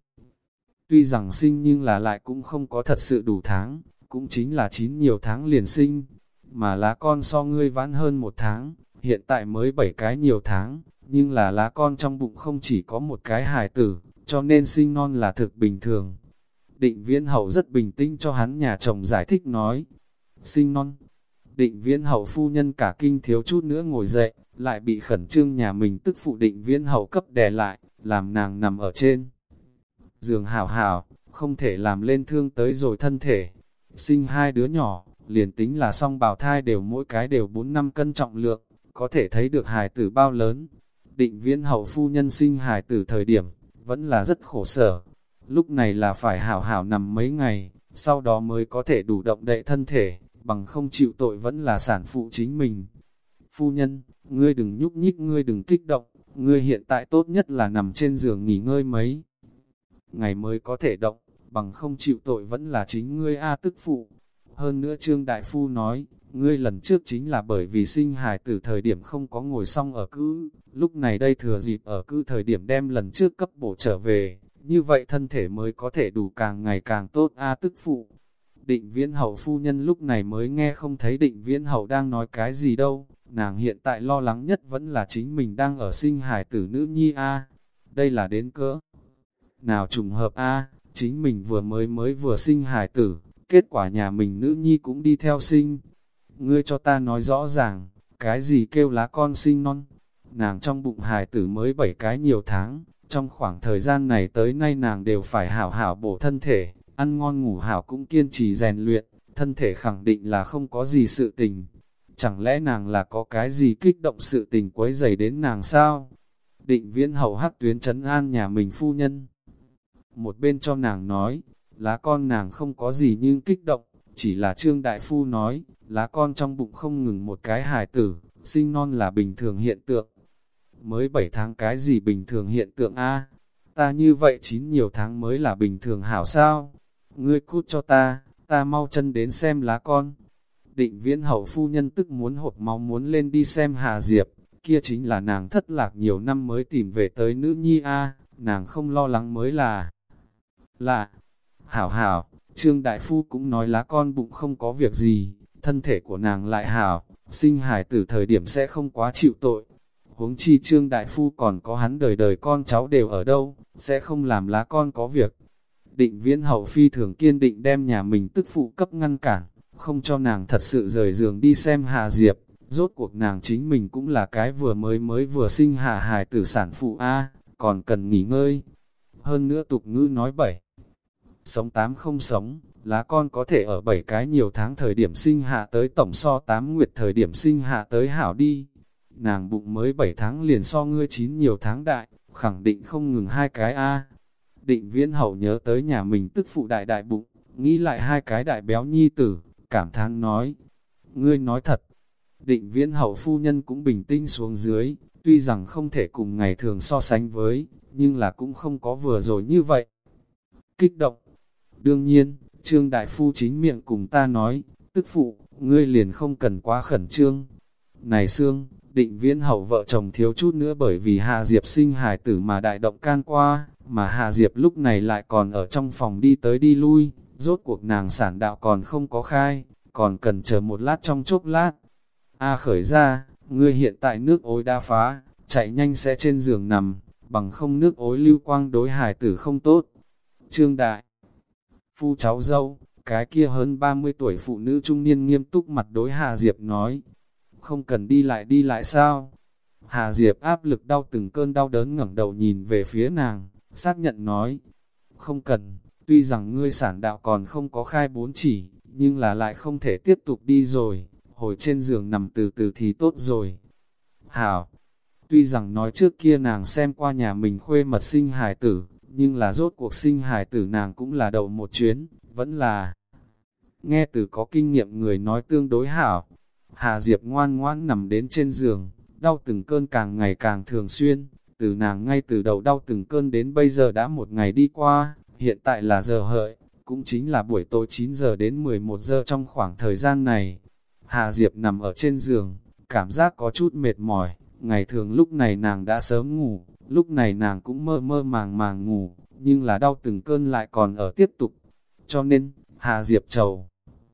tuy rằng sinh nhưng là lại cũng không có thật sự đủ tháng, cũng chính là chín nhiều tháng liền sinh, mà lá con so ngươi vãn hơn một tháng, hiện tại mới bảy cái nhiều tháng, nhưng là lá con trong bụng không chỉ có một cái hài tử, cho nên sinh non là thực bình thường. Định Viễn Hậu rất bình tĩnh cho hắn nhà chồng giải thích nói, sinh non. Định Viễn Hậu phu nhân cả kinh thiếu chút nữa ngồi dậy, lại bị khẩn trương nhà mình tức phụ Định Viễn Hậu cấp đè lại, làm nàng nằm ở trên giường hảo hảo, không thể làm lên thương tới rồi thân thể. Sinh hai đứa nhỏ, liền tính là song bào thai đều mỗi cái đều bốn năm cân trọng lượng, có thể thấy được hài tử bao lớn. Định Viễn Hậu phu nhân sinh hài tử thời điểm, vẫn là rất khổ sở. Lúc này là phải hảo hảo nằm mấy ngày, sau đó mới có thể đủ động đậy thân thể, bằng không chịu tội vẫn là sản phụ chính mình. Phu nhân, ngươi đừng nhúc nhích, ngươi đừng kích động, ngươi hiện tại tốt nhất là nằm trên giường nghỉ ngơi mấy ngày mới có thể động, bằng không chịu tội vẫn là chính ngươi a tức phụ. Hơn nữa Trương Đại Phu nói, ngươi lần trước chính là bởi vì sinh hài tử thời điểm không có ngồi xong ở cữ, lúc này đây thừa dịp ở cữ thời điểm đem lần trước cấp bổ trở về, như vậy thân thể mới có thể đủ càng ngày càng tốt a tức phụ. Định Viễn Hậu phu nhân lúc này mới nghe không thấy Định Viễn Hậu đang nói cái gì đâu, nàng hiện tại lo lắng nhất vẫn là chính mình đang ở sinh hài tử nữ nhi a. Đây là đến cỡ nào trùng hợp a, chính mình vừa mới mới vừa sinh hài tử, kết quả nhà mình nữ nhi cũng đi theo sinh. Ngươi cho ta nói rõ ràng, cái gì kêu lá con sinh non? Nàng trong bụng hài tử mới bảy cái nhiều tháng, trong khoảng thời gian này tới nay nàng đều phải hảo hảo bổ thân thể, ăn ngon ngủ hảo cũng kiên trì rèn luyện, thân thể khẳng định là không có gì sự tình. Chẳng lẽ nàng là có cái gì kích động sự tình quấy rầy đến nàng sao? Định Viễn Hậu hắc tuyến trấn an nhà mình phu nhân. Một bên cho nàng nói, lá con nàng không có gì nhưng kích động, chỉ là Trương Đại Phu nói, lá con trong bụng không ngừng một cái hài tử, sinh non là bình thường hiện tượng. Mới bảy tháng cái gì bình thường hiện tượng a? Ta như vậy chín nhiều tháng mới là bình thường hảo sao? Ngươi cút cho ta, ta mau chân đến xem lá con. Định Viễn Hậu phu nhân tức muốn hột máu muốn lên đi xem Hà Diệp, kia chính là nàng thất lạc nhiều năm mới tìm về tới nữ nhi a, nàng không lo lắng mới là lạ. Hảo hảo, Trương Đại Phu cũng nói lá con bụng không có việc gì, thân thể của nàng lại hảo, sinh hài tử thời điểm sẽ không quá chịu tội. Huống chi Trương Đại Phu còn có hắn đời đời con cháu đều ở đâu, sẽ không làm lá con có việc. Định Viễn Hậu phi thường kiên định đem nhà mình tức phụ cấp ngăn cản, không cho nàng thật sự rời giường đi xem Hà Diệp. Rốt cuộc nàng chính mình cũng là cái vừa mới mới vừa sinh hạ hài tử sản phụ A, còn cần nghỉ ngơi. Hơn nữa tục ngữ nói bảy, sống tám không sống, lá con có thể ở bảy cái nhiều tháng thời điểm sinh hạ tới tổng so tám nguyệt thời điểm sinh hạ tới hảo đi. Nàng bụng mới bảy tháng liền so ngươi chín nhiều tháng đại, khẳng định không ngừng hai cái A. Định Viễn Hậu nhớ tới nhà mình tức phụ đại đại bụng, nghĩ lại hai cái đại béo nhi tử, cảm thán nói, ngươi nói thật. Định Viễn Hậu phu nhân cũng bình tĩnh xuống dưới, tuy rằng không thể cùng ngày thường so sánh với, nhưng là cũng không có vừa rồi như vậy. Kích động. Đương nhiên, Trương Đại Phu chính miệng cùng ta nói, tức phụ, ngươi liền không cần quá khẩn trương. Này Sương, Định Viễn Hậu vợ chồng thiếu chút nữa bởi vì Hà Diệp sinh hài tử mà đại động can qua, mà Hà Diệp lúc này lại còn ở trong phòng đi tới đi lui, rốt cuộc nàng sản đạo còn không có khai, còn cần chờ một lát trong chốc lát. A Khởi ra, ngươi hiện tại nước ối đã phá, chạy nhanh sẽ trên giường nằm, bằng không nước ối lưu quang đối hài tử không tốt. Trương Đại Phu cháu dâu, cái kia hơn ba mươi tuổi phụ nữ trung niên nghiêm túc mặt đối Hà Diệp nói, không cần đi lại đi lại sao? Hà Diệp áp lực đau từng cơn đau đớn ngẩng đầu nhìn về phía nàng, xác nhận nói, không cần, tuy rằng ngươi sản đạo còn không có khai bốn chỉ, nhưng là lại không thể tiếp tục đi rồi, hồi trên giường nằm từ từ thì tốt rồi. Hảo, tuy rằng nói trước kia nàng xem qua nhà mình khuê mật sinh hài tử, nhưng là rốt cuộc sinh hài tử nàng cũng là đầu một chuyến, vẫn là nghe từ có kinh nghiệm người nói tương đối hảo. Hà Diệp ngoan ngoãn nằm đến trên giường, đau từng cơn càng ngày càng thường xuyên, từ nàng ngay từ đầu đau từng cơn đến bây giờ đã một ngày đi qua, hiện tại là giờ hợi, cũng chính là buổi tối chín giờ đến mười một giờ trong khoảng thời gian này. Hà Diệp nằm ở trên giường, cảm giác có chút mệt mỏi, ngày thường lúc này nàng đã sớm ngủ, lúc này nàng cũng mơ mơ màng màng ngủ, nhưng là đau từng cơn lại còn ở tiếp tục. Cho nên, Hà Diệp trầu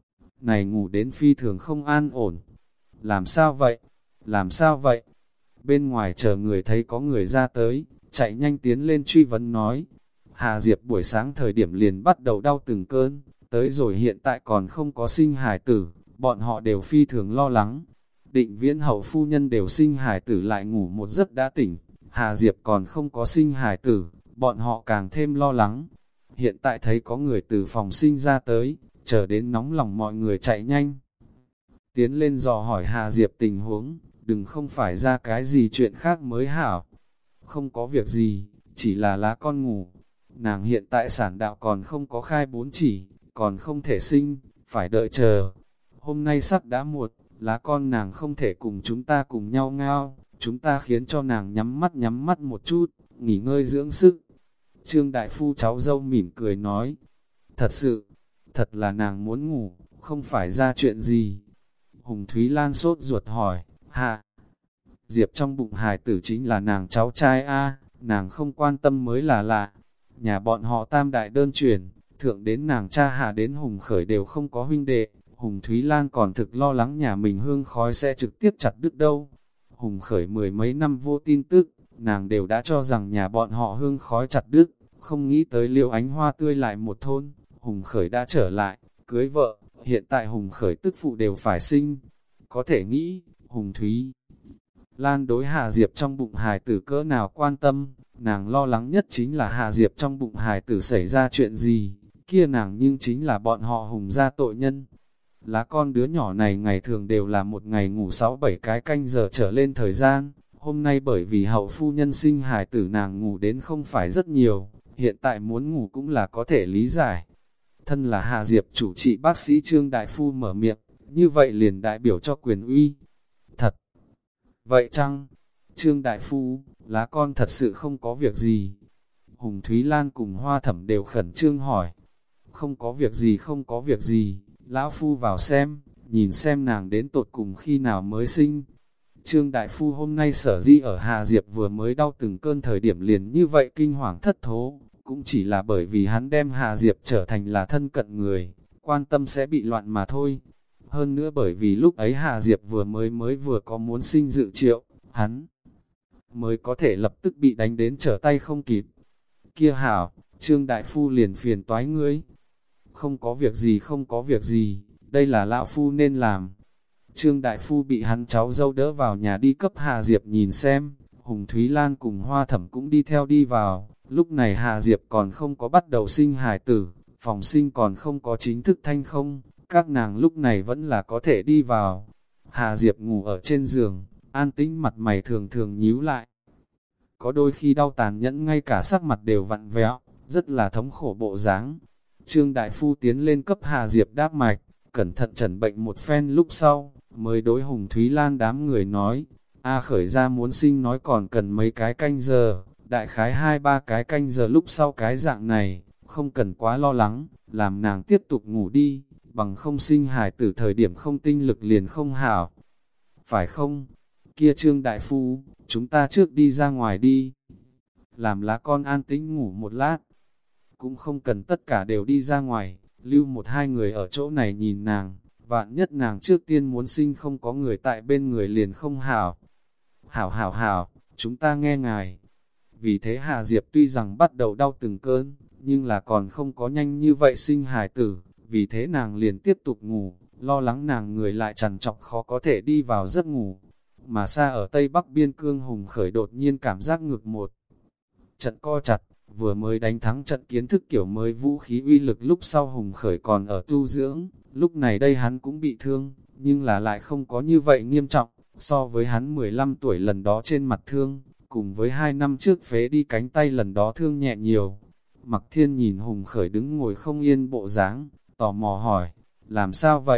này ngủ đến phi thường không an ổn. Làm sao vậy? Làm sao vậy? Bên ngoài chờ người thấy có người ra tới, chạy nhanh tiến lên truy vấn nói. Hà Diệp buổi sáng thời điểm liền bắt đầu đau từng cơn, tới rồi hiện tại còn không có sinh hài tử, bọn họ đều phi thường lo lắng. Định Viễn hậu phu nhân đều sinh hài tử lại ngủ một giấc đã tỉnh, Hà Diệp còn không có sinh hài tử, bọn họ càng thêm lo lắng. Hiện tại thấy có người từ phòng sinh ra tới, chờ đến nóng lòng mọi người chạy nhanh. Tiến lên dò hỏi Hà Diệp tình huống, đừng không phải ra cái gì chuyện khác mới hảo. Không có việc gì, chỉ là lá con ngủ. Nàng hiện tại sản đạo còn không có khai bốn chỉ, còn không thể sinh, phải đợi chờ. Hôm nay sắc đã muộn, lá con nàng không thể cùng chúng ta cùng nhau ngao, chúng ta khiến cho nàng nhắm mắt nhắm mắt một chút, nghỉ ngơi dưỡng sức. Trương Đại Phu cháu dâu mỉm cười nói, thật sự, thật là nàng muốn ngủ, không phải ra chuyện gì. Hùng Thúy Lan sốt ruột hỏi, hạ, Diệp trong bụng hài tử chính là nàng cháu trai A, nàng không quan tâm mới là lạ. Nhà bọn họ tam đại đơn truyền, thượng đến nàng cha hạ đến Hùng Khởi đều không có huynh đệ, Hùng Thúy Lan còn thực lo lắng nhà mình hương khói sẽ trực tiếp chặt đứt đâu. Hùng Khởi mười mấy năm vô tin tức, nàng đều đã cho rằng nhà bọn họ hương khói chặt đứt, không nghĩ tới Liễu Ánh Hoa tươi lại một thôn, Hùng Khởi đã trở lại, cưới vợ, hiện tại Hùng Khởi tức phụ đều phải sinh. Có thể nghĩ, Hùng Thúy Lan đối Hà Diệp trong bụng hài tử cỡ nào quan tâm, nàng lo lắng nhất chính là Hà Diệp trong bụng hài tử xảy ra chuyện gì, kia nàng nhưng chính là bọn họ Hùng gia tội nhân. Lá con đứa nhỏ này ngày thường đều là một ngày ngủ sáu bảy cái canh giờ trở lên thời gian, hôm nay bởi vì hậu phu nhân sinh hài tử nàng ngủ đến không phải rất nhiều, hiện tại muốn ngủ cũng là có thể lý giải. Thân là Hà Diệp chủ trị bác sĩ Trương Đại Phu mở miệng, như vậy liền đại biểu cho quyền uy. Thật! Vậy chăng? Trương Đại Phu, lá con thật sự không có việc gì. Hùng Thúy Lan cùng Hoa Thẩm đều khẩn trương hỏi. Không có việc gì không có việc gì, lão Phu vào xem, nhìn xem nàng đến tột cùng khi nào mới sinh. Trương Đại Phu hôm nay sở dĩ ở Hà Diệp vừa mới đau từng cơn thời điểm liền như vậy kinh hoàng thất thố, cũng chỉ là bởi vì hắn đem Hà Diệp trở thành là thân cận người, quan tâm sẽ bị loạn mà thôi. Hơn nữa bởi vì lúc ấy Hà Diệp vừa mới mới vừa có muốn sinh dự triệu, hắn mới có thể lập tức bị đánh đến trở tay không kịp. Kia hảo, Trương Đại Phu liền phiền toái ngươi. Không có việc gì không có việc gì, đây là lão Phu nên làm. Trương Đại Phu bị hắn cháu dâu đỡ vào nhà đi cấp Hà Diệp nhìn xem, Hùng Thúy Lan cùng Hoa Thẩm cũng đi theo đi vào. Lúc này Hà Diệp còn không có bắt đầu sinh hài tử, phòng sinh còn không có chính thức thanh không, các nàng lúc này vẫn là có thể đi vào. Hà Diệp ngủ ở trên giường, an tĩnh mặt mày thường thường nhíu lại. Có đôi khi đau tàn nhẫn ngay cả sắc mặt đều vặn vẹo, rất là thống khổ bộ dáng. Trương Đại Phu tiến lên cấp Hà Diệp đáp mạch, cẩn thận chẩn bệnh một phen lúc sau, mới đối Hùng Thúy Lan đám người nói, A Khởi ra muốn sinh nói còn cần mấy cái canh giờ, đại khái hai ba cái canh giờ lúc sau cái dạng này, không cần quá lo lắng, làm nàng tiếp tục ngủ đi, bằng không sinh hài tử thời điểm không tinh lực liền không hảo. Phải không? Kia Trương Đại Phu, chúng ta trước đi ra ngoài đi. Làm lá con an tĩnh ngủ một lát. Cũng không cần tất cả đều đi ra ngoài, lưu một hai người ở chỗ này nhìn nàng, vạn nhất nàng trước tiên muốn sinh không có người tại bên người liền không hảo. Hảo hảo hảo, chúng ta nghe ngài. Vì thế Hà Diệp tuy rằng bắt đầu đau từng cơn, nhưng là còn không có nhanh như vậy sinh hài tử, vì thế nàng liền tiếp tục ngủ, lo lắng nàng người lại trằn trọc khó có thể đi vào giấc ngủ. Mà xa ở Tây Bắc biên cương Hùng Khởi đột nhiên cảm giác ngực một trận co chặt, vừa mới đánh thắng trận kiến thức kiểu mới vũ khí uy lực lúc sau Hùng Khởi còn ở tu dưỡng, lúc này đây hắn cũng bị thương, nhưng là lại không có như vậy nghiêm trọng, so với hắn mười lăm tuổi lần đó trên mặt thương, cùng với hai năm trước phế đi cánh tay lần đó thương nhẹ nhiều. Mặc Thiên nhìn Hùng Khởi đứng ngồi không yên bộ dáng, tò mò hỏi, làm sao vậy?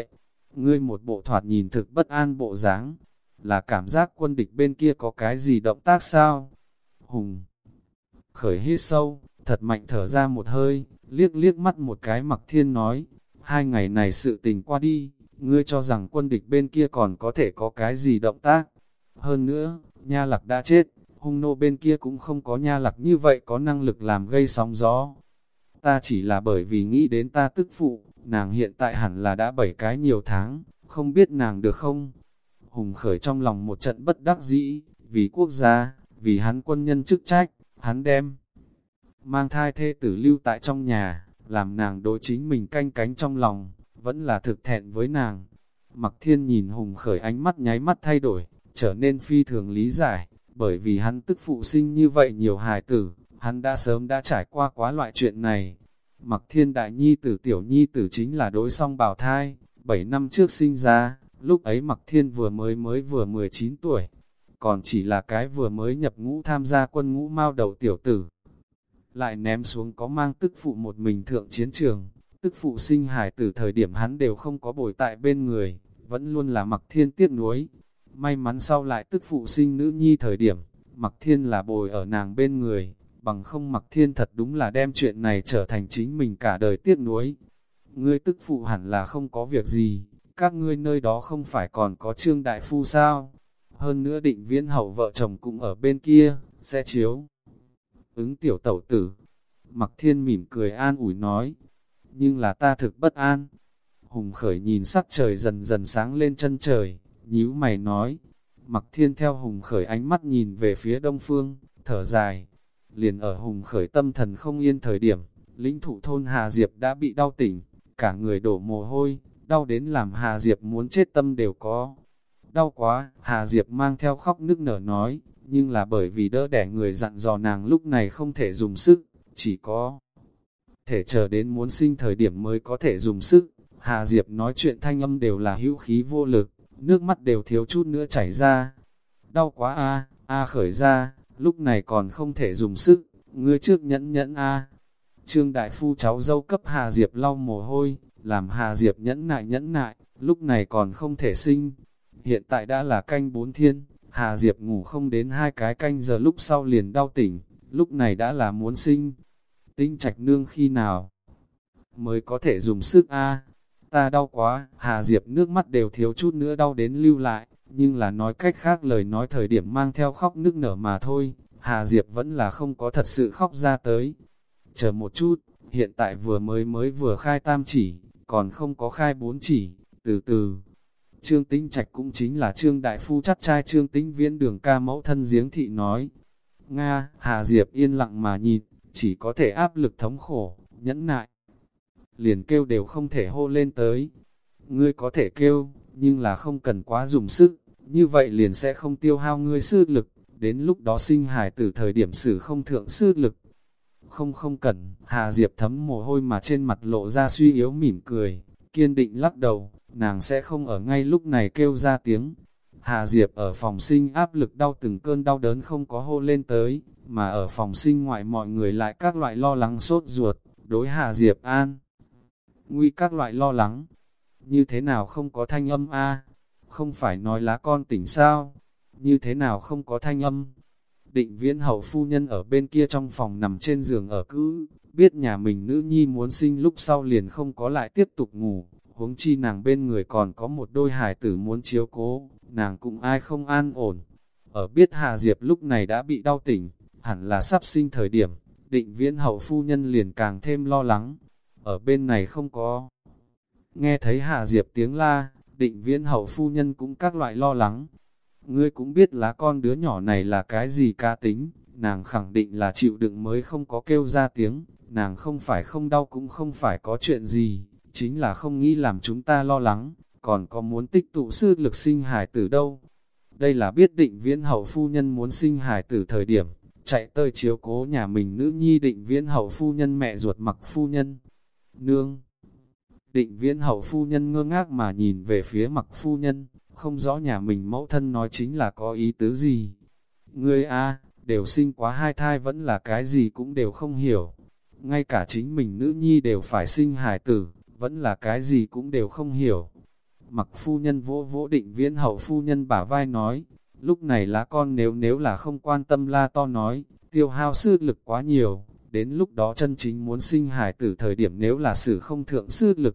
Ngươi một bộ thoạt nhìn thực bất an bộ dáng, là cảm giác quân địch bên kia có cái gì động tác sao? Hùng khởi hít sâu, thật mạnh thở ra một hơi, liếc liếc mắt một cái Mặc Thiên nói, hai ngày này sự tình qua đi, ngươi cho rằng quân địch bên kia còn có thể có cái gì động tác. Hơn nữa, Nha Lạc đã chết, hung nô bên kia cũng không có Nha Lạc như vậy có năng lực làm gây sóng gió. Ta chỉ là bởi vì nghĩ đến ta tức phụ, nàng hiện tại hẳn là đã bảy cái nhiều tháng, không biết nàng được không? Hùng khởi trong lòng một trận bất đắc dĩ, vì quốc gia, vì hắn quân nhân chức trách, hắn đem mang thai thê tử lưu tại trong nhà, làm nàng đối chính mình canh cánh trong lòng, vẫn là thực thẹn với nàng. Mặc Thiên nhìn Hùng khởi ánh mắt nháy mắt thay đổi, trở nên phi thường lý giải, bởi vì hắn tức phụ sinh như vậy nhiều hài tử, hắn đã sớm đã trải qua quá loại chuyện này. Mặc Thiên đại nhi tử tiểu nhi tử chính là đối song bào thai, bảy năm trước sinh ra, lúc ấy Mặc Thiên vừa mới mới vừa mười chín tuổi, còn chỉ là cái vừa mới nhập ngũ tham gia quân ngũ mao đầu tiểu tử. Lại ném xuống có mang tức phụ một mình thượng chiến trường, tức phụ sinh hài tử thời điểm hắn đều không có bồi tại bên người, vẫn luôn là Mặc Thiên tiếc nuối. May mắn sau lại tức phụ sinh nữ nhi thời điểm, Mặc Thiên là bồi ở nàng bên người, bằng không Mặc Thiên thật đúng là đem chuyện này trở thành chính mình cả đời tiếc nuối. Ngươi tức phụ hẳn là không có việc gì, các ngươi nơi đó không phải còn có Trương Đại Phu sao? Hơn nữa Định Viễn hậu vợ chồng cũng ở bên kia, sẽ chiếu ứng tiểu tẩu tử. Mặc Thiên mỉm cười an ủi nói, nhưng là ta thực bất an. Hùng khởi nhìn sắc trời dần dần sáng lên chân trời, nhíu mày nói. Mặc Thiên theo Hùng khởi ánh mắt nhìn về phía đông phương, thở dài. Liền ở Hùng khởi tâm thần không yên thời điểm, lĩnh thụ thôn Hà Diệp đã bị đau tỉnh, cả người đổ mồ hôi, đau đến làm Hà Diệp muốn chết tâm đều có. Đau quá, Hà Diệp mang theo khóc nức nở nói, nhưng là bởi vì đỡ đẻ người dặn dò nàng lúc này không thể dùng sức, chỉ có thể chờ đến muốn sinh thời điểm mới có thể dùng sức. Hà Diệp nói chuyện thanh âm đều là hữu khí vô lực, nước mắt đều thiếu chút nữa chảy ra. Đau quá a, a khởi ra, lúc này còn không thể dùng sức, ngươi trước nhẫn nhẫn a. Trương Đại Phu cháu dâu cấp Hà Diệp lau mồ hôi, làm Hà Diệp nhẫn nại nhẫn nại, lúc này còn không thể sinh. Hiện tại đã là canh bốn thiên, Hà Diệp ngủ không đến hai cái canh giờ lúc sau liền đau tỉnh, lúc này đã là muốn sinh. Tinh Trạch nương khi nào mới có thể dùng sức a? Ta đau quá, Hà Diệp nước mắt đều thiếu chút nữa đau đến lưu lại, nhưng là nói cách khác lời nói thời điểm mang theo khóc nức nở mà thôi, Hà Diệp vẫn là không có thật sự khóc ra tới. Chờ một chút, hiện tại vừa mới mới vừa khai tam chỉ, còn không có khai bốn chỉ, từ từ. Trương Tinh Trạch cũng chính là Trương Đại Phu chắc trai Trương Tinh Viễn đường ca mẫu thân giếng thị nói. Nga, Hà Diệp yên lặng mà nhìn, chỉ có thể áp lực thống khổ, nhẫn nại. Liền kêu đều không thể hô lên tới. Ngươi có thể kêu, nhưng là không cần quá dùng sức, như vậy liền sẽ không tiêu hao ngươi sức lực, đến lúc đó sinh hài từ thời điểm xử không thượng sức lực. Không không cần, Hà Diệp thấm mồ hôi mà trên mặt lộ ra suy yếu mỉm cười, kiên định lắc đầu, nàng sẽ không ở ngay lúc này kêu ra tiếng. Hà Diệp ở phòng sinh áp lực đau từng cơn đau đớn không có hô lên tới, mà ở phòng sinh ngoại mọi người lại các loại lo lắng sốt ruột, đối Hà Diệp an nguy các loại lo lắng. Như thế nào không có thanh âm a? Không phải nói lá con tỉnh sao? Như thế nào không có thanh âm? Định Viễn hậu phu nhân ở bên kia trong phòng nằm trên giường ở cữ, biết nhà mình nữ nhi muốn sinh lúc sau liền không có lại tiếp tục ngủ, huống chi nàng bên người còn có một đôi hài tử muốn chiếu cố, nàng cũng ai không an ổn. Ở biết Hà Diệp lúc này đã bị đau tỉnh, hẳn là sắp sinh thời điểm, Định Viễn hậu phu nhân liền càng thêm lo lắng. Ở bên này không có nghe thấy Hà Diệp tiếng la, Định Viễn hậu phu nhân cũng các loại lo lắng. Ngươi cũng biết lá con đứa nhỏ này là cái gì cá tính, nàng khẳng định là chịu đựng mới không có kêu ra tiếng, nàng không phải không đau cũng không phải có chuyện gì, chính là không nghĩ làm chúng ta lo lắng, còn có muốn tích tụ sư lực sinh hài tử đâu. Đây là biết Định Viễn hậu phu nhân muốn sinh hài tử thời điểm, chạy tới chiếu cố nhà mình nữ nhi Định Viễn hậu phu nhân mẹ ruột Mặc phu nhân. Nương! Định Viễn hậu phu nhân ngơ ngác mà nhìn về phía Mặc phu nhân, không rõ nhà mình mẫu thân nói chính là có ý tứ gì. Ngươi a, đều sinh quá hai thai vẫn là cái gì cũng đều không hiểu. Ngay cả chính mình nữ nhi đều phải sinh hài tử, vẫn là cái gì cũng đều không hiểu. Mặc phu nhân vỗ vỗ Định Viễn hậu phu nhân bả vai nói, lúc này lá con nếu nếu là không quan tâm la to nói, tiêu hao sức lực quá nhiều, đến lúc đó chân chính muốn sinh hải tử thời điểm nếu là sử không thượng sức lực.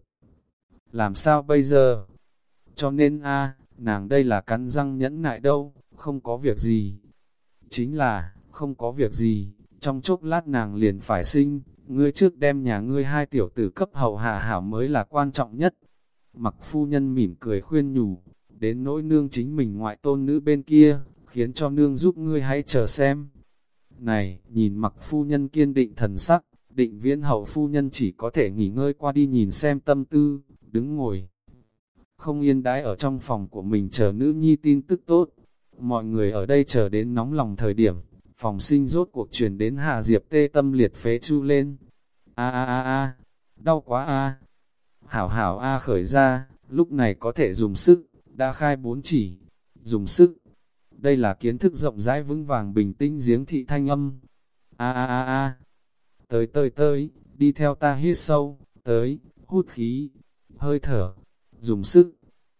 Làm sao bây giờ? Cho nên a nàng đây là cắn răng nhẫn nại đâu, không có việc gì. Chính là, không có việc gì, trong chốc lát nàng liền phải sinh, ngươi trước đem nhà ngươi hai tiểu tử cấp hậu hạ hảo mới là quan trọng nhất. Mặc phu nhân mỉm cười khuyên nhủ, đến nỗi nương chính mình ngoại tôn nữ bên kia, khiến cho nương giúp ngươi hãy chờ xem. Này, nhìn mặc phu nhân kiên định thần sắc, Định Viễn hậu phu nhân chỉ có thể nghỉ ngơi qua đi nhìn xem tâm tư, đứng ngồi. Không yên đãi ở trong phòng của mình chờ nữ nhi tin tức tốt. Mọi người ở đây chờ đến nóng lòng thời điểm, phòng sinh rốt cuộc truyền đến Hà Diệp tê tâm liệt phế chu lên. A a a a, đau quá a. Hảo hảo a khởi ra, lúc này có thể dùng sức, đã khai bốn chỉ, dùng sức. Đây là kiến thức rộng rãi vững vàng bình tĩnh giếng thị thanh âm. A a a a, tới tới tới, đi theo ta hít sâu, tới, hút khí, hơi thở, dùng sức.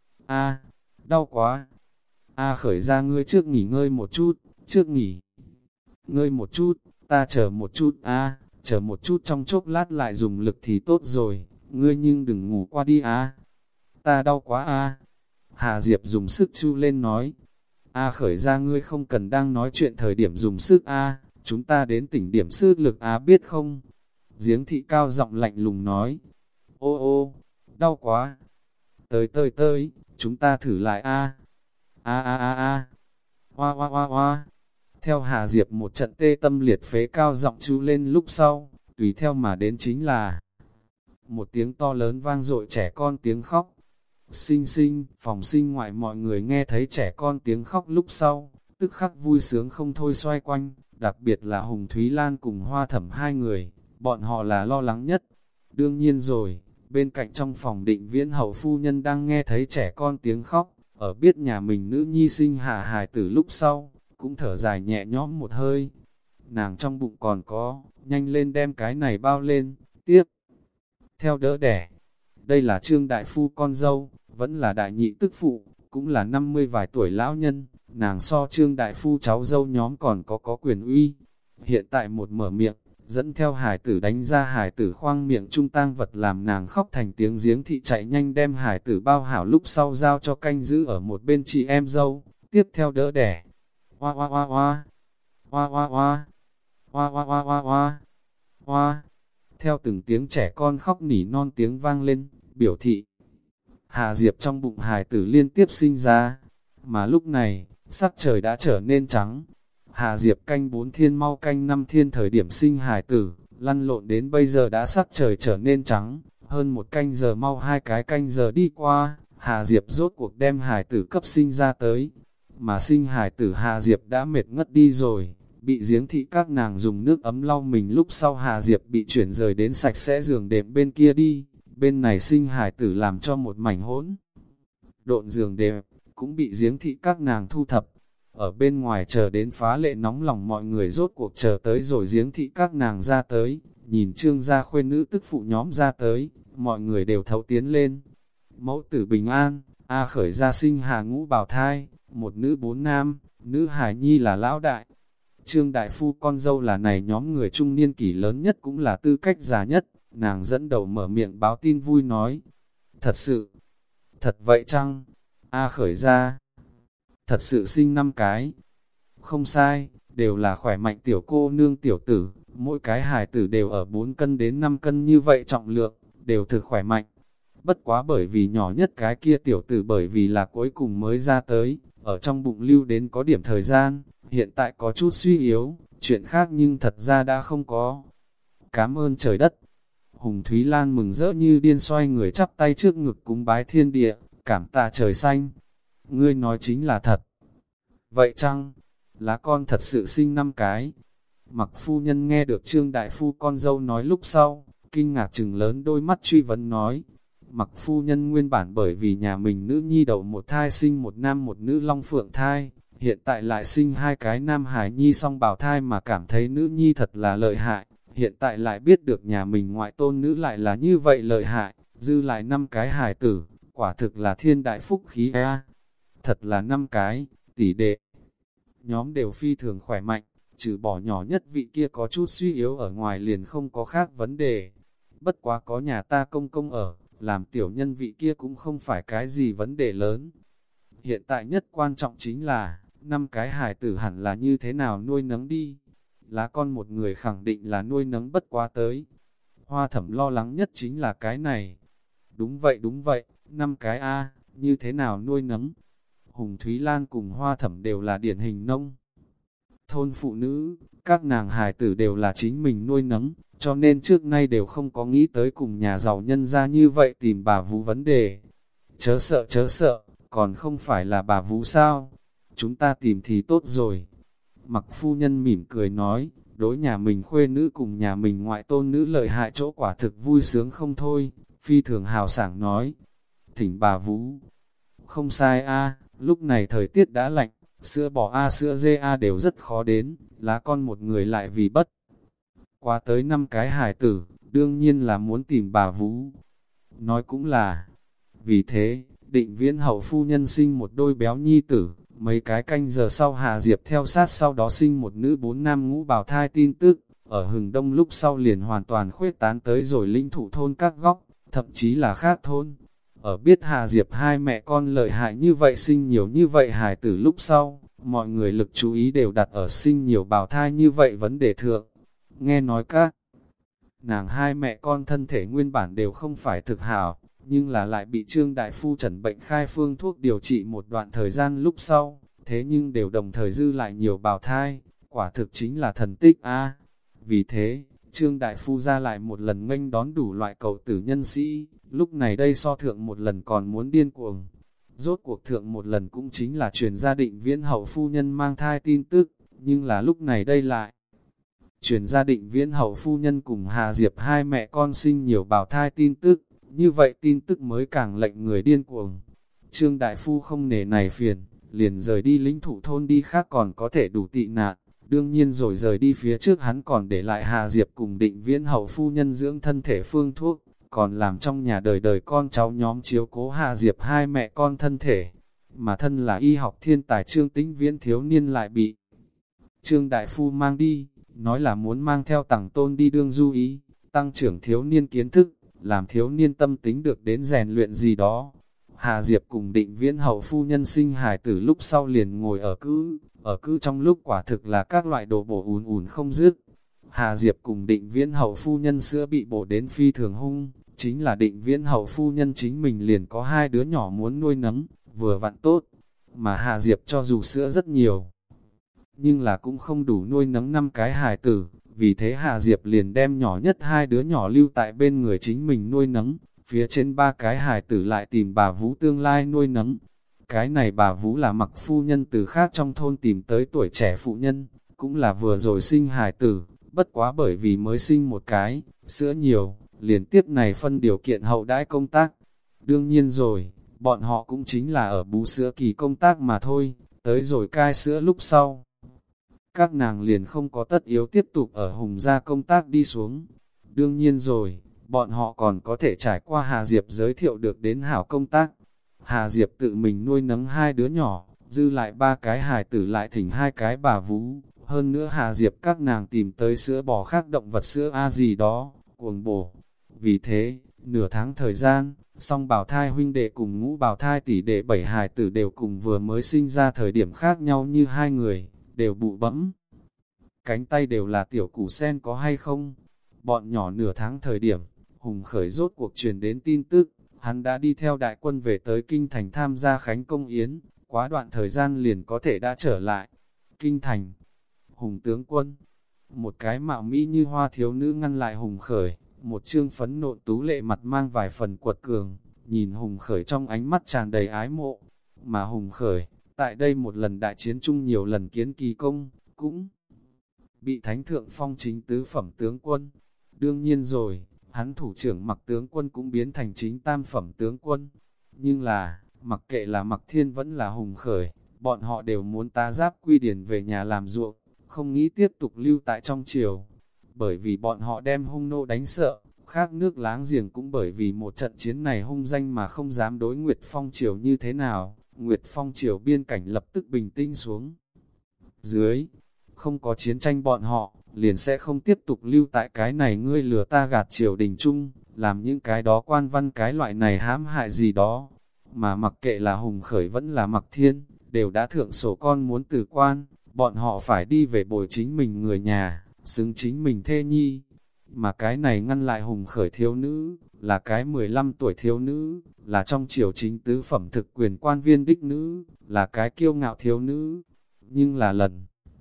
A, đau quá. A khởi ra ngươi trước nghỉ ngơi một chút, trước nghỉ ngơi một chút, ta chờ một chút. A, chờ một chút trong chốc lát lại dùng lực thì tốt rồi, ngươi nhưng đừng ngủ qua đi. A, ta đau quá. A, Hà Diệp dùng sức chu lên nói. A khởi ra ngươi không cần đang nói chuyện thời điểm dùng sức. A, chúng ta đến tỉnh điểm sức lực. A biết không? Giếng thị cao giọng lạnh lùng nói. Ô ô, đau quá. Tới tới tới, chúng ta thử lại. A, a a a a, hoa hoa hoa hoa. Theo Hà Diệp một trận tê tâm liệt phế cao giọng chú lên lúc sau, tùy theo mà đến chính là một tiếng to lớn vang dội trẻ con tiếng khóc. Sinh sinh, phòng sinh ngoại mọi người nghe thấy trẻ con tiếng khóc lúc sau, tức khắc vui sướng không thôi xoay quanh, đặc biệt là Hùng Thúy Lan cùng Hoa Thẩm hai người, bọn họ là lo lắng nhất. Đương nhiên rồi, bên cạnh trong phòng Định Viễn hậu phu nhân đang nghe thấy trẻ con tiếng khóc, ở biết nhà mình nữ nhi sinh hạ hài tử lúc sau, cũng thở dài nhẹ nhõm một hơi. Nàng trong bụng còn có, nhanh lên đem cái này bao lên, tiếp theo đỡ đẻ. Đây là Trương đại phu con dâu, vẫn là đại nhị tức phụ, cũng là năm mươi vài tuổi lão nhân, nàng so Trương đại phu cháu dâu nhóm còn có có quyền uy. Hiện tại một mở miệng, dẫn theo hải tử đánh ra hải tử khoang miệng trung tang vật làm nàng khóc thành tiếng giếng thị chạy nhanh đem hải tử bao hảo lúc sau giao cho canh giữ ở một bên chị em dâu, tiếp theo đỡ đẻ. Hoa hoa hoa hoa, hoa hoa hoa, hoa hoa hoa hoa hoa, hoa. Theo từng tiếng trẻ con khóc nỉ non tiếng vang lên, biểu thị Hà Diệp trong bụng hài tử liên tiếp sinh ra, mà lúc này, sắc trời đã trở nên trắng. Hà Diệp canh bốn thiên mau canh năm thiên thời điểm sinh hài tử, lăn lộn đến bây giờ đã sắc trời trở nên trắng, hơn một canh giờ mau hai cái canh giờ đi qua, Hà Diệp rốt cuộc đem hài tử cấp sinh ra tới. Mà sinh hài tử Hà Diệp đã mệt ngất đi rồi, bị giếng thị các nàng dùng nước ấm lau mình lúc sau Hà Diệp bị chuyển rời đến sạch sẽ giường đệm bên kia đi, bên này sinh hài tử làm cho một mảnh hỗn độn giường đệm, cũng bị giếng thị các nàng thu thập. Ở bên ngoài chờ đến phá lệ nóng lòng mọi người rốt cuộc chờ tới rồi giếng thị các nàng ra tới, nhìn Trương gia khuê nữ tức phụ nhóm ra tới, mọi người đều thấu tiến lên. Mẫu tử bình an, A khởi gia sinh Hà ngũ bào thai, một nữ bốn nam, nữ hải nhi là lão đại. Trương đại phu con dâu là này nhóm người trung niên kỷ lớn nhất cũng là tư cách già nhất, nàng dẫn đầu mở miệng báo tin vui nói. Thật sự, thật vậy chăng? A khởi gia thật sự sinh năm cái. Không sai, đều là khỏe mạnh tiểu cô nương tiểu tử, mỗi cái hài tử đều ở bốn cân đến năm cân như vậy trọng lượng, đều thực khỏe mạnh. Bất quá bởi vì nhỏ nhất cái kia tiểu tử bởi vì là cuối cùng mới ra tới, ở trong bụng lưu đến có điểm thời gian, hiện tại có chút suy yếu, chuyện khác nhưng thật ra đã không có. Cảm ơn trời đất. Hùng Thúy Lan mừng rỡ như điên xoay người chắp tay trước ngực cúng bái thiên địa, cảm tạ trời xanh. Ngươi nói chính là thật. Vậy chăng? Lá con thật sự sinh năm cái. Mặc phu nhân nghe được Trương đại phu con dâu nói lúc sau, kinh ngạc trừng lớn đôi mắt truy vấn nói. Mặc phu nhân nguyên bản bởi vì nhà mình nữ nhi đầu một thai sinh một nam một nữ long phượng thai, hiện tại lại sinh hai cái nam hải nhi song bào thai mà cảm thấy nữ nhi thật là lợi hại, hiện tại lại biết được nhà mình ngoại tôn nữ lại là như vậy lợi hại, dư lại năm cái hải tử, quả thực là thiên đại phúc khí a. Thật là năm cái, tỷ đệ. Nhóm đều phi thường khỏe mạnh, trừ bỏ nhỏ nhất vị kia có chút suy yếu ở ngoài liền không có khác vấn đề. Bất quá có nhà ta công công ở, làm tiểu nhân vị kia cũng không phải cái gì vấn đề lớn. Hiện tại nhất quan trọng chính là, năm cái hài tử hẳn là như thế nào nuôi nấng đi. Lá con một người khẳng định là nuôi nấng bất quá tới. Hoa Thẩm lo lắng nhất chính là cái này. Đúng vậy đúng vậy, năm cái A, như thế nào nuôi nấng. Hùng Thúy Lan cùng Hoa Thẩm đều là điển hình nông thôn phụ nữ, các nàng hài tử đều là chính mình nuôi nấng, cho nên trước nay đều không có nghĩ tới cùng nhà giàu nhân ra như vậy tìm bà Vũ vấn đề. Chớ sợ chớ sợ, còn không phải là bà Vũ sao? Chúng ta tìm thì tốt rồi. Mặc phu nhân mỉm cười nói, đối nhà mình khuê nữ cùng nhà mình ngoại tôn nữ lợi hại chỗ quả thực vui sướng không thôi, phi thường hào sảng nói. Thỉnh bà Vũ, không sai a, lúc này thời tiết đã lạnh, sữa bò A sữa dê A đều rất khó đến, lá con một người lại vì bất. Qua tới năm cái hài tử, đương nhiên là muốn tìm bà Vũ. Nói cũng là, vì thế, Định Viễn hậu phu nhân sinh một đôi béo nhi tử, mấy cái canh giờ sau Hà Diệp theo sát sau đó sinh một nữ bốn nam ngũ bào thai tin tức, ở Hừng Đông lúc sau liền hoàn toàn khuếch tán tới rồi linh thụ thôn các góc, thậm chí là khác thôn. Ở biết Hà Diệp hai mẹ con lợi hại như vậy sinh nhiều như vậy hài tử lúc sau, mọi người lực chú ý đều đặt ở sinh nhiều bào thai như vậy vấn đề thượng. Nghe nói các nàng hai mẹ con thân thể nguyên bản đều không phải thực hảo, nhưng là lại bị Trương Đại Phu chẩn bệnh khai phương thuốc điều trị một đoạn thời gian lúc sau, thế nhưng đều đồng thời dư lại nhiều bào thai, quả thực chính là thần tích a. Vì thế, Trương Đại Phu ra lại một lần nghênh đón đủ loại cầu tử nhân sĩ, lúc này đây so thượng một lần còn muốn điên cuồng. Rốt cuộc thượng một lần cũng chính là truyền gia Định Viễn hậu phu nhân mang thai tin tức, nhưng là lúc này đây lại. Truyền gia Định Viễn hậu phu nhân cùng Hà Diệp hai mẹ con sinh nhiều bào thai tin tức, như vậy tin tức mới càng lệnh người điên cuồng. Trương Đại Phu không nể này phiền, liền rời đi lĩnh thụ thôn đi khác còn có thể đủ tị nạn. Đương nhiên rồi rời đi phía trước hắn còn để lại Hà Diệp cùng Định Viễn hậu phu nhân dưỡng thân thể phương thuốc, còn làm trong nhà đời đời con cháu nhóm chiếu cố Hà Diệp hai mẹ con thân thể. Mà thân là y học thiên tài Trương Tĩnh Viễn thiếu niên lại bị Trương Đại Phu mang đi, nói là muốn mang theo tặng tôn đi đương du ý, tăng trưởng thiếu niên kiến thức, làm thiếu niên tâm tính được đến rèn luyện gì đó. Hà Diệp cùng Định Viễn hậu phu nhân sinh hài tử lúc sau liền ngồi ở cữ, ở cữ trong lúc quả thực là các loại đồ bổ ùn ùn không dứt. Hà Diệp cùng Định Viễn hậu phu nhân sữa bị bổ đến phi thường hung, chính là Định Viễn hậu phu nhân chính mình liền có hai đứa nhỏ muốn nuôi nấng, vừa vặn tốt, mà Hà Diệp cho dù sữa rất nhiều, nhưng là cũng không đủ nuôi nấng năm cái hài tử, vì thế Hà Diệp liền đem nhỏ nhất hai đứa nhỏ lưu tại bên người chính mình nuôi nấng, phía trên ba cái hài tử lại tìm bà Vũ tương lai nuôi nấng. Cái này bà Vũ là Mặc phu nhân từ khác trong thôn tìm tới tuổi trẻ phụ nhân, cũng là vừa rồi sinh hài tử, bất quá bởi vì mới sinh một cái, sữa nhiều, liền tiếp này phân điều kiện hậu đãi công tác. Đương nhiên rồi, bọn họ cũng chính là ở bú sữa kỳ công tác mà thôi, tới rồi cai sữa lúc sau. Các nàng liền không có tất yếu tiếp tục ở Hùng gia công tác đi xuống. Đương nhiên rồi, bọn họ còn có thể trải qua Hà Diệp giới thiệu được đến hảo công tác. Hà Diệp tự mình nuôi nấng hai đứa nhỏ, dư lại ba cái hài tử lại thỉnh hai cái bà Vú. Hơn nữa Hà Diệp các nàng tìm tới sữa bò khác động vật sữa A gì đó, cuồng bổ. Vì thế, nửa tháng thời gian, song bào thai huynh đệ cùng ngũ bào thai tỷ đệ bảy hài tử đều cùng vừa mới sinh ra thời điểm khác nhau như hai người, đều bụ bẫm. Cánh tay đều là tiểu củ sen có hay không? Bọn nhỏ nửa tháng thời điểm, Hùng Khởi rốt cuộc truyền đến tin tức, hắn đã đi theo đại quân về tới Kinh Thành tham gia Khánh Công Yến, quá đoạn thời gian liền có thể đã trở lại. Kinh Thành, Hùng tướng quân, một cái mạo mỹ như hoa thiếu nữ ngăn lại Hùng Khởi, một trương phấn nộn tú lệ mặt mang vài phần quật cường, nhìn Hùng Khởi trong ánh mắt tràn đầy ái mộ, mà Hùng Khởi, tại đây một lần đại chiến chung nhiều lần kiến kỳ công, cũng bị thánh thượng phong chính tứ phẩm tướng quân. Đương nhiên rồi, hắn thủ trưởng Mặc tướng quân cũng biến thành chính tam phẩm tướng quân. Nhưng là, mặc kệ là Mặc Thiên vẫn là Hùng Khởi, bọn họ đều muốn tá giáp quy điển về nhà làm ruộng, không nghĩ tiếp tục lưu tại trong triều. Bởi vì bọn họ đem hung nô đánh sợ, Khác nước láng giềng cũng bởi vì một trận chiến này hung danh mà không dám đối Nguyệt Phong Triều như thế nào, Nguyệt Phong Triều biên cảnh lập tức bình tĩnh xuống. Dưới, không có chiến tranh bọn họ, liền sẽ không tiếp tục lưu tại cái này ngươi lừa ta gạt triều đình chung, làm những cái đó quan văn cái loại này hãm hại gì đó. Mà mặc kệ là Hùng Khởi vẫn là Mặc Thiên, đều đã thượng sổ con muốn từ quan, bọn họ phải đi về bồi chính mình người nhà, xứng chính mình thê nhi. Mà cái này ngăn lại Hùng Khởi thiếu nữ, là cái mười lăm tuổi thiếu nữ, là trong triều chính tứ phẩm thực quyền quan viên đích nữ, là cái kiêu ngạo thiếu nữ. Nhưng là lần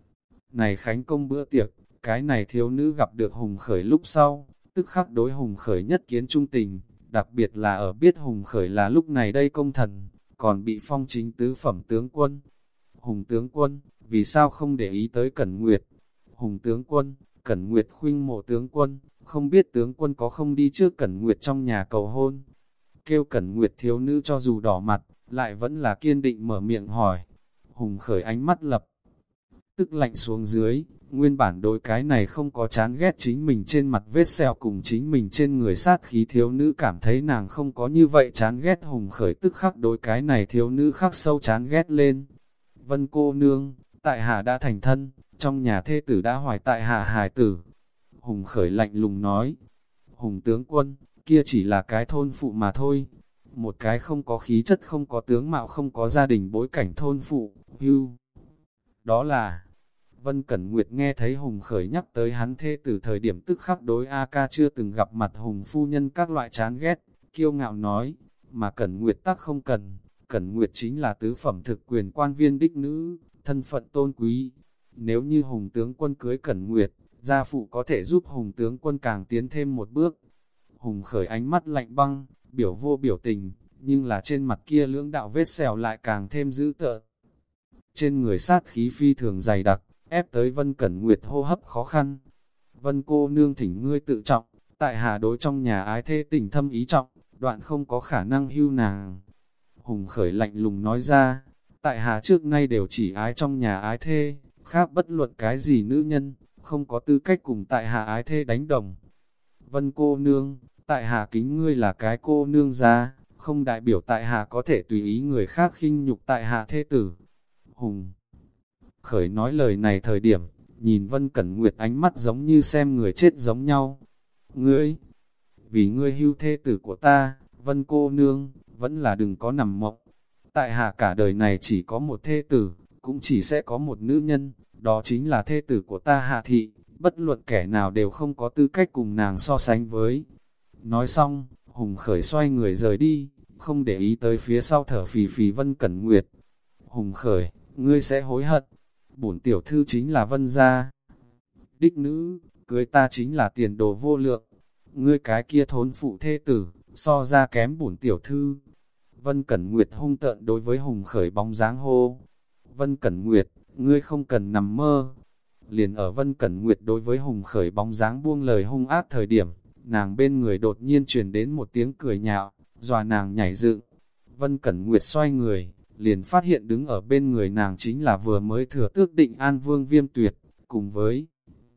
này khánh công bữa tiệc, cái này thiếu nữ gặp được Hùng Khởi lúc sau, tức khắc đối Hùng Khởi nhất kiến trung tình, đặc biệt là ở biết Hùng Khởi là lúc này đây công thần, còn bị phong chính tứ phẩm tướng quân. Hùng tướng quân, vì sao không để ý tới Cẩn Nguyệt? Hùng tướng quân, Cẩn Nguyệt khuynh mộ tướng quân, không biết tướng quân có không đi trước Cẩn Nguyệt trong nhà cầu hôn. Kêu Cẩn Nguyệt thiếu nữ cho dù đỏ mặt, lại vẫn là kiên định mở miệng hỏi. Hùng Khởi ánh mắt lập tức lạnh xuống dưới, nguyên bản đối cái này không có chán ghét chính mình trên mặt vết sẹo cùng chính mình trên người sát khí thiếu nữ cảm thấy nàng không có như vậy chán ghét. Hùng Khởi tức khắc đối cái này thiếu nữ khắc sâu chán ghét lên. Vân cô nương, tại hạ đã thành thân, trong nhà thê tử đã hoài tại hạ hài tử. Hùng Khởi lạnh lùng nói, Hùng tướng quân, kia chỉ là cái thôn phụ mà thôi. Một cái không có khí chất, không có tướng mạo, không có gia đình bối cảnh thôn phụ, hưu. Đó là, Vân Cẩn Nguyệt nghe thấy Hùng Khởi nhắc tới hắn thê từ thời điểm tức khắc đối A ca chưa từng gặp mặt Hùng phu nhân các loại chán ghét, kiêu ngạo nói, mà Cẩn Nguyệt tắc không cần, Cẩn Nguyệt chính là tứ phẩm thực quyền quan viên đích nữ, thân phận tôn quý. Nếu như Hùng tướng quân cưới Cẩn Nguyệt, gia phụ có thể giúp Hùng tướng quân càng tiến thêm một bước. Hùng Khởi ánh mắt lạnh băng, biểu vô biểu tình, nhưng là trên mặt kia lưỡng đạo vết sẹo lại càng thêm dữ tợn. Trên người sát khí phi thường dày đặc, ép tới Vân Cẩn Nguyệt hô hấp khó khăn. Vân cô nương thỉnh ngươi tự trọng, tại hạ đối trong nhà ái thê tình thâm ý trọng, đoạn không có khả năng hưu nàng. Hùng Khởi lạnh lùng nói ra, tại hạ trước nay đều chỉ ái trong nhà ái thê, khác bất luận cái gì nữ nhân, không có tư cách cùng tại hạ ái thê đánh đồng. Vân cô nương, tại hạ kính ngươi là cái cô nương gia, không đại biểu tại hạ có thể tùy ý người khác khinh nhục tại hạ thê tử. Hùng Khởi nói lời này thời điểm, nhìn Vân Cẩn Nguyệt ánh mắt giống như xem người chết giống nhau. Ngươi, vì ngươi hưu thê tử của ta, Vân cô nương, vẫn là đừng có nằm mộng. Tại hạ cả đời này chỉ có một thê tử, cũng chỉ sẽ có một nữ nhân, đó chính là thê tử của ta Hạ Thị, bất luận kẻ nào đều không có tư cách cùng nàng so sánh với. Nói xong, Hùng Khởi xoay người rời đi, không để ý tới phía sau thở phì phì Vân Cẩn Nguyệt. Hùng Khởi, ngươi sẽ hối hận, bổn tiểu thư chính là Vân gia đích nữ, cưới ta chính là tiền đồ vô lượng, ngươi cái kia thốn phụ thê tử, so ra kém bổn tiểu thư. Vân Cẩn Nguyệt hung tợn đối với Hùng Khởi bóng dáng hô. Vân Cẩn Nguyệt, ngươi không cần nằm mơ. Liền ở Vân Cẩn Nguyệt đối với Hùng Khởi bóng dáng buông lời hung ác thời điểm, nàng bên người đột nhiên truyền đến một tiếng cười nhạo, dọa nàng nhảy dựng. Vân Cẩn Nguyệt xoay người, liền phát hiện đứng ở bên người nàng chính là vừa mới thừa tước Định An Vương Viêm Tuyệt, cùng với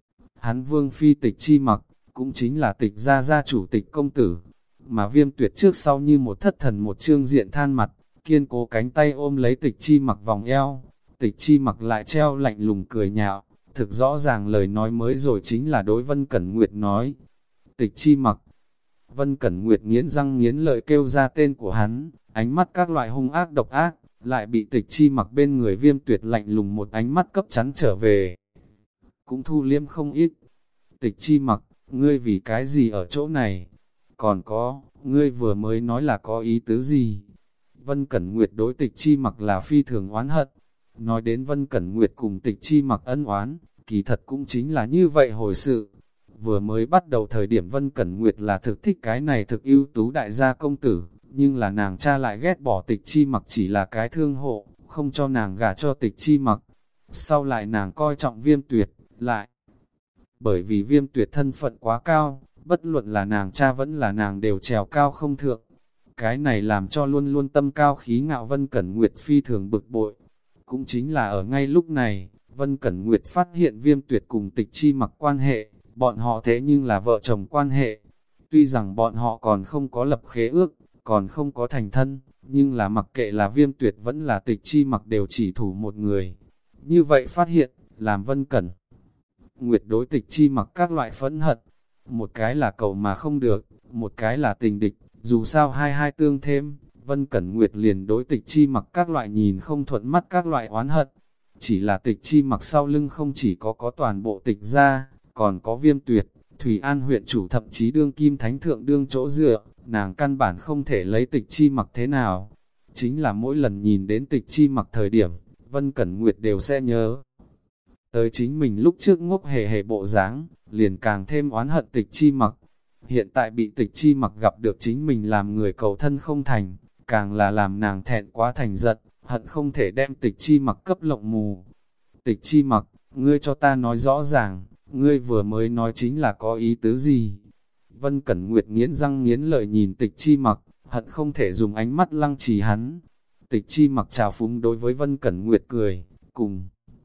hắn Vương Phi Tịch Chi Mặc, cũng chính là Tịch gia gia chủ Tịch công tử. Mà Viêm Tuyệt trước sau như một thất thần một trương diện than mặt, kiên cố cánh tay ôm lấy Tịch Chi Mặc vòng eo. Tịch Chi Mặc lại treo lạnh lùng cười nhạo, thực rõ ràng lời nói mới rồi chính là đối Vân Cẩn Nguyệt nói. Tịch Chi Mặc. Vân Cẩn Nguyệt nghiến răng nghiến lợi kêu ra tên của hắn, ánh mắt các loại hung ác độc ác, lại bị Tịch Chi Mặc bên người Viêm Tuyệt lạnh lùng một ánh mắt cấp chắn trở về. Cũng thu liêm không ít. Tịch Chi Mặc, ngươi vì cái gì ở chỗ này? Còn có, ngươi vừa mới nói là có ý tứ gì? Vân Cẩn Nguyệt đối Tịch Chi Mặc là phi thường oán hận. Nói đến Vân Cẩn Nguyệt cùng Tịch Chi Mặc ân oán, kỳ thật cũng chính là như vậy hồi sự. Vừa mới bắt đầu thời điểm Vân Cẩn Nguyệt là thực thích cái này thực ưu tú đại gia công tử, nhưng là nàng cha lại ghét bỏ Tịch Chi Mặc chỉ là cái thương hộ, không cho nàng gả cho Tịch Chi Mặc. Sau lại nàng coi trọng Viêm Tuyệt, lại bởi vì Viêm Tuyệt thân phận quá cao, bất luận là nàng cha vẫn là nàng đều trèo cao không thượng. Cái này làm cho luôn luôn tâm cao khí ngạo Vân Cẩn Nguyệt phi thường bực bội. Cũng chính là ở ngay lúc này, Vân Cẩn Nguyệt phát hiện Viêm Tuyệt cùng Tịch Chi Mặc quan hệ, bọn họ thế nhưng là vợ chồng quan hệ. Tuy rằng bọn họ còn không có lập khế ước, còn không có thành thân, nhưng là mặc kệ là Viêm Tuyệt vẫn là Tịch Chi Mặc đều chỉ thủ một người. Như vậy phát hiện, làm Vân Cẩn Nguyệt đối Tịch Chi Mặc các loại phẫn hận, một cái là cầu mà không được, một cái là tình địch, dù sao hai hai tương thêm, Vân Cẩn Nguyệt liền đối Tịch Chi Mặc các loại nhìn không thuận mắt các loại oán hận. Chỉ là Tịch Chi Mặc sau lưng không chỉ có có toàn bộ Tịch gia, còn có Viêm Tuyệt, Thủy An huyện chủ thậm chí đương kim thánh thượng đương chỗ dựa, nàng căn bản không thể lấy Tịch Chi Mặc thế nào. Chính là mỗi lần nhìn đến Tịch Chi Mặc thời điểm, Vân Cẩn Nguyệt đều sẽ nhớ tới chính mình lúc trước ngốc hề hề bộ dáng, liền càng thêm oán hận Tịch Chi Mặc. Hiện tại bị Tịch Chi Mặc gặp được chính mình làm người cầu thân không thành, càng là làm nàng thẹn quá thành giận, hận không thể đem Tịch Chi Mặc cấp lộng mù. Tịch Chi Mặc, ngươi cho ta nói rõ ràng, ngươi vừa mới nói chính là có ý tứ gì? Vân Cẩn Nguyệt nghiến răng nghiến lợi nhìn Tịch Chi Mặc, hận không thể dùng ánh mắt lăng trì hắn. Tịch Chi Mặc trào phúng đối với Vân Cẩn Nguyệt cười, cùng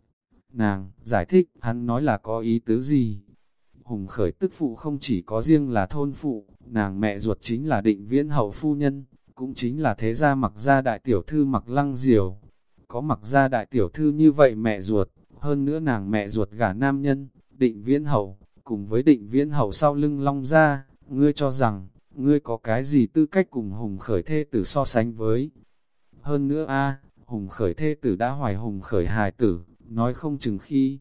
nàng giải thích, hắn nói là có ý tứ gì? Hùng Khởi tức phụ không chỉ có riêng là thôn phụ, nàng mẹ ruột chính là Định Viễn hậu phu nhân, cũng chính là thế gia Mặc gia đại tiểu thư Mặc Lăng Diều. Có Mặc gia đại tiểu thư như vậy mẹ ruột, hơn nữa nàng mẹ ruột gả nam nhân, Định Viễn hậu, cùng với Định Viễn hậu sau lưng Long gia, ngươi cho rằng, ngươi có cái gì tư cách cùng Hùng Khởi thê tử so sánh với? Hơn nữa a, Hùng Khởi thê tử đã hoài Hùng Khởi hài tử, nói không chừng khi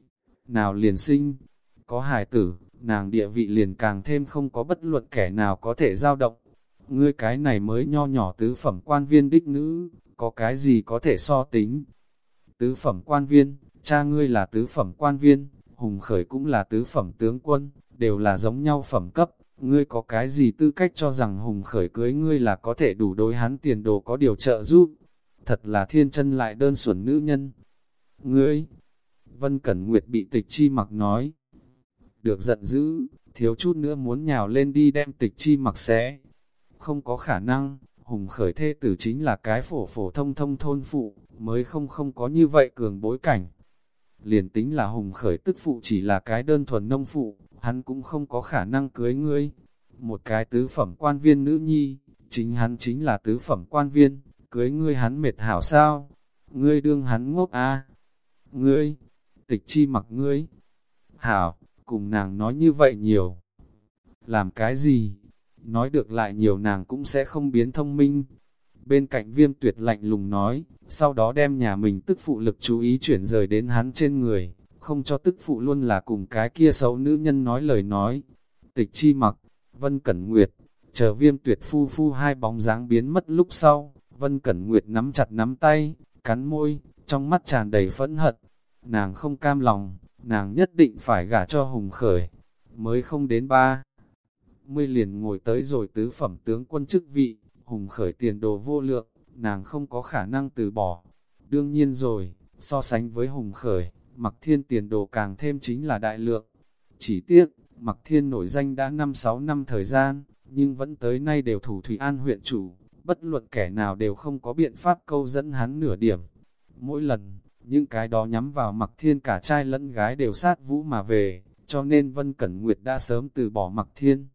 nào liền sinh, có hài tử, nàng địa vị liền càng thêm không có bất luận kẻ nào có thể dao động. Ngươi cái này mới nho nhỏ tứ phẩm quan viên đích nữ, có cái gì có thể so tính? Tứ phẩm quan viên, cha ngươi là tứ phẩm quan viên, Hùng Khởi cũng là tứ phẩm tướng quân, đều là giống nhau phẩm cấp, ngươi có cái gì tư cách cho rằng Hùng Khởi cưới ngươi là có thể đủ đối hắn tiền đồ có điều trợ giúp? Thật là thiên chân lại đơn xuẩn nữ nhân. Ngươi, Vân Cẩn Nguyệt bị Tịch Chi Mặc nói được giận dữ, thiếu chút nữa muốn nhào lên đi đem Tịch Chi Mặc xé. Không có khả năng, Hùng Khởi thê tử chính là cái phổ phổ thông thông thôn phụ, mới không không có như vậy cường bối cảnh. Liền tính là Hùng Khởi tức phụ chỉ là cái đơn thuần nông phụ, hắn cũng không có khả năng cưới ngươi. Một cái tứ phẩm quan viên nữ nhi, chính hắn chính là tứ phẩm quan viên, cưới ngươi hắn mệt hảo sao? Ngươi đương hắn ngốc a? Ngươi, Tịch Chi Mặc ngươi. Hảo, cùng nàng nói như vậy nhiều. Làm cái gì? Nói được lại nhiều nàng cũng sẽ không biến thông minh. Bên cạnh Viêm Tuyệt lạnh lùng nói, sau đó đem nhà mình tức phụ lực chú ý chuyển rời đến hắn trên người, không cho tức phụ luôn là cùng cái kia xấu nữ nhân nói lời nói. Tịch Chi Mặc, Vân Cẩn Nguyệt, chờ Viêm Tuyệt phu phu hai bóng dáng biến mất lúc sau, Vân Cẩn Nguyệt nắm chặt nắm tay, cắn môi, trong mắt tràn đầy phẫn hận. Nàng không cam lòng, nàng nhất định phải gả cho Hùng Khởi, mới không đến ba mươi liền ngồi tới rồi tứ phẩm tướng quân chức vị, Hùng Khởi tiền đồ vô lượng, nàng không có khả năng từ bỏ. Đương nhiên rồi, so sánh với Hùng Khởi, Mặc Thiên tiền đồ càng thêm chính là đại lượng. Chỉ tiếc, Mặc Thiên nổi danh đã năm sáu năm thời gian, nhưng vẫn tới nay đều thủ Thủy An huyện chủ, bất luận kẻ nào đều không có biện pháp câu dẫn hắn nửa điểm. Mỗi lần, những cái đó nhắm vào Mặc Thiên cả trai lẫn gái đều sát vũ mà về, cho nên Vân Cẩn Nguyệt đã sớm từ bỏ Mặc Thiên.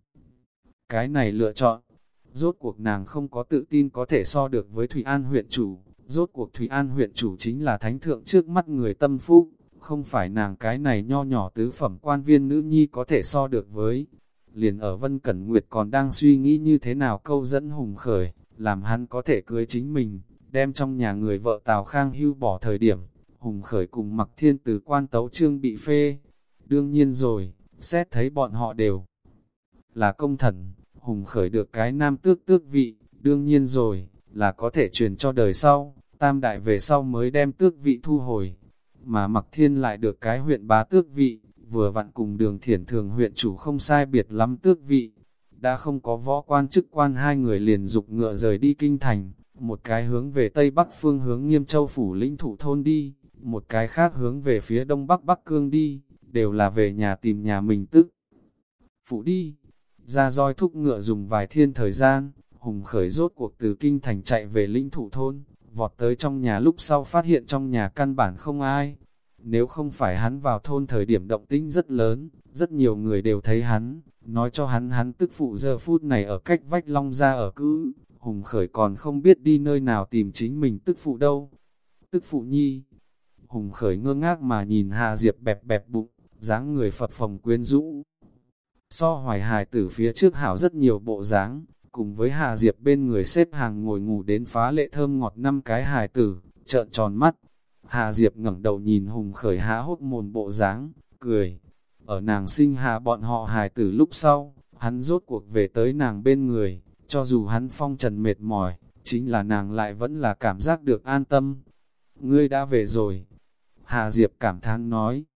Cái này lựa chọn, rốt cuộc nàng không có tự tin có thể so được với Thủy An huyện chủ, rốt cuộc Thủy An huyện chủ chính là thánh thượng trước mắt người tâm phúc, không phải nàng cái này nho nhỏ tứ phẩm quan viên nữ nhi có thể so được với. Liền ở Vân Cẩn Nguyệt còn đang suy nghĩ như thế nào câu dẫn Hùng Khởi, làm hắn có thể cưới chính mình, đem trong nhà người vợ Tào Khang hưu bỏ thời điểm, Hùng Khởi cùng Mặc Thiên từ quan tấu trương bị phê. Đương nhiên rồi, xét thấy bọn họ đều là công thần, Hùng Khởi được cái nam tước tước vị, đương nhiên rồi, là có thể truyền cho đời sau, tam đại về sau mới đem tước vị thu hồi. Mà Mặc Thiên lại được cái huyện bá tước vị, vừa vặn cùng Đường Thiển Thường huyện chủ không sai biệt lắm tước vị. Đã không có võ quan chức quan, hai người liền dục ngựa rời đi kinh thành, một cái hướng về tây bắc phương hướng Nghiêm Châu phủ lĩnh thủ thôn đi, một cái khác hướng về phía đông bắc Bắc Cương đi, đều là về nhà tìm nhà mình tức phụ đi. Ra roi thúc ngựa dùng vài thiên thời gian, Hùng Khởi rốt cuộc từ kinh thành chạy về lĩnh thủ thôn, vọt tới trong nhà lúc sau phát hiện trong nhà căn bản không ai. Nếu không phải hắn vào thôn thời điểm động tĩnh rất lớn, rất nhiều người đều thấy hắn, nói cho hắn hắn tức phụ giờ phút này ở cách vách Long ra ở cữ, Hùng Khởi còn không biết đi nơi nào tìm chính mình tức phụ đâu. Tức phụ nhi, Hùng Khởi ngơ ngác mà nhìn Hà Diệp bẹp bẹp bụng, dáng người phập phồng quyến rũ. So Hoài hài tử phía trước hảo rất nhiều bộ dáng, cùng với Hà Diệp bên người xếp hàng ngồi ngủ đến phá lệ thơm ngọt năm cái hài tử, trợn tròn mắt. Hà Diệp ngẩng đầu nhìn Hùng Khởi há hốt mồm bộ dáng, cười. Ở nàng sinh hạ bọn họ hài tử lúc sau, hắn rốt cuộc về tới nàng bên người, cho dù hắn phong trần mệt mỏi, chính là nàng lại vẫn là cảm giác được an tâm. Ngươi đã về rồi. Hà Diệp cảm thán nói.